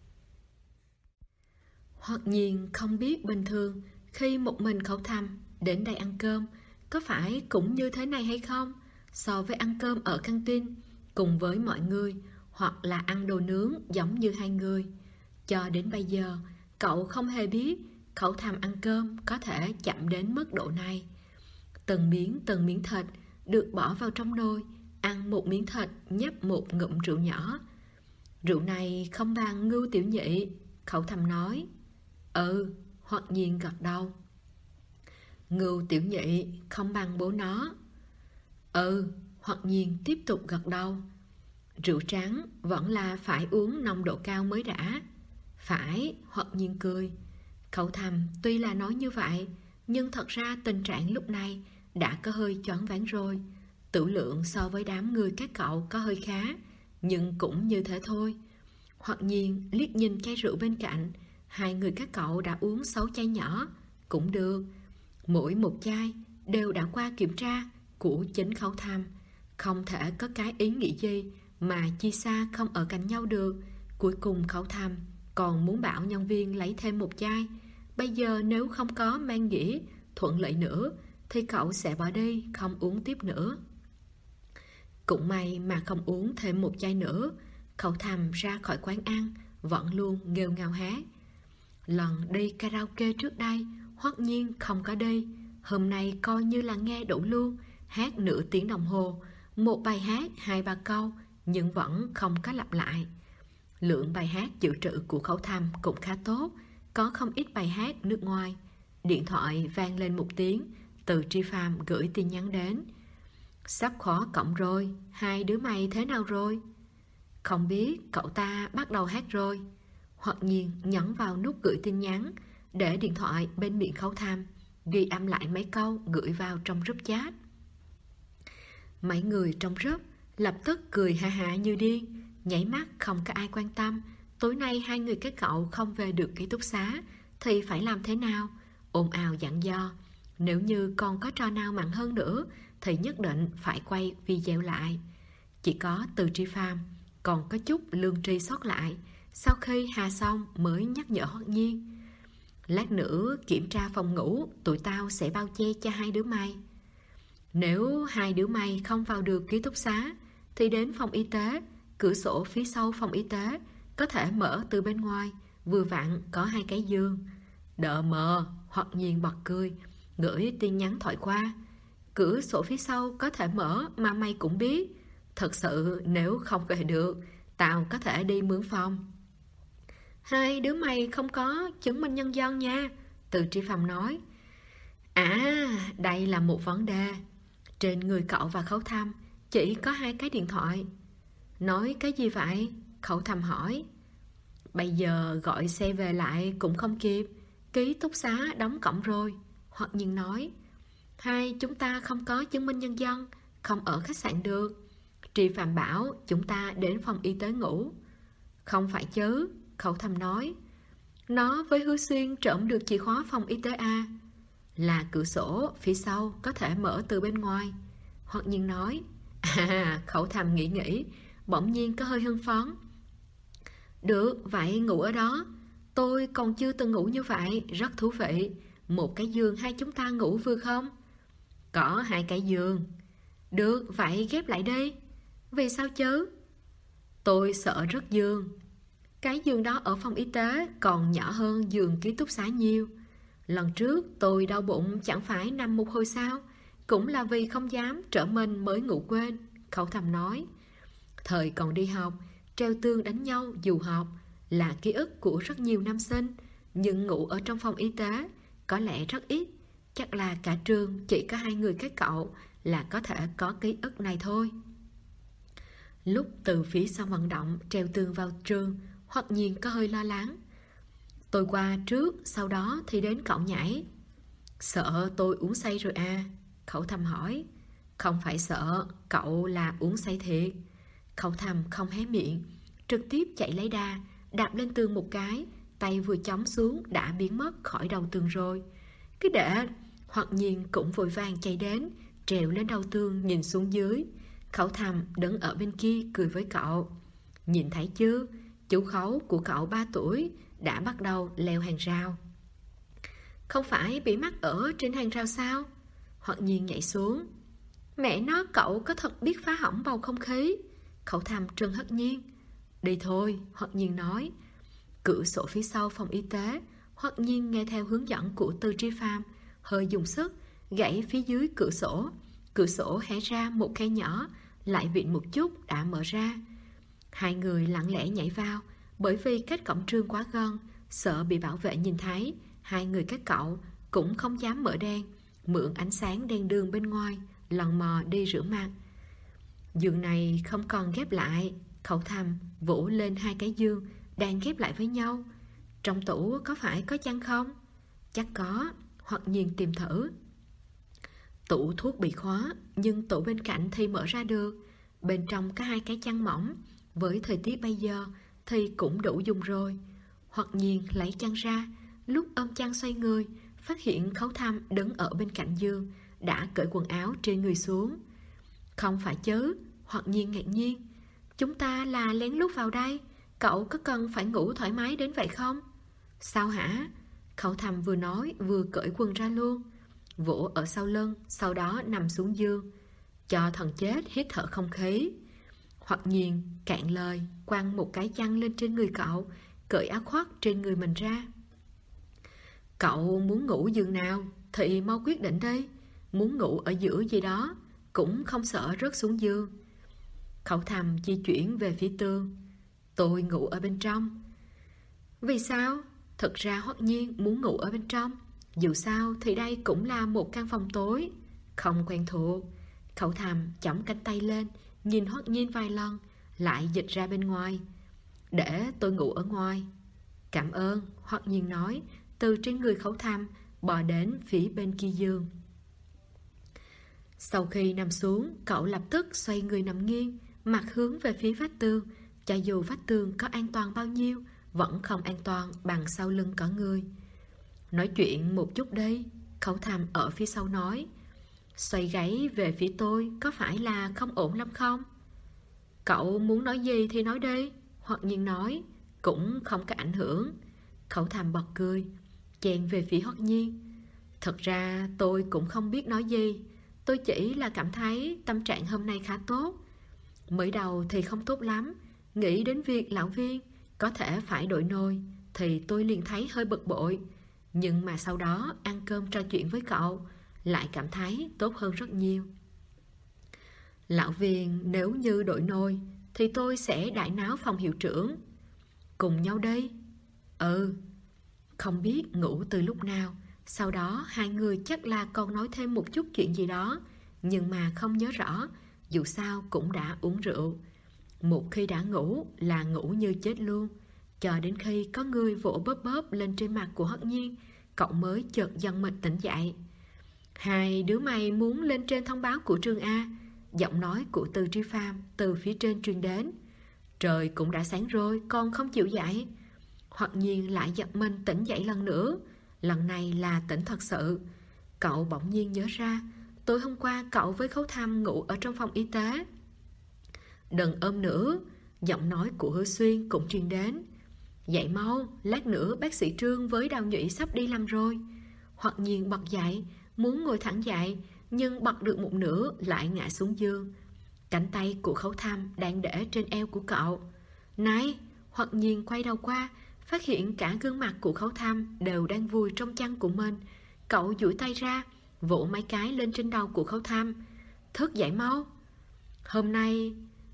Hoặc Nhiên không biết bình thường khi một mình Khẩu Thầm đến đây ăn cơm có phải cũng như thế này hay không, so với ăn cơm ở căng tin cùng với mọi người, hoặc là ăn đồ nướng giống như hai người. Cho đến bây giờ cậu không hề biết Khẩu Thầm ăn cơm có thể chậm đến mức độ này. Từng miếng thịt được bỏ vào trong nồi, ăn một miếng thịt nhấp một ngụm rượu nhỏ. Rượu này không bằng Ngưu tiểu nhị, Khẩu Thầm nói. Ừ, Hoặc Nhiên gật đầu. Ngưu tiểu nhị không bằng bố nó. Ừ, Hoặc Nhiên tiếp tục gật đầu. Rượu trắng vẫn là phải uống nồng độ cao mới đã. Phải, Hoặc Nhiên cười. Khẩu Thầm tuy là nói như vậy, nhưng thật ra tình trạng lúc này đã có hơi choáng váng rồi. Tử lượng so với đám người các cậu có hơi khá, nhưng cũng như thế thôi. Hoặc Nhiên liếc nhìn chai rượu bên cạnh. Hai người các cậu đã uống 6 chai nhỏ, cũng được. Mỗi một chai đều đã qua kiểm tra của chính Khẩu Thầm. Không thể có cái ý nghĩ gì mà chia xa không ở cạnh nhau được. Cuối cùng Khẩu Thầm còn muốn bảo nhân viên lấy thêm một chai. Bây giờ nếu không có mang nghĩa thuận lợi nữa thì cậu sẽ bỏ đi, không uống tiếp nữa. Cũng may mà không uống thêm một chai nữa. Khẩu Thầm ra khỏi quán ăn vẫn luôn nghêu ngao hát. Lần đi karaoke trước đây Hoặc Nhiên không có đi. Hôm nay coi như là nghe đủ luôn. hát nửa tiếng đồng hồ, một bài hát 2-3 câu nhưng vẫn không có lặp lại. Lượng bài hát dự trữ của Khẩu Thăm cũng khá tốt, có không ít bài hát nước ngoài. Điện thoại vang lên một tiếng, từ Tri Pham gửi tin nhắn đến. Sắp khóa cổng rồi, hai đứa mày thế nào rồi? Không biết, cậu ta bắt đầu hát rồi. Hoặc nhiên nhấn vào nút gửi tin nhắn, để điện thoại bên miệng Khấu Tham, ghi âm lại mấy câu gửi vào trong group chat. Mấy người trong group lập tức cười ha hả như điên, nhảy mắt không có ai quan tâm. Tối nay hai người các cậu không về được ký túc xá thì phải làm thế nào? Ồn ào dặn dò, nếu như còn có trò nào mặn hơn nữa thì nhất định phải quay video lại. Chỉ có Từ Tri Pham còn có chút lương tri sót lại, sau khi hà xong mới nhắc nhở Hoắc Nhiên. Lát nữa kiểm tra phòng ngủ, tụi tao sẽ bao che cho hai đứa mày. Nếu hai đứa mày không vào được ký túc xá thì đến phòng y tế, cửa sổ phía sau phòng y tế có thể mở từ bên ngoài, vừa vặn có hai cái giường. Đợ mờ, Hoặc Nhiên bật cười, gửi tin nhắn thoại qua. Cửa sổ phía sau có thể mở mà mày cũng biết. Thật sự nếu không về được, tao có thể đi mướn phòng. Hai đứa mày không có chứng minh nhân dân nha, Từ Tri Pham nói. À, đây là một vấn đề. Trên người cậu và Khấu Thăm chỉ có hai cái điện thoại. Nói cái gì vậy? Khấu Thăm hỏi. Bây giờ gọi xe về lại cũng không kịp, ký túc xá đóng cổng rồi, Hoặc Nhiên nói. Hai chúng ta không có chứng minh nhân dân, không ở khách sạn được. Tri Pham bảo chúng ta đến phòng y tế ngủ. Không phải chứ, Khẩu Thăm nói. Nó với Hứa Xuyên trộm được chìa khóa phòng y tế A. Là cửa sổ phía sau có thể mở từ bên ngoài, Hoặc Nhiên nói. À, Khẩu Thăm nghĩ, bỗng nhiên có hơi hưng phấn. Được, vậy ngủ ở đó. Tôi còn chưa từng ngủ như vậy, rất thú vị. Một cái giường hai chúng ta ngủ vừa không? Có hai cái giường. Được, vậy ghép lại đi. Vì sao chứ? Tôi sợ rất giường. Cái giường đó ở phòng y tế còn nhỏ hơn giường ký túc xá nhiều. Lần trước tôi đau bụng chẳng phải nằm một hồi sao? Cũng là vì không dám trở mình mới ngủ quên, Khẩu Thăm nói. Thời còn đi học, treo tường đánh nhau dù học là ký ức của rất nhiều nam sinh, nhưng ngủ ở trong phòng y tế có lẽ rất ít. Chắc là cả trường chỉ có hai người các cậu là có thể có ký ức này thôi. Lúc từ phía sau vận động treo tường vào trường, Hoặc Nhiên có hơi lo lắng. Tôi qua trước, sau đó thì đến cậu nhảy. Sợ tôi uống say rồi à? Khẩu Thăm hỏi. Không phải sợ, cậu là uống say thiệt. Khẩu Thăm không hé miệng, trực tiếp chạy lấy đà, đạp lên tường một cái, tay vừa chóng xuống đã biến mất khỏi đầu tường rồi. Cứ để. Hoặc Nhiên cũng vội vàng chạy đến, trèo lên đầu tường nhìn xuống dưới. Khẩu Thăm đứng ở bên kia cười với cậu. Nhìn thấy chưa, chú Khấu của cậu 3 tuổi đã bắt đầu leo hàng rào. Không phải bị mắc ở trên hàng rào sao? Hoặc Nhiên nhảy xuống. Mẹ nó, cậu có thật biết phá hỏng bầu không khí. Khẩu Thăm trừng hất Nhiên. Đi thôi, Hoặc Nhiên nói. Cửa sổ phía sau phòng y tế, Hoặc Nhiên nghe theo hướng dẫn của Từ Tri Pham, hơi dùng sức gãy phía dưới cửa sổ. Cửa sổ hé ra một khe nhỏ, lại vịn một chút đã mở ra. Hai người lặng lẽ nhảy vào, bởi vì cách cổng trường quá gần, sợ bị bảo vệ nhìn thấy. Hai người các cậu cũng không dám mở đèn, mượn ánh sáng đèn đường bên ngoài, lần mò đi rửa mặt. Giường này không còn ghép lại, Khẩu Thăm vỗ lên hai cái giường đang ghép lại với nhau. Trong tủ có phải có chăn không? Chắc có, Hoặc Nhiên tìm thử. Tủ thuốc bị khóa, nhưng tủ bên cạnh thì mở ra được. Bên trong có hai cái chăn mỏng, với thời tiết bây giờ thì cũng đủ dùng rồi. Hoặc Nhiên lấy chăn ra, lúc ôm chăn xoay người, phát hiện Khấu Thăm đứng ở bên cạnh giường, đã cởi quần áo trên người xuống. Không phải chứ, Hoặc Nhiên ngạc nhiên. Chúng ta là lén lút vào đây, cậu có cần phải ngủ thoải mái đến vậy không? Sao hả? Khẩu Thăm vừa nói vừa cởi quần ra luôn, vỗ ở sau lưng, sau đó nằm xuống giường, cho thằng chết hít thở không khí. Hoặc Nhiên cạn lời, quăng một cái chăn lên trên người cậu, cởi áo khoác trên người mình ra. Cậu muốn ngủ giường nào thì mau quyết định đi. Muốn ngủ ở giữa gì đó, cũng không sợ rớt xuống giường. Khẩu Thầm di chuyển về phía tường. Tôi ngủ ở bên trong. Vì sao? Thực ra Hoắc Nhiên muốn ngủ ở bên trong. Dù sao thì đây cũng là một căn phòng tối, không quen thuộc. Khẩu Thầm chỏng cánh tay lên, nhìn Hoắc Nhiên vài lần, lại dịch ra bên ngoài. Để tôi ngủ ở ngoài. Cảm ơn, Hoắc Nhiên nói, từ trên người Khẩu Thầm bò đến phía bên kia giường. Sau khi nằm xuống, cậu lập tức xoay người nằm nghiêng, mặt hướng về phía vách tường. Cho dù vách tường có an toàn bao nhiêu, vẫn không an toàn bằng sau lưng có người. Nói chuyện một chút đi, Khẩu Thầm ở phía sau nói. Xoay gáy về phía tôi, có phải là không ổn lắm không? Cậu muốn nói gì thì nói đi, Hoắc Nhiên nói. Cũng không có ảnh hưởng. Khẩu Thầm bật cười, chèn về phía Hoắc Nhiên. Thật ra tôi cũng không biết nói gì. Tôi chỉ là cảm thấy tâm trạng hôm nay khá tốt. Mới đầu thì không tốt lắm. Nghĩ đến việc lão Viên có thể phải đổi nồi thì tôi liền thấy hơi bực bội. Nhưng mà sau đó ăn cơm trò chuyện với cậu, lại cảm thấy tốt hơn rất nhiều. Lão Viên nếu như đổi nồi thì tôi sẽ đại náo phòng hiệu trưởng. Cùng nhau đi. Ừ. Không biết ngủ từ lúc nào. Sau đó hai người chắc là còn nói thêm một chút chuyện gì đó, nhưng mà không nhớ rõ. Dù sao cũng đã uống rượu. Một khi đã ngủ là ngủ như chết luôn. Cho đến khi có người vỗ bóp bóp lên trên mặt của Hoắc Nhiên, cậu mới chợt giật mình tỉnh dậy. Hai đứa mày muốn lên trên thông báo của trường A. Giọng nói của Từ Tri Phàm từ phía trên truyền đến. Trời cũng đã sáng rồi, con không chịu dậy. Hoắc Nhiên lại giật mình tỉnh dậy lần nữa. Lần này là tỉnh thật sự. Cậu bỗng nhiên nhớ ra, tối hôm qua cậu với Khấu Thăm ngủ ở trong phòng y tế. Đừng ôm nữa. Giọng nói của Hứa Xuyên cũng truyền đến. Dậy mau, lát nữa bác sĩ Trương với Đào Nhụy sắp đi làm rồi. Hoắc Nhiên bật dậy, muốn ngồi thẳng dậy, nhưng bật được một nửa lại ngã xuống giường. Cánh tay của Khấu Thăm đang để trên eo của cậu. Này! Hoắc Nhiên quay đầu qua, phát hiện cả gương mặt của Khấu Thăm đều đang vùi trong chăn của mình. Cậu duỗi tay ra, vỗ mấy cái lên trên đầu của Khấu Thăm. Thức dậy mau. Hôm nay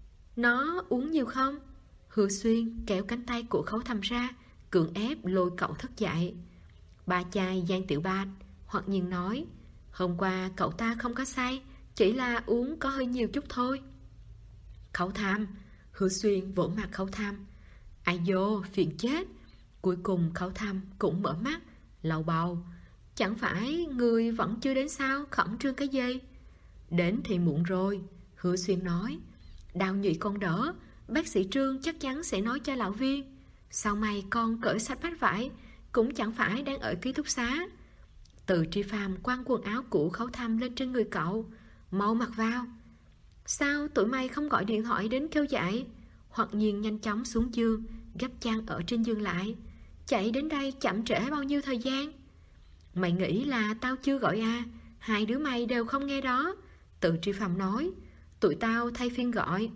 nó uống nhiều không? Hứa Xuyên kéo cánh tay của Khấu Thăm ra, cưỡng ép lôi cậu thức dậy. 3 chai Giang Tiểu Bạch. Hoắc Nhiên nói. Hôm qua cậu ta không có say, chỉ là uống có hơi nhiều chút thôi. Khấu Thăm. Hứa Xuyên vỗ mặt Khấu Thăm. Ai vô, phiền chết. Cuối cùng Khấu Thăm cũng mở mắt, lầu bầu. Chẳng phải người vẫn chưa đến sao, khẩn trương cái gì? Đến thì muộn rồi, Hứa Xuyên nói. Đào Nhụy con đỡ, bác sĩ Trương chắc chắn sẽ nói cho lão Viên. Sao mày con cởi sạch bách vải, cũng chẳng phải đang ở ký túc xá. Từ Tri Phàm quăng quần áo của Khấu Thăm lên trên người cậu. Mau mặc vào. Sao tụi mày không gọi điện thoại đến kêu dậy? Hoắc Nhiên nhanh chóng xuống giường, gấp chăn ở trên giường lại. Chạy đến đây chậm trễ bao nhiêu thời gian? Mày nghĩ là tao chưa gọi à? Hai đứa mày đều không nghe đó. Từ Tri Phàm nói. Tụi tao thay phiên gọi.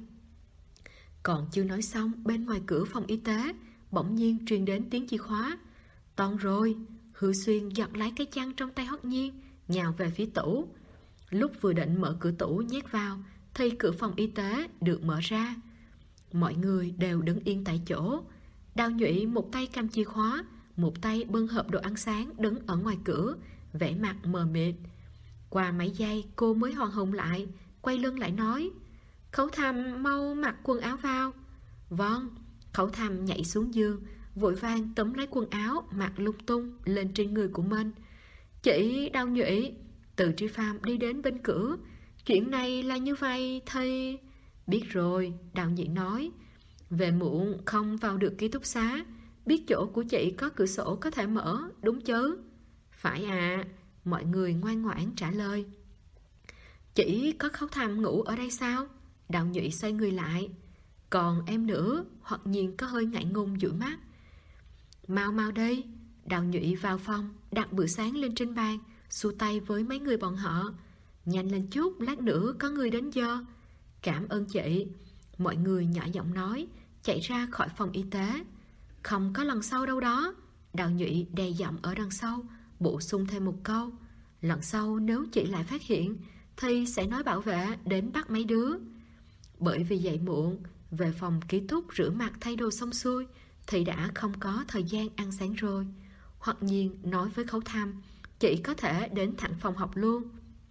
Còn chưa nói xong, bên ngoài cửa phòng y tế bỗng nhiên truyền đến tiếng chìa khóa. Toàn rồi. Hứa Xuyên giật lấy cái chăn trong tay Hoắc Nhiên, nhào về phía tủ. Lúc vừa định mở cửa tủ nhét vào thì cửa phòng y tế được mở ra. Mọi người đều đứng yên tại chỗ. Đào Nhụy một tay cầm chìa khóa, một tay bưng hộp đồ ăn sáng đứng ở ngoài cửa, vẻ mặt mờ mịt. Qua mấy giây cô mới hoàn hồn lại, quay lưng lại nói. Khấu Thăm mau mặc quần áo vào. Vâng. Khấu Thăm nhảy xuống giường, vội vàng túm lấy quần áo mặc lung tung lên trên người của mình. Chị Đào Nhụy. Từ Tri Phàm đi đến bên cửa. Chuyện này là như vậy thì... Biết rồi, Đào Nhụy nói. Về muộn không vào được ký túc xá. Biết chỗ của chị có cửa sổ có thể mở, đúng chứ? Phải à, mọi người ngoan ngoãn trả lời. Chỉ có Khấu Thăm ngủ ở đây sao? Đào Nhụy xoay người lại. Còn em nữa. Hoặc nhiên có hơi ngại ngùng dụi mắt. Mau mau đây. Đào Nhụy vào phòng, đặt bữa sáng lên trên bàn, xua tay với mấy người bọn họ. Nhanh lên chút, lát nữa có người đến giờ. Cảm ơn chị. Mọi người nhỏ giọng nói, chạy ra khỏi phòng y tế. Không có lần sau đâu đó. Đào Nhụy đè giọng ở đằng sau, bổ sung thêm một câu. Lần sau nếu chị lại phát hiện thì sẽ nói bảo vệ đến bắt mấy đứa. Bởi vì dậy muộn, về phòng ký túc rửa mặt thay đồ xong xuôi thì đã không có thời gian ăn sáng rồi. Hoặc Nhiên nói với Khấu Thăm chỉ có thể đến thẳng phòng học luôn.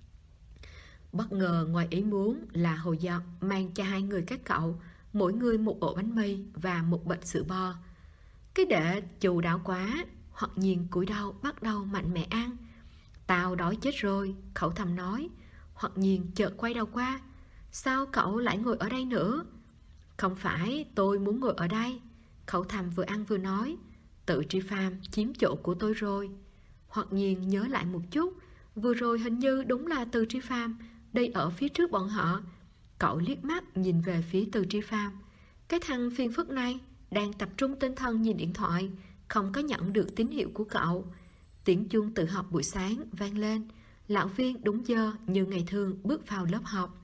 Bất ngờ ngoài ý muốn là Hồ Giật mang cho hai người các cậu mỗi người một ổ bánh mì và một bịch sữa bò. Cái đệ chu đáo quá. Hoặc Nhiên cúi đầu bắt đầu mạnh mẽ ăn. Tao đói chết rồi, Khấu Thăm nói. Hoặc Nhiên chợt quay đầu qua. Sao cậu lại ngồi ở đây nữa? Không phải tôi muốn ngồi ở đây, Khấu Thăm vừa ăn vừa nói. Tự Tri Pham chiếm chỗ của tôi rồi. Hoặc Nhiên nhớ lại một chút, vừa rồi hình như đúng là Từ Tri Pham đi ở phía trước bọn họ. Cậu liếc mắt nhìn về phía Từ Tri Pham. Cái thằng phiền phức này đang tập trung tinh thần nhìn điện thoại, không có nhận được tín hiệu của cậu. Tiếng chuông tự học buổi sáng vang lên. Lão Viên đúng giờ như ngày thường bước vào lớp học.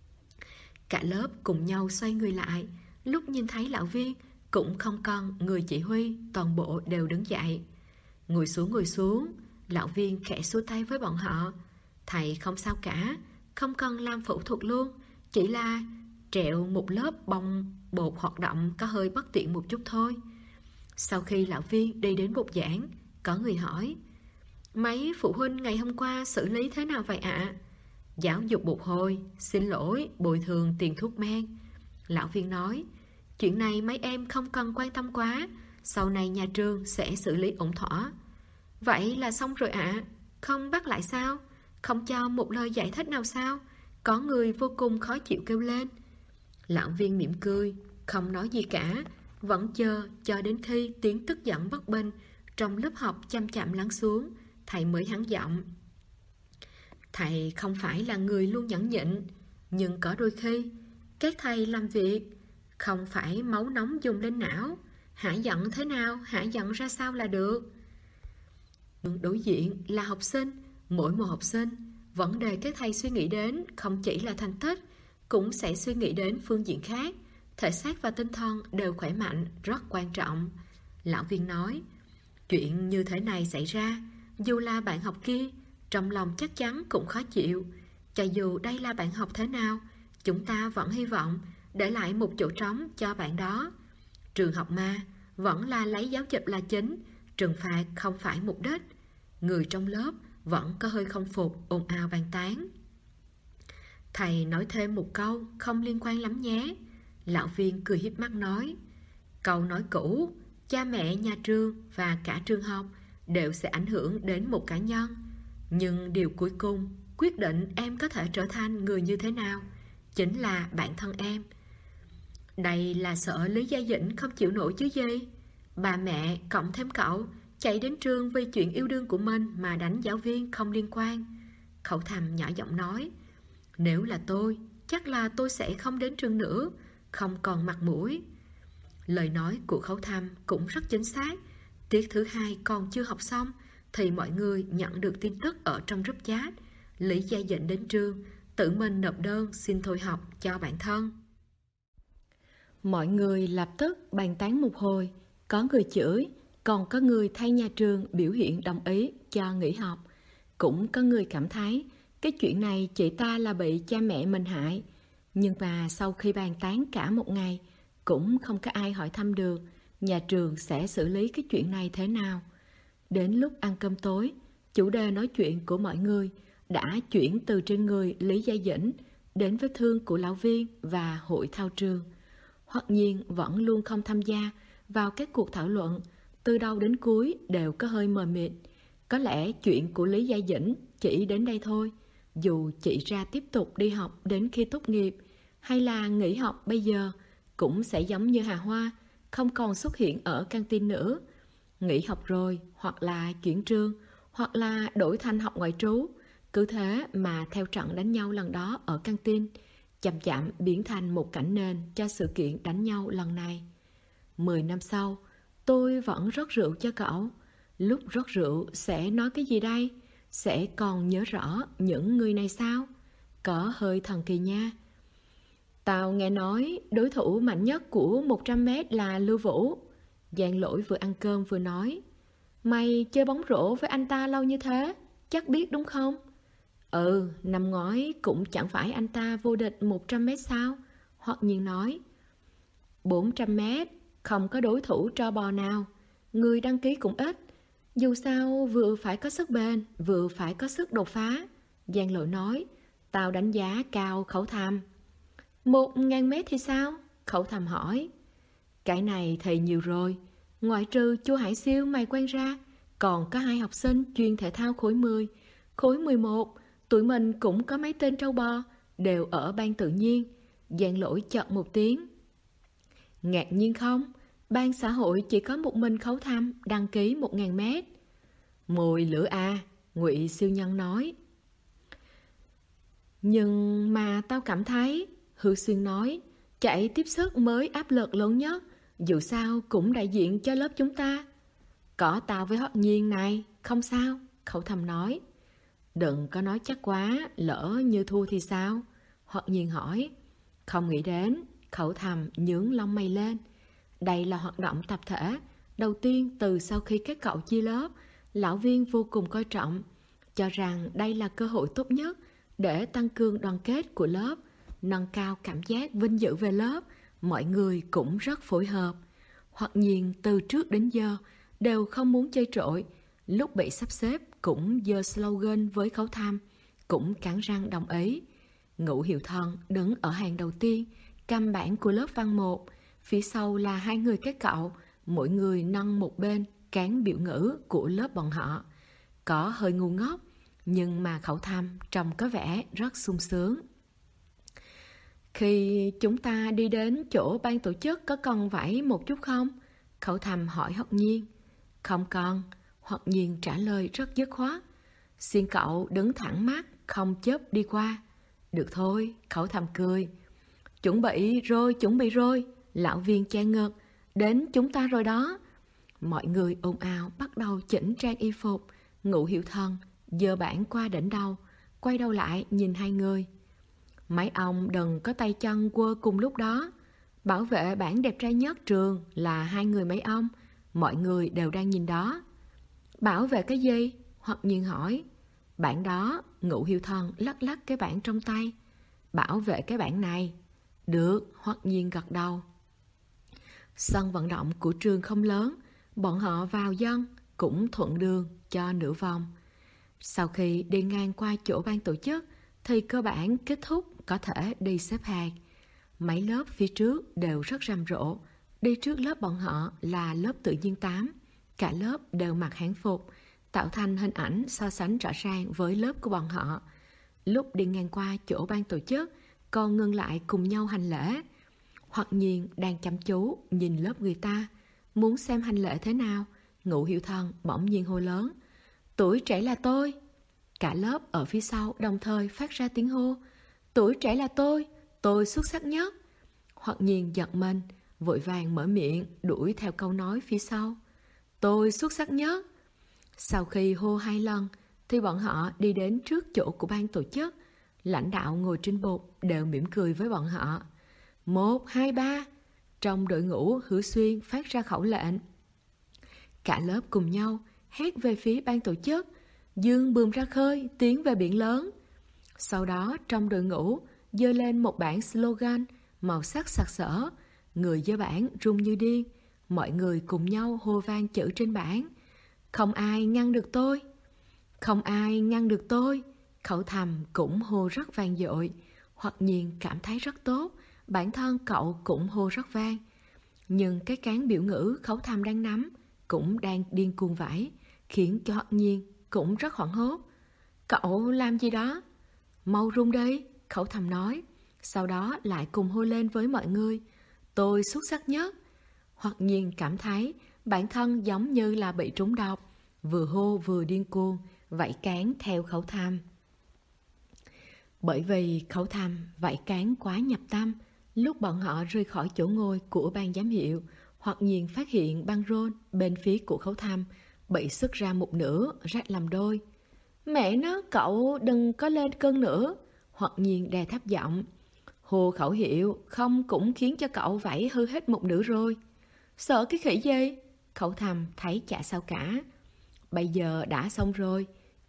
Cả lớp cùng nhau xoay người lại. Lúc nhìn thấy lão Viên cũng không còn người chỉ huy, toàn bộ đều đứng dậy. Ngồi xuống. Lão Viên khẽ xua tay với bọn họ. Thầy không sao cả, không cần làm phẫu thuật luôn, chỉ là trẹo một lớp bông bột hoạt động có hơi bất tiện một chút thôi. Sau khi lão Viên đi đến bục giảng, có người hỏi: mấy phụ huynh ngày hôm qua xử lý thế nào vậy ạ? Giáo dục một hồi, xin lỗi, bồi thường tiền thuốc men. Lão Viên nói: chuyện này mấy em không cần quan tâm quá, sau này nhà trường sẽ xử lý ổn thỏa. Vậy là xong rồi ạ? Không bắt lại sao? Không cho một lời giải thích nào sao? Có người vô cùng khó chịu kêu lên. Lão Viên mỉm cười, không nói gì cả, vẫn chờ cho đến khi tiếng tức giận bất bình trong lớp học chậm chậm lắng xuống, thầy mới hắn giọng: thầy không phải là người luôn nhẫn nhịn, nhưng có đôi khi các thầy làm việc không phải máu nóng dùng lên não, hả giận thế nào, hả giận ra sao là được. Đối diện là học sinh, mỗi một học sinh, vấn đề các thầy suy nghĩ đến không chỉ là thành tích, cũng sẽ suy nghĩ đến phương diện khác. Thể xác và tinh thần đều khỏe mạnh, rất quan trọng. Lão Viên nói: chuyện như thế này xảy ra, dù là bạn học kia, trong lòng chắc chắn cũng khó chịu. Cho dù đây là bạn học thế nào, chúng ta vẫn hy vọng để lại một chỗ trống cho bạn đó. Trường học mà vẫn là lấy giáo dục là chính, trừng phạt không phải mục đích. Người trong lớp vẫn có hơi không phục, ồn ào bàn tán. Thầy nói thêm một câu không liên quan lắm nhé. Lão Viên cười híp mắt nói: câu nói cũ, cha mẹ, nhà trường và cả trường học đều sẽ ảnh hưởng đến một cá nhân. Nhưng điều cuối cùng quyết định em có thể trở thành người như thế nào chính là bản thân em. Đây là sợ Lý Gia Dĩnh không chịu nổi chứ gì. Bà mẹ cộng thêm cậu chạy đến trường vì chuyện yêu đương của mình mà đánh giáo viên không liên quan. Khẩu Thầm nhỏ giọng nói: nếu là tôi, chắc là tôi sẽ không đến trường nữa, không còn mặt mũi. Lời nói của Khẩu Thầm cũng rất chính xác. Tiết thứ hai còn chưa học xong thì mọi người nhận được tin tức ở trong group chat: Lý Gia Dĩnh đến trường, tự mình nộp đơn xin thôi học cho bản thân. Mọi người lập tức bàn tán một hồi, có người chửi, còn có người thay nhà trường biểu hiện đồng ý cho nghỉ học. Cũng có người cảm thấy cái chuyện này chị ta là bị cha mẹ mình hại. Nhưng mà sau khi bàn tán cả một ngày, cũng không có ai hỏi thăm được nhà trường sẽ xử lý cái chuyện này thế nào. Đến lúc ăn cơm tối, chủ đề nói chuyện của mọi người đã chuyển từ trên người Lý Gia Dĩnh đến vết thương của lão Viên và hội thao trường. Hoặc Nhiên vẫn luôn không tham gia vào các cuộc thảo luận, từ đầu đến cuối đều có hơi mờ mịt. Có lẽ chuyện của Lý Gia Dĩnh chỉ đến đây thôi. Dù chị ra tiếp tục đi học đến khi tốt nghiệp hay là nghỉ học bây giờ, cũng sẽ giống như Hà Hoa, không còn xuất hiện ở căng tin nữa. Nghỉ học rồi, hoặc là chuyển trường, hoặc là đổi thành học ngoại trú. Cứ thế mà theo trận đánh nhau lần đó ở căng tin, chậm chậm biến thành một cảnh nền cho sự kiện đánh nhau lần này. 10 năm sau, tôi vẫn rót rượu cho cậu. Lúc rót rượu sẽ nói cái gì đây? Sẽ còn nhớ rõ những người này sao? Có hơi thần kỳ nha. Tao nghe nói đối thủ mạnh nhất của 100m là Lưu Vũ. Giang Lỗi vừa ăn cơm vừa nói: mày chơi bóng rổ với anh ta lâu như thế, chắc biết đúng không? Năm ngoái cũng chẳng phải anh ta vô địch 100 mét sao? Hoặc nhiên nói. 400 mét, không có đối thủ tro bò nào. Người đăng ký cũng ít. Dù sao vừa phải có sức bền, vừa phải có sức đột phá. Giang Lộ nói. Tao đánh giá cao Khẩu Thàm. 1.000 mét thì sao? Khẩu Thàm hỏi. Cái này thì nhiều rồi. Ngoại trừ Chu Hải Siêu mày quen ra, còn có 2 học sinh chuyên thể thao khối 10, khối 11. Tụi mình cũng có mấy tên trâu bò, đều ở ban tự nhiên. Giang Lỗi chợt một tiếng. Ngạc nhiên không? Ban xã hội chỉ có một mình Khấu Thăm đăng ký 1.000 mét. Mùi lửa à, Ngụy Siêu Nhân nói. Nhưng mà tao cảm thấy, Hư Xuyên nói, chạy tiếp sức mới áp lực lớn nhất. Dù sao cũng đại diện cho lớp chúng ta. Có tao với Hoắc Nhiên này, không sao, Khẩu Thầm nói. Đừng có nói chắc quá, lỡ như thua thì sao? Hoắc Nhiên hỏi. Không nghĩ đến, Khẩu Thầm nhướng lông mày lên. Đây là hoạt động tập thể đầu tiên từ sau khi các cậu chia lớp. Lão Viên vô cùng coi trọng, cho rằng đây là cơ hội tốt nhất để tăng cường đoàn kết của lớp, nâng cao cảm giác vinh dự về lớp. Mọi người cũng rất phối hợp. Hoặc nhiên từ trước đến giờ đều không muốn chơi trội. Lúc bị sắp xếp cũng giơ slogan với Khấu Tham, cũng cắn răng đồng ý. Ngũ Hiệu Thần đứng ở hàng đầu tiên, cầm bảng của lớp văn 1. Phía sau là 2 người các cậu, mỗi người nâng một bên cán biểu ngữ của lớp bọn họ. Có hơi ngu ngốc, nhưng mà Khẩu Tham trông có vẻ rất sung sướng. Khi chúng ta đi đến chỗ ban tổ chức có cần vẫy một chút không? Khẩu Thầm hỏi Hoắc Nhiên. Không cần, Hoắc Nhiên trả lời rất dứt khoát. Xin cậu đứng thẳng mắt, không chớp đi qua. Được thôi, Khẩu Thầm cười. Chuẩn bị rồi, Lão Viên che ngực. Đến chúng ta rồi đó. Mọi người ồn ào bắt đầu chỉnh trang y phục. Ngũ Hiệu Thần giơ bảng qua đỉnh đầu, quay đầu lại nhìn 2 người. Mấy ông đừng có tay chân quơ cùng lúc đó. Bảo vệ bảng đẹp trai nhất trường là 2 người mấy ông. Mọi người đều đang nhìn đó. Bảo vệ cái gì? Hoặc Nhiên hỏi. Bảng đó, Ngũ Hiệu Thần lắc lắc cái bảng trong tay. Bảo vệ cái bảng này. Được, Hoặc Nhiên gật đầu. Sân vận động của trường không lớn, bọn họ vào dân cũng thuận đường cho nửa vòng. Sau khi đi ngang qua chỗ ban tổ chức thì cơ bản kết thúc có thể đi xếp hàng. Mấy lớp phía trước đều rất rầm rộ. Đi trước lớp bọn họ là lớp tự nhiên 8. Cả lớp đều mặc hán phục, tạo thành hình ảnh so sánh rõ ràng với lớp của bọn họ. Lúc đi ngang qua chỗ ban tổ chức còn ngừng lại cùng nhau hành lễ. Hoặc Nhiên đang chăm chú nhìn lớp người ta, muốn xem hành lễ thế nào. Ngũ Hiệu Thần bỗng nhiên hô lớn. Tuổi trẻ là tôi. Cả lớp ở phía sau đồng thời phát ra tiếng hô. Tuổi trẻ là tôi xuất sắc nhất. Hoặc Nhiên giật mình, vội vàng mở miệng đuổi theo câu nói phía sau. Tôi xuất sắc nhất. Sau khi hô 2 lần thì bọn họ đi đến trước chỗ của ban tổ chức. Lãnh đạo ngồi trên bục đều mỉm cười với bọn họ. 1, 2, 3. Trong đội ngũ Hứa Xuyên phát ra khẩu lệnh. Cả lớp cùng nhau hét về phía ban tổ chức. Dương buồm ra khơi, tiến về biển lớn. Sau đó trong đội ngũ giơ lên một bảng slogan màu sắc sặc sỡ. Người giơ bảng rung như điên. Mọi người cùng nhau hô vang chữ trên bảng. Không ai ngăn được tôi. Không ai ngăn được tôi. Khẩu Thầm cũng hô rất vang dội. Hoặc Nhiên cảm thấy rất tốt. Bản thân cậu cũng hô rất vang. Nhưng cái cán biểu ngữ Khẩu Thầm đang nắm cũng đang điên cuồng vãi, khiến cho Hoặc Nhiên cũng rất hoảng hốt. Cậu làm gì đó? Mau rung đi, Khẩu Thầm nói. Sau đó lại cùng hô lên với mọi người. Tôi xuất sắc nhất. Hoặc Nhiên cảm thấy bản thân giống như là bị trúng độc, vừa hô vừa điên cuồng, vẫy cán theo Khẩu Thầm. Bởi vì Khẩu Thầm vẫy cán quá nhập tâm, lúc bọn họ rời khỏi chỗ ngồi của ban giám hiệu, Hoặc Nhiên phát hiện băng rôn bên phía của Khẩu Thầm bị sức ra một nửa, rách làm đôi. Mẹ nó, cậu đừng có lên cơn nữa. Hoặc Nhiên đè thấp giọng. Hô khẩu hiệu không cũng khiến cho cậu vẫy hư hết một nửa rồi. Sợ cái khỉ gì? Khẩu Thầm thấy chả sao cả. Bây giờ đã xong rồi,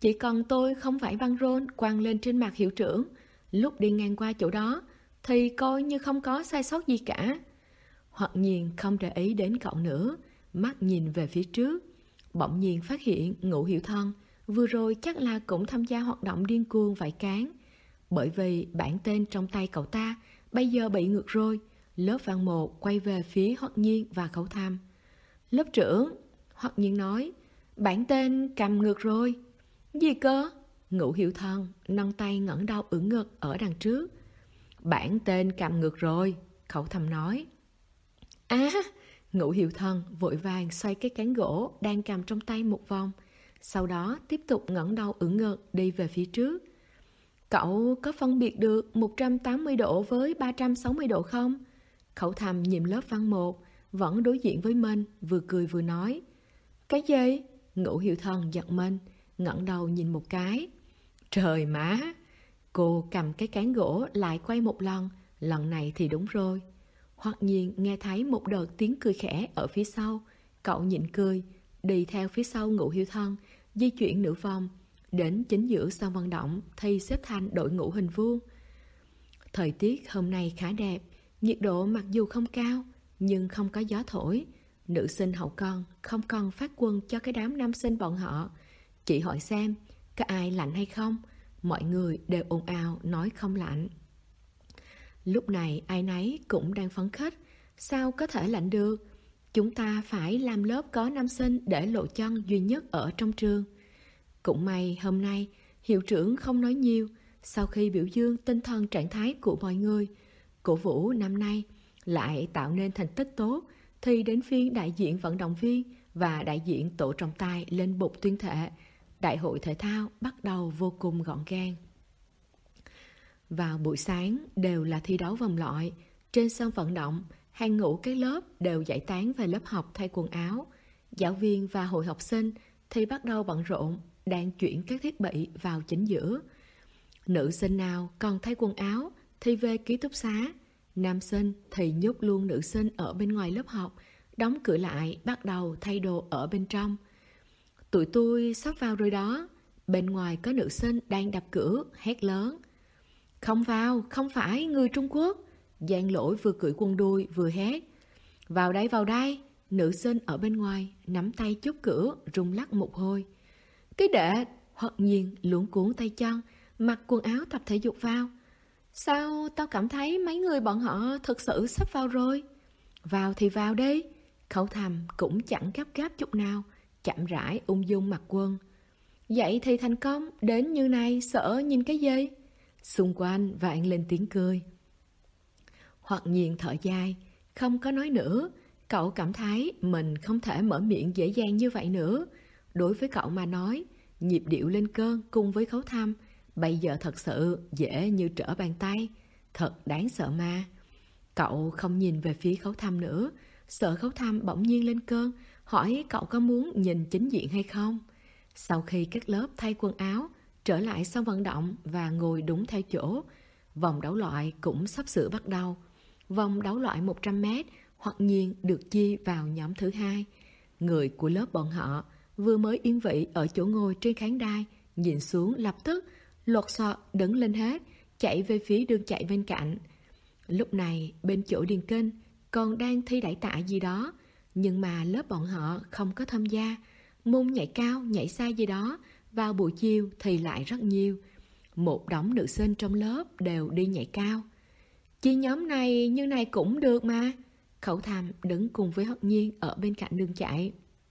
Chỉ còn tôi không phải băng rôn quăng lên trên mặt hiệu trưởng. Lúc đi ngang qua chỗ đó thì coi như không có sai sót gì cả. Hoặc nhiên không để ý đến cậu nữa, mắt nhìn về phía trước. Bỗng nhiên phát hiện Ngũ Hiểu Thân vừa rồi chắc là cũng tham gia hoạt động điên cuồng vải cán. Bởi vì bản tên trong tay cậu ta bây giờ bị ngược rồi. Lớp văn 1 quay về phía Hoặc Nhiên và Khẩu Thăm. Lớp trưởng, Hoặc Nhiên nói, bản tên cầm ngược rồi. Gì cơ? Ngũ Hiểu Thân nâng tay ngẩng đầu ưỡn ngực ở đằng trước. Bản tên cầm ngược rồi, Khẩu Thăm nói. À, Ngũ Hiểu Thân vội vàng xoay cái cán gỗ đang cầm trong tay một vòng. Sau đó tiếp tục ngẩng đầu ưỡn ngực đi về phía trước. Cậu có phân biệt được 180 độ với 360 độ không? Khẩu Thăm nhìn lớp văn 1, vẫn đối diện với mình, vừa cười vừa nói. Cái gì? Ngũ Hiểu Thân giật mình, ngẩng đầu nhìn một cái. Trời má! Cô cầm cái cán gỗ lại quay một lần này thì đúng rồi. Hoặc nhiên nghe thấy một đợt tiếng cười khẽ ở phía sau. Cậu nhịn cười, đi theo phía sau Ngũ Hiểu Thân, di chuyển nửa vòng. Đến chính giữa sân vận động thì xếp thành đội ngũ hình vuông. Thời tiết hôm nay khá đẹp, nhiệt độ mặc dù không cao, nhưng không có gió thổi. Nữ sinh hậu con không còn phát quân cho cái đám nam sinh bọn họ. Chỉ hỏi xem, có ai lạnh hay không? Mọi người đều ồn ào nói không lạnh. Lúc này ai nấy cũng đang phấn khích. Sao có thể lạnh được? Chúng ta phải làm lớp có nam sinh để lộ chân duy nhất ở trong trường. Cũng may hôm nay hiệu trưởng không nói nhiều. Sau khi biểu dương tinh thần trạng thái của mọi người, cổ vũ năm nay lại tạo nên thành tích tốt, thì đến phiên đại diện vận động viên và đại diện tổ trọng tài lên bục tuyên thệ. Đại hội thể thao bắt đầu vô cùng gọn gàng. Vào buổi sáng đều là thi đấu vòng loại. Trên sân vận động, hàng ngũ các lớp đều giải tán về lớp học thay quần áo. Giáo viên và hội học sinh thì bắt đầu bận rộn, đang chuyển các thiết bị vào chính giữa. Nữ sinh nào còn thay quần áo thì về ký túc xá. Nam sinh thì nhốt luôn nữ sinh ở bên ngoài lớp học, đóng cửa lại bắt đầu thay đồ ở bên trong. Tụi tôi sắp vào rồi đó. Bên ngoài có nữ sinh đang đập cửa, hét lớn. Không vào, không phải người Trung Quốc. Giang Lỗi vừa cưỡi quân đuôi vừa hét. Vào đây, vào đây. Nữ sinh ở bên ngoài nắm tay chốt cửa, rung lắc một hồi. Cái đệ, Hoặc nhiên luống cuốn tay chân, mặc quần áo tập thể dục vào. Sao tao cảm thấy mấy người bọn họ thực sự sắp vào rồi? Vào thì vào đi. Khẩu Thăm cũng chẳng gấp gáp chút nào, chậm rãi ung dung mặc quần. Vậy thì thành công, đến như này sợ nhìn cái gì? Xung quanh vang lên tiếng cười. Hoặc nhiên thở dài, không có nói nữa. Cậu cảm thấy mình không thể mở miệng dễ dàng như vậy nữa. Đối với cậu mà nói, nhịp điệu lên cơn cùng với Khấu Thăm bây giờ thật sự dễ như trở bàn tay. Thật đáng sợ mà. Cậu không nhìn về phía Khấu Thăm nữa, sợ Khấu Thăm bỗng nhiên lên cơn, hỏi cậu có muốn nhìn chính diện hay không. Sau khi các lớp thay quần áo, trở lại sân vận động và ngồi đúng theo chỗ, vòng đấu loại cũng sắp sửa bắt đầu. Vòng đấu loại 100m Hoặc nhiên được chia vào nhóm thứ hai. Người của lớp bọn họ vừa mới yên vị ở chỗ ngồi trên khán đài, nhìn xuống lập tức lột xọt đứng lên hết, chạy về phía đường chạy bên cạnh. Lúc này bên chỗ điền kinh còn đang thi đẩy tạ gì đó, nhưng mà lớp bọn họ không có tham gia. Môn nhảy cao, nhảy xa gì đó vào buổi chiều thì lại rất nhiều. Một đống nữ sinh trong lớp đều đi nhảy cao. Chia nhóm này như này cũng được mà. Khẩu Thăm đứng cùng với Hoặc nhiên ở bên cạnh đường chạy.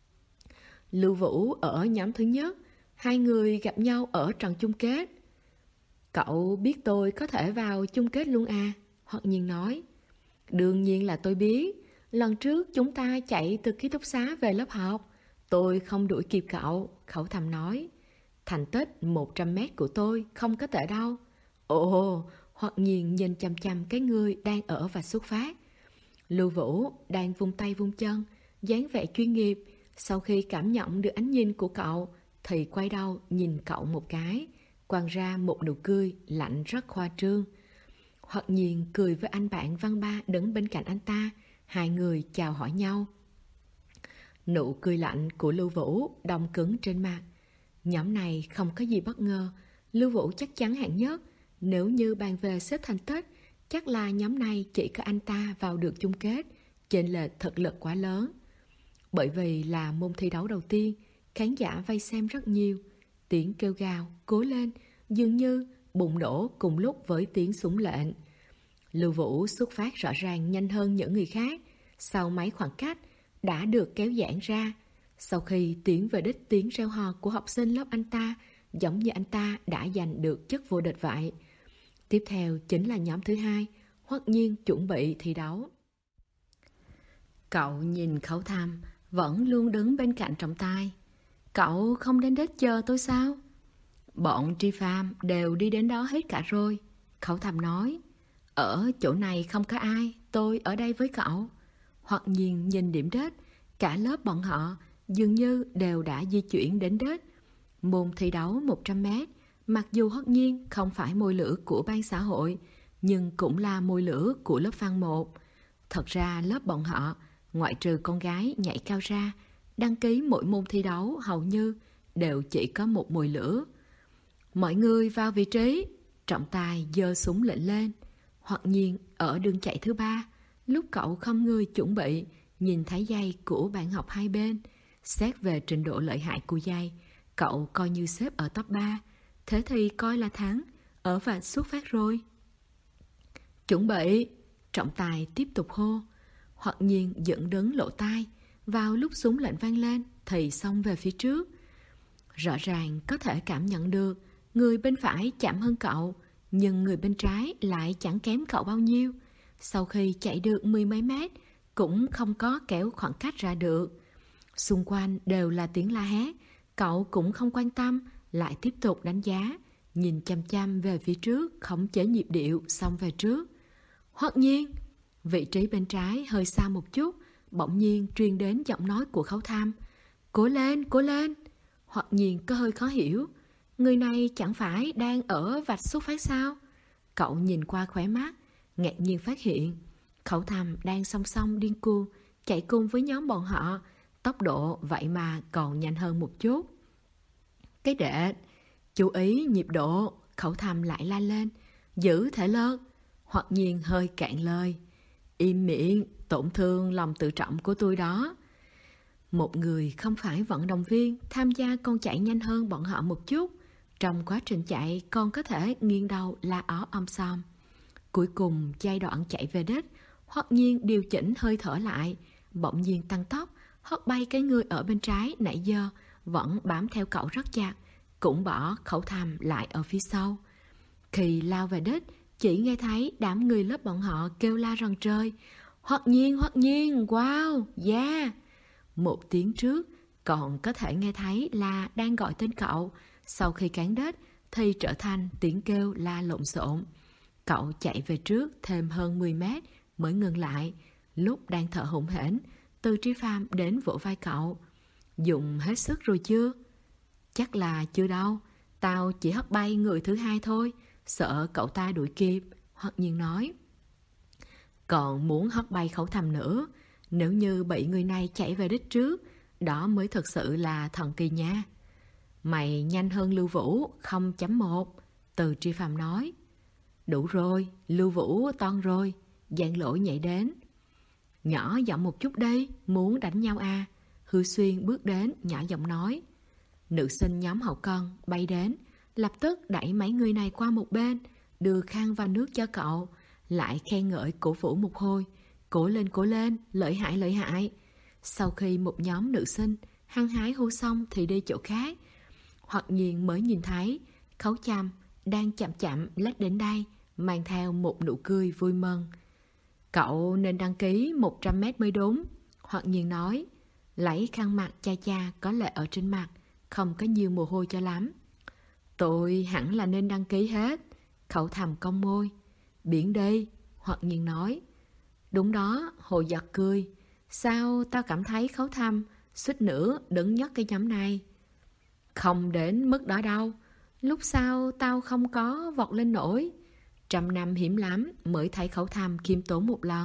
Lưu Vũ ở nhóm thứ nhất, hai người gặp nhau ở trận chung kết. Cậu biết tôi có thể vào chung kết luôn à? Hoặc nhiên nói. Đương nhiên là tôi biết. Lần trước chúng ta chạy từ ký túc xá về lớp học, tôi không đuổi kịp cậu. Khẩu Thăm nói. Thành tích 100m của tôi không có tệ đâu. Ồ, Hoặc nhiên nhìn chằm chằm cái người đang ở và xuất phát. Lưu Vũ đang vung tay vung chân, dáng vẻ chuyên nghiệp. Sau khi cảm nhận được ánh nhìn của cậu thì quay đầu nhìn cậu một cái, quăng ra một nụ cười lạnh rất khoa trương. Hoặc nhiên cười với anh bạn Văn Ba đứng bên cạnh anh ta. Hai người chào hỏi nhau. Nụ cười lạnh của Lưu Vũ đông cứng trên mặt. Nhóm này không có gì bất ngờ. Lưu Vũ chắc chắn hạng nhất. Nếu như bàn về xếp thành tích, chắc là nhóm này chỉ có anh ta vào được chung kết. Chênh lệch thực lực quá lớn. Bởi vì là môn thi đấu đầu tiên, khán giả vây xem rất nhiều. Tiếng kêu gào, cố lên, dường như bùng nổ cùng lúc với tiếng súng lệnh. Lưu Vũ xuất phát rõ ràng nhanh hơn những người khác. Sau mấy khoảng cách đã được kéo giãn ra. Sau khi tiến về đích tiếng reo hò của học sinh lớp anh ta, giống như anh ta đã giành được chức vô địch vậy. Tiếp theo chính là nhóm thứ hai, Hoắc Nhiên chuẩn bị thi đấu. Cậu nhìn Khấu Thăm, vẫn luôn đứng bên cạnh trọng tài. Cậu không đến đích chờ tôi sao? Bọn Tri Pham đều đi đến đó hết cả rồi. Khấu Thăm nói, ở chỗ này không có ai, tôi ở đây với cậu. Hoắc Nhiên nhìn điểm đích, cả lớp bọn họ dường như đều đã di chuyển đến đích. Môn thi đấu 100m, mặc dù Hoắc Nhiên không phải môi lửa của ban xã hội, nhưng cũng là môi lửa của lớp văn 1. Thật ra lớp bọn họ, ngoại trừ con gái nhảy cao ra, đăng ký mỗi môn thi đấu hầu như đều chỉ có một mồi lửa. Mọi người vào vị trí. Trọng tài giơ súng lệnh lên. Hoắc Nhiên ở đường chạy thứ 3. Lúc cậu không người chuẩn bị, nhìn thấy giày của bạn học hai bên. Xét về trình độ lợi hại của giày, cậu coi như xếp ở top 3. Thế thì coi là thắng. Ở vạch xuất phát rồi. Chuẩn bị. Trọng tài tiếp tục hô. Hoắc Nhiên dựng đứng lỗ tai. Vào lúc súng lệnh vang lên thì xông về phía trước. Rõ ràng có thể cảm nhận được người bên phải chậm hơn cậu, nhưng người bên trái lại chẳng kém cậu bao nhiêu. Sau khi chạy được 10 mấy mét cũng không có kéo khoảng cách ra được. Xung quanh đều là tiếng la hét. Cậu cũng không quan tâm, lại tiếp tục đánh giá, nhìn chăm chăm về phía trước, khống chế nhịp điệu xông về trước. Hoắc Nhiên. Vị trí bên trái hơi xa một chút, bỗng nhiên truyền đến giọng nói của Khấu Thăm. Cố lên, cố lên. Hoắc Nhiên có hơi khó hiểu. Người này chẳng phải đang ở vạch xuất phát sao? Cậu nhìn qua khóe mắt, ngạc nhiên phát hiện Khấu Thăm đang song song điên cuồng chạy cùng với nhóm bọn họ. Tốc độ vậy mà còn nhanh hơn một chút. Cái đệ, chú ý nhịp độ. Khấu Thăm lại la lên. Giữ thể lực. Hoắc Nhiên hơi cạn lời. Im miệng, tổn thương lòng tự trọng của tôi đó. Một người không phải vận động viên tham gia còn chạy nhanh hơn bọn họ một chút. Trong quá trình chạy còn có thể nghiêng đầu la ó om som. Cuối cùng giai đoạn chạy về đích, Hoắc Nhiên điều chỉnh hơi thở lại, bỗng nhiên tăng tốc, hất bay cái người ở bên trái nãy giờ vẫn bám theo cậu rất chặt, cũng bỏ Khấu Thăm lại ở phía sau. Khi lao về đích, chỉ nghe thấy đám người lớp bọn họ kêu la rần trời. Hoắc Nhiên, wow, yeah. Một tiếng trước còn có thể nghe thấy là đang gọi tên cậu. Sau khi cán đích thì trở thành tiếng kêu la lộn xộn. Cậu chạy về trước thêm hơn 10 mét mới ngừng lại. Lúc đang thở hổn hển, Từ Tri Pham đến vỗ vai cậu. Dùng hết sức rồi chưa? Chắc là chưa đâu. Tao chỉ hất bay người thứ hai thôi, sợ cậu ta đuổi kịp. Hoắc Nhiên nói. Còn muốn hất bay Khấu Thăm nữa. Nếu như bị người này chạy về đích trước, đó mới thực sự là thần kỳ nha. Mày nhanh hơn Lưu Vũ 0.1. Từ Tri Pham nói. Đủ rồi, Lưu Vũ toan rồi. Giang Lỗi nhảy đến. Nhỏ giọng một chút đi, muốn đánh nhau à? Hư Xuyên bước đến, nhỏ giọng nói. Nữ sinh nhóm hậu cần bay đến, lập tức đẩy mấy người này qua một bên, đưa khăn và nước cho cậu, lại khen ngợi cổ vũ một hồi. Cố lên, lợi hại. Sau khi một nhóm nữ sinh hăng hái hô xong thì đi chỗ khác. Hoặc nhiên mới nhìn thấy Khấu Thăm đang chậm chậm lách đến đây, mang theo một nụ cười vui mừng. Cậu nên đăng ký 100m mới đúng. Hoặc nhiên nói, lấy khăn mặt cha có lệ ở trên mặt, không có nhiều mồ hôi cho lắm. Tôi hẳn là nên đăng ký hết. Khấu Thăm cong môi. Biển đi. Hoặc nhiên nói. Đúng đó. Hồ Giật cười. Sao tao cảm thấy Khấu Thăm suýt nữa đứng nhất cái nhóm này. Không đến mức đó đâu. Lúc sau tao không có vọt lên nổi. 100 năm hiểm lắm mới thấy Khấu Thăm khiêm tốn một lần.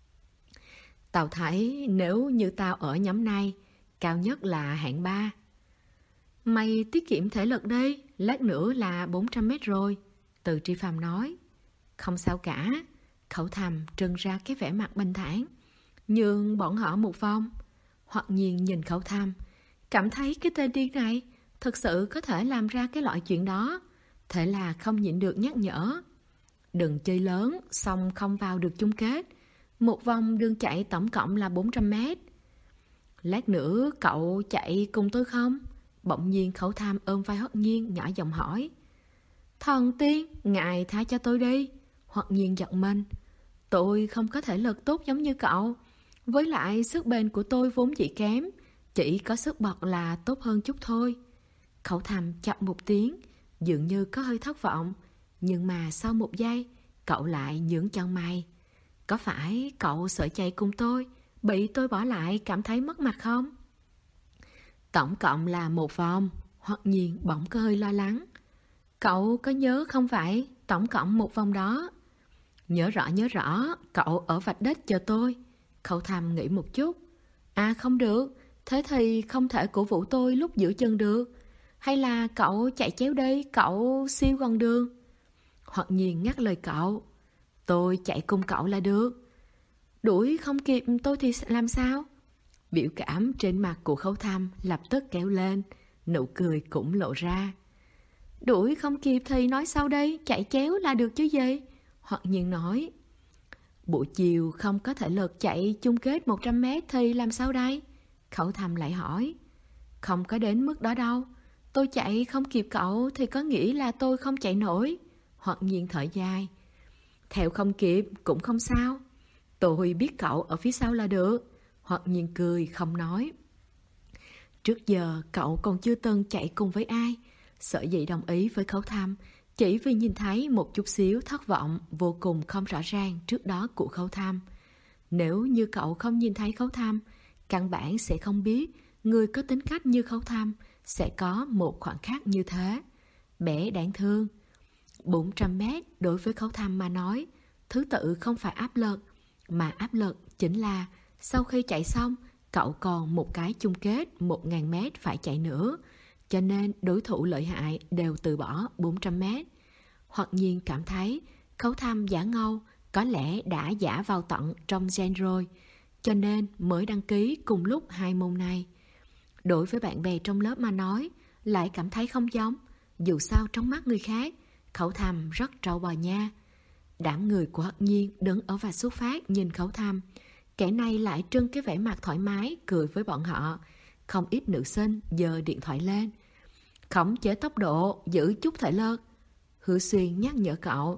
Tao thấy nếu như tao ở nhóm này, cao nhất là hạng 3. Mày tiết kiệm thể lực đi, lát nữa là 400 mét rồi, Từ Tri Phàm nói. Không sao cả, Khẩu Thầm trưng ra cái vẻ mặt bình thản. Nhưng bọn họ một vòng. Hoặc nhiên nhìn Khẩu Thầm, cảm thấy cái tên điên này thực sự có thể làm ra cái loại chuyện đó. Thế là không nhịn được nhắc nhở. Đừng chơi lớn, xong không vào được chung kết. Một vòng đường chạy tổng cộng là 400 mét. Lát nữa cậu chạy cùng tôi không? Bỗng nhiên Khẩu Thầm ôm vai Hoắc Nhiên nhỏ giọng hỏi. Thần tiên, ngài tha cho tôi đi. Hoắc Nhiên giật mình. Tôi không có thể lực tốt giống như cậu. Với lại sức bền của tôi vốn dĩ kém, chỉ có sức bật là tốt hơn chút thôi. Khẩu Thầm chậm một tiếng, dường như có hơi thất vọng. Nhưng mà sau một giây, cậu lại nhướng chân mày. Có phải cậu sợ chạy cùng tôi, bị tôi bỏ lại cảm thấy mất mặt không? Tổng cộng là một vòng. Hoặc nhiên bỗng có hơi lo lắng. Cậu có nhớ không phải tổng cộng một vòng đó? Nhớ rõ, cậu ở vạch đích chờ tôi. Khẩu Thầm nghĩ một chút. À không được, thế thì không thể cổ vũ tôi lúc giữ chân được. Hay là cậu chạy chéo đi, cậu siêu gần đường. Hoặc nhiên ngắt lời cậu. Tôi chạy cùng cậu là được. Đuổi không kịp tôi thì làm sao? Biểu cảm trên mặt của Khẩu Thầm lập tức kéo lên, nụ cười cũng lộ ra. Đuổi không kịp thì nói sau đây, chạy chéo là được chứ gì? Hoặc nhiên nói. Buổi chiều không có thể lực chạy chung kết 100 mét thì làm sao đây? Khẩu Thầm lại hỏi. Không có đến mức đó đâu. Tôi chạy không kịp cậu thì có nghĩa là tôi không chạy nổi. Hoặc nhiên thở dài. Theo không kịp cũng không sao. Tôi biết cậu ở phía sau là được. Hoặc nhiên cười không nói. Trước giờ cậu còn chưa từng chạy cùng với ai. Sở dĩ đồng ý với Khẩu Thầm chỉ vì nhìn thấy một chút xíu thất vọng vô cùng không rõ ràng trước đó của Khẩu Thầm. Nếu như cậu không nhìn thấy Khẩu Thầm, căn bản sẽ không biết người có tính cách như Khẩu Thầm sẽ có một khoảnh khắc như thế. Bé đáng thương. 400 mét đối với Khẩu Thầm mà nói, thứ tự không phải áp lực, mà áp lực chính là sau khi chạy xong, cậu còn một cái chung kết 1000 mét phải chạy nữa. Cho nên đối thủ lợi hại đều từ bỏ 400 mét. Hoặc nhiên cảm thấy Khẩu Thầm giả ngâu có lẽ đã giả vào tận trong gen rồi, cho nên mới đăng ký cùng lúc hai môn này. Đối với bạn bè trong lớp mà nói, lại cảm thấy không giống. Dù sao trong mắt người khác, Khẩu Thầm rất trâu bò nha. Đám người của Hắc Nhiên đứng ở vạch xuất phát nhìn Khẩu Thầm. Kẻ này lại trưng cái vẻ mặt thoải mái cười với bọn họ. Không ít nữ sinh giơ điện thoại lên. Khống chế tốc độ, giữ chút thể lực. Hứa Xuyên nhắc nhở cậu.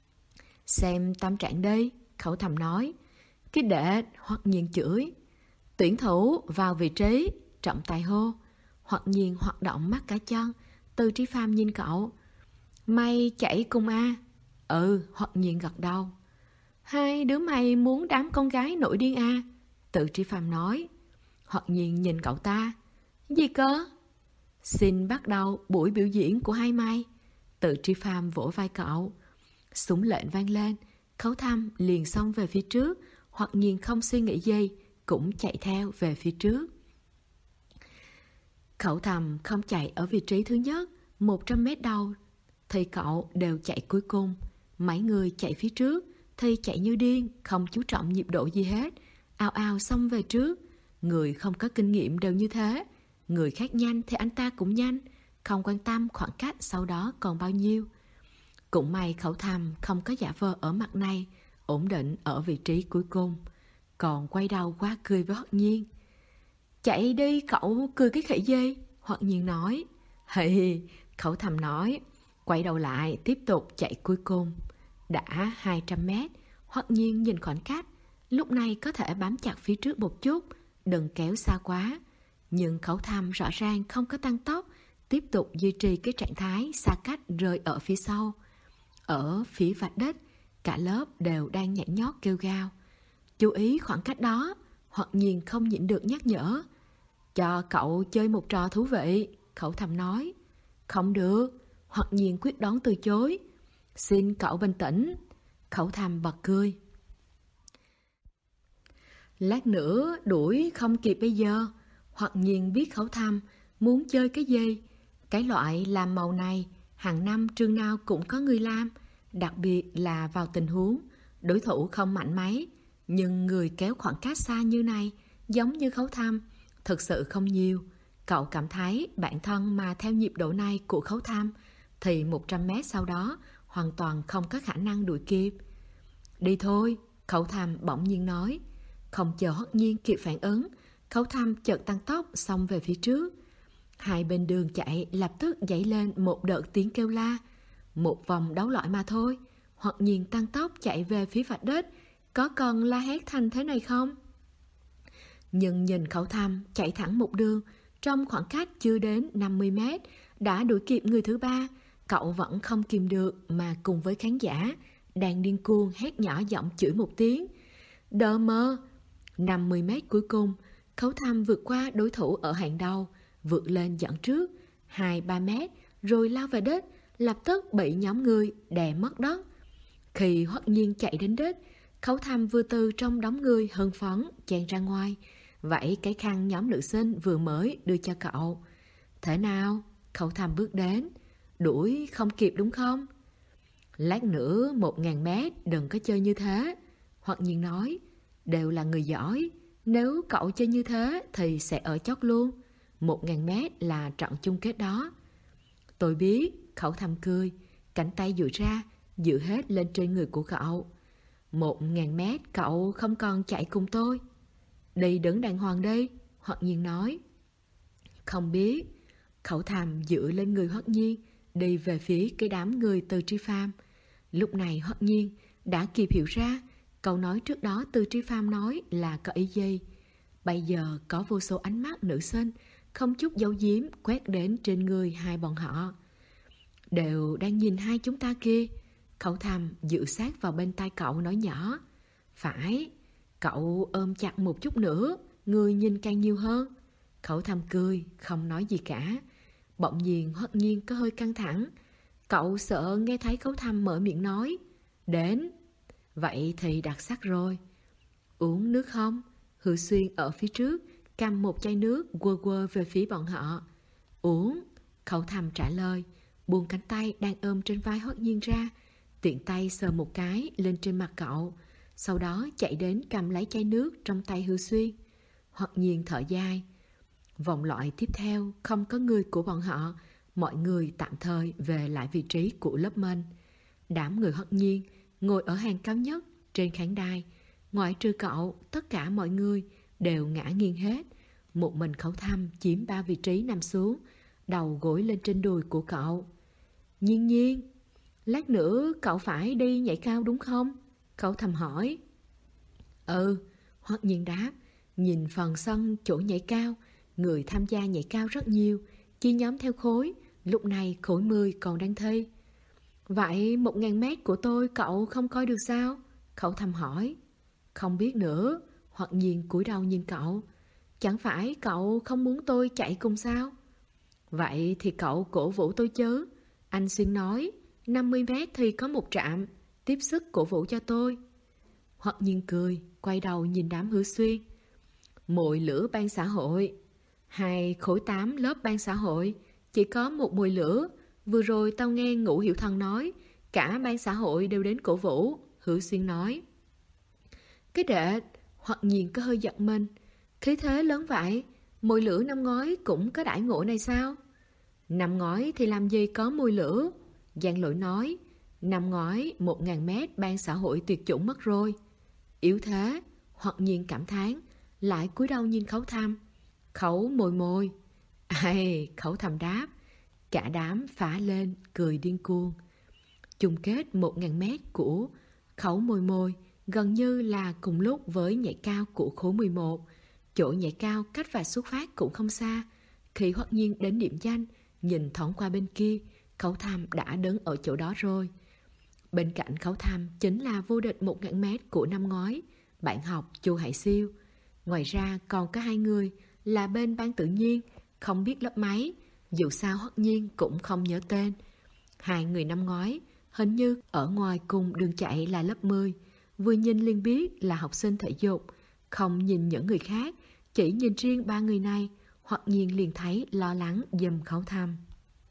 Xem tâm trạng đi, Khẩu Thầm nói. Cái đệ Hoặc nhiên chửi. Tuyển thủ vào vị trí, trọng tài hô. Hoặc nhiên hoạt động mắt cả chân. Từ Tri Phàm nhìn cậu. Mày chạy cùng à? Ừ, Hoặc nhiên gật đầu. Hai đứa mày muốn đám con gái nổi điên à? Từ Tri Phàm nói. Hoặc nhiên nhìn cậu ta. Gì cơ? Xin bắt đầu buổi biểu diễn của hai mày. Từ Tri Phàm vỗ vai cậu. Súng lệnh vang lên. Khẩu Thầm liền xông về phía trước. Hoặc nhiên không suy nghĩ gì, cũng chạy theo về phía trước. Khẩu Thầm không chạy ở vị trí thứ nhất. 100 mét đầu thì cậu đều chạy cuối cùng. Mấy người chạy phía trước thì chạy như điên, không chú trọng nhịp độ gì hết, ào ào xông về trước. Người không có kinh nghiệm đều như thế. Người khác nhanh thì anh ta cũng nhanh, không quan tâm khoảng cách sau đó còn bao nhiêu. Cũng may Khẩu Thầm không có giả vờ ở mặt này, ổn định ở vị trí cuối cùng. Còn quay đầu qua cười với Hoắc Nhiên. Chạy đi cậu, cười cái khỉ gì? Hoắc Nhiên nói. Hì, Khẩu Thầm nói. Quay đầu lại tiếp tục chạy cuối cùng. Đã 200 mét, Hoắc Nhiên nhìn khoảng cách, lúc này có thể bám chặt phía trước một chút, đừng kéo xa quá. Nhưng Khẩu Thầm rõ ràng không có tăng tốc, tiếp tục duy trì cái trạng thái xa cách rơi ở phía sau. Ở phía vạch đích, cả lớp đều đang nhảy nhót kêu gào. Chú ý khoảng cách đó, Hoắc Nhiên không nhịn được nhắc nhở. Cho cậu chơi một trò thú vị, Khẩu Thầm nói. Không được, Hoắc Nhiên quyết đoán từ chối. Xin cậu bình tĩnh. Khẩu Thầm bật cười. Lát nữa đuổi không kịp bây giờ. Hoắc Nhiên biết Khẩu Thầm muốn chơi cái gì, Cái loại làm màu này, hàng năm trường nào cũng có người làm, đặc biệt là vào tình huống đối thủ không mạnh mấy, nhưng người kéo khoảng cách xa như này, giống như Khấu Thăm, thực sự không nhiều. Cậu cảm thấy bản thân mà theo nhịp độ này của Khấu Thăm, thì 100 mét sau đó hoàn toàn không có khả năng đuổi kịp. Đi thôi, Khấu Thăm bỗng nhiên nói. Không chờ Hoắc Nhiên kịp phản ứng, Khấu Thăm chợt tăng tốc xông về phía trước. Hai bên đường chạy lập tức dậy lên một đợt tiếng kêu la. Một vòng đấu loại mà thôi. Hoắc Nhiên tăng tốc chạy về phía vạch đích. Có cần la hét thành thế này không? Nhưng nhìn Khấu Thăm chạy thẳng một đường, trong khoảng cách chưa đến 50 mét đã đuổi kịp người thứ ba. Cậu vẫn không kìm được mà cùng với khán giả đang điên cuồng hét nhỏ giọng chửi một tiếng. Đờ mơ! 50 mét cuối cùng, Khấu Thăm vượt qua đối thủ ở hàng đầu, vượt lên dẫn trước 2-3 mét rồi lao về đích, lập tức bị nhóm người đè mất đất. Khi Hoắc Nhiên chạy đến đích, Khấu Thăm vừa từ trong đống người hưng phấn chen ra ngoài, vẫy cái khăn nhóm nữ sinh vừa mới đưa cho cậu. Thế nào? Khấu Thăm bước đến. Đuổi không kịp đúng không? Lát nữa 1000 mét đừng có chơi như thế. Hoắc Nhiên nói. Đều là người giỏi, nếu cậu chơi như thế thì sẽ ở chót luôn. 1000 mét là trận chung kết đó. Tôi biết. Khấu Thăm cười, cánh tay duỗi ra, dựa hết lên trên người của cậu. 1000 mét cậu không còn chạy cùng tôi. Đi đứng đàng hoàng đi, Hoắc Nhiên nói. Không biết. Khấu Thăm dựa lên người Hoắc Nhiên, đi về phía cái đám người Từ Tri Pham. Lúc này Hoắc Nhiên đã kịp hiểu ra câu nói trước đó Từ Tri Pham nói là có ý gì. Bây giờ có vô số ánh mắt nữ sinh không chút giấu giếm quét đến trên người hai bọn họ. Đều đang nhìn hai chúng ta kia. Khấu Thăm dựa sát vào bên tai cậu nói nhỏ. Phải. Cậu ôm chặt một chút nữa, người nhìn càng nhiều hơn. Khấu Thăm cười, không nói gì cả. Bỗng nhiên Hoắc Nhiên có hơi căng thẳng. Cậu sợ nghe thấy Khấu Thăm mở miệng nói. Đến. Vậy thì đặc sắc rồi. Uống nước không? Hứa Xuyên ở phía trước cầm một chai nước quơ quơ về phía bọn họ. Uống. Khấu Thăm trả lời, buông cánh tay đang ôm trên vai Hoắc Nhiên ra, tiện tay sờ một cái lên trên mặt cậu, sau đó chạy đến cầm lấy chai nước trong tay Hứa Xuyên. Hoắc Nhiên thở dài. Vòng loại tiếp theo không có người của bọn họ, mọi người tạm thời về lại vị trí của lớp mình. Đám người Hoắc Nhiên ngồi ở hàng cao nhất trên khán đài, ngoại trừ cậu, tất cả mọi người đều ngã nghiêng hết. Một mình Khấu Thăm chiếm 3 vị trí nằm xuống, đầu gối lên trên đùi của cậu. Nhiên Nhiên, lát nữa cậu phải đi nhảy cao đúng không? Khấu Thăm hỏi. Ừ, Hoắc Nhiên đáp. Nhìn phần sân chỗ nhảy cao, người tham gia nhảy cao rất nhiều, chia nhóm theo khối. Lúc này khối 10 còn đang thi. Vậy 1000 mét của tôi cậu không coi được sao? Khấu Thăm hỏi. Không biết nữa. Hoắc Nhiên cúi đầu nhìn cậu. Chẳng phải cậu không muốn tôi chạy cùng sao? Vậy thì cậu cổ vũ tôi chứ. Anh Xuyên nói 50 mét thì có một trạm, tiếp sức cổ vũ cho tôi. Hoắc Nhiên cười, quay đầu nhìn đám Hứa Xuyên. Mồi lửa ban xã hội. 2 khối 8 lớp ban xã hội, chỉ có một mồi lửa. Vừa rồi tao nghe Ngũ Hiểu Thần nói cả ban xã hội đều đến cổ vũ. Hứa Xuyên nói. Cái đệ. Hoắc Nhiên có hơi giận mình. Khí thế lớn vậy, mồi lửa năm ngoái cũng có đãi ngộ này sao? Năm ngoái thì làm gì có mồi lửa? Giang Lỗi nói. Năm ngoái 1000 mét ban xã hội tuyệt chủng mất rồi. Yếu thế. Hoắc Nhiên cảm thán, lại cúi đầu nhìn Khấu Thăm. Khấu mồi mồi. Ai, Khấu Thăm đáp. Cả đám phá lên cười điên cuồng. Chung kết 1000 mét của Khấu mồi mồi gần như là cùng lúc với nhảy cao của khối 11. Chỗ nhảy cao cách vạch xuất phát cũng không xa. Khi Hoắc Nhiên đến điểm danh, nhìn thoáng qua bên kia, Khấu Thăm đã đứng ở chỗ đó rồi. Bên cạnh Khấu Thăm chính là vô địch 1000 mét của năm ngoái, bạn học Chu Hải Siêu. Ngoài ra còn có 2 người là bên ban tự nhiên, không biết lớp mấy, dù sao Hoắc Nhiên cũng không nhớ tên. 2 người năm ngoái hình như ở ngoài cùng đường chạy là lớp 10, vừa nhìn liền biết là học sinh thể dục, không nhìn những người khác, chỉ nhìn riêng 3 người này, Hoắc Nhiên liền thấy lo lắng giùm Khấu Thăm.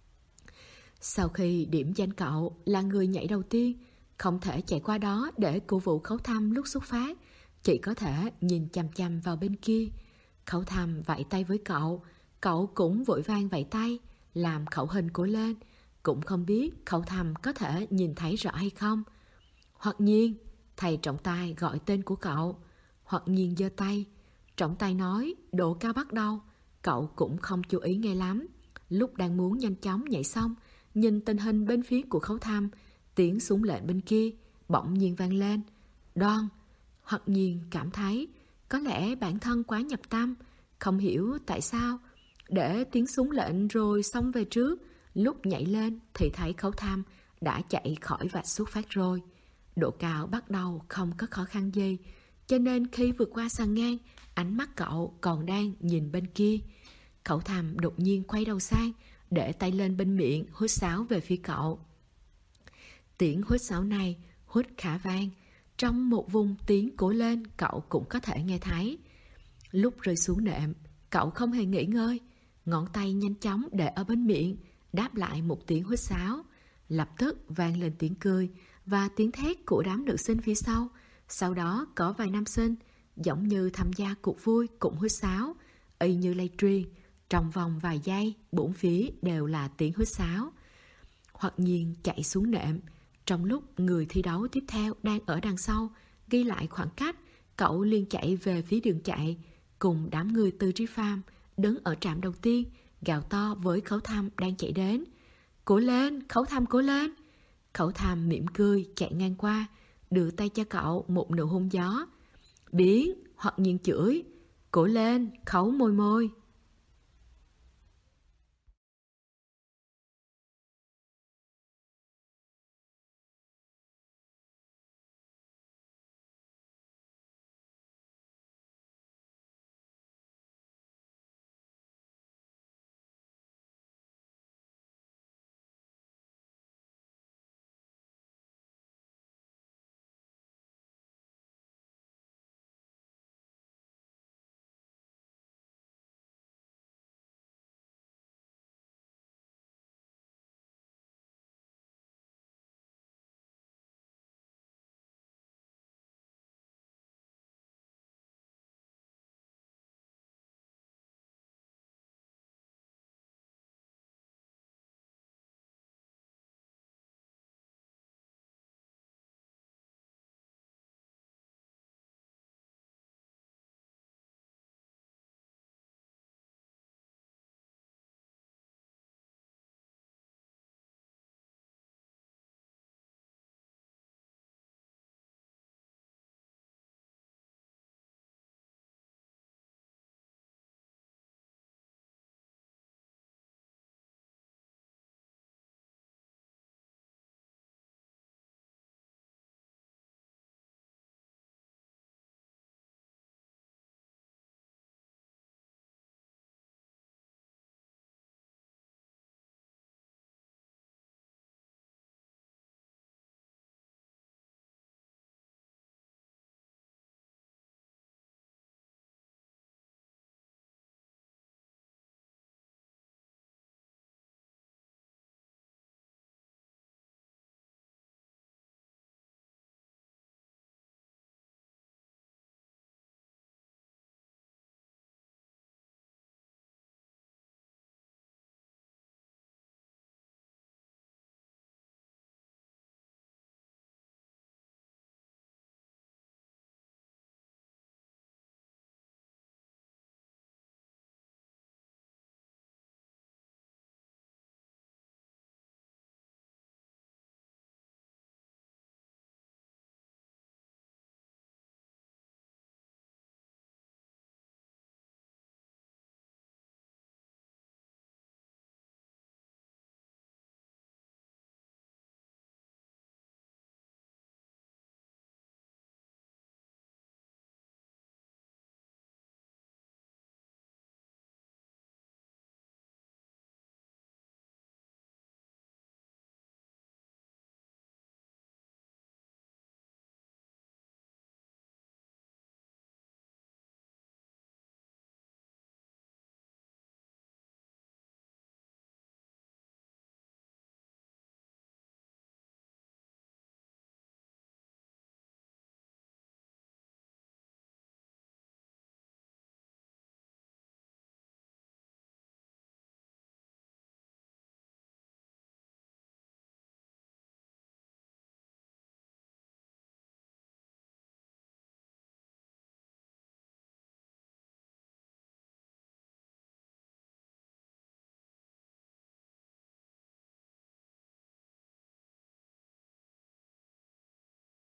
Sau khi điểm danh cậu là người nhảy đầu tiên, không thể chạy qua đó để cổ vũ Khấu Thăm lúc xuất phát, chỉ có thể nhìn chằm chằm vào bên kia. Khấu Thăm vẫy tay với cậu cũng vội vàng vẫy tay, làm khẩu hình của lên. Cũng không biết Khấu Thăm có thể nhìn thấy rõ hay không. Hoặc Nhiên, thầy trọng tài gọi tên của cậu. Hoặc Nhiên giơ tay. Trọng tài nói độ cao bắt đầu. Cậu cũng không chú ý nghe lắm. Lúc đang muốn nhanh chóng nhảy xong, nhìn tình hình bên phía của Khấu Thăm, tiếng súng lệnh bên kia bỗng nhiên vang lên. Đoan. Hoặc Nhiên cảm thấy có lẽ bản thân quá nhập tâm, không hiểu tại sao để tiếng súng lệnh rồi xông về trước. Lúc nhảy lên thì thấy Khấu Thăm đã chạy khỏi vạch xuất phát rồi. Độ cao bắt đầu không có khó khăn gì, cho nên khi vượt qua sàn ngang, ánh mắt cậu còn đang nhìn bên kia. Khấu Thăm đột nhiên quay đầu sang, để tay lên bên miệng hút sáo về phía cậu. Tiếng hút sáo này hút khá vang, trong một vùng tiếng cổ lên cậu cũng có thể nghe thấy. Lúc rơi xuống nệm, cậu không hề nghỉ ngơi, ngón tay nhanh chóng để ở bên miệng, đáp lại một tiếng huýt sáo. Lập tức vang lên tiếng cười và tiếng thét của đám nữ sinh phía sau. Sau đó có vài nam sinh giống như tham gia cuộc vui cũng huýt sáo, y như lây truyền. Trong vòng vài giây, bốn phía đều là tiếng huýt sáo. Hoặc Nhiên chạy xuống nệm. Trong lúc người thi đấu tiếp theo đang ở đằng sau ghi lại khoảng cách, cậu liền chạy về phía đường chạy, cùng đám người từ Trí Phàm đứng ở trạm đầu tiên, gào to với Khấu Thăm đang chạy đến. Cố lên, Khấu Thăm cố lên. Khấu Thăm mỉm cười chạy ngang qua, đưa tay cho cậu một nụ hôn gió. Biến. Hoặc Nhiên chửi. Cố lên, Khấu môi môi.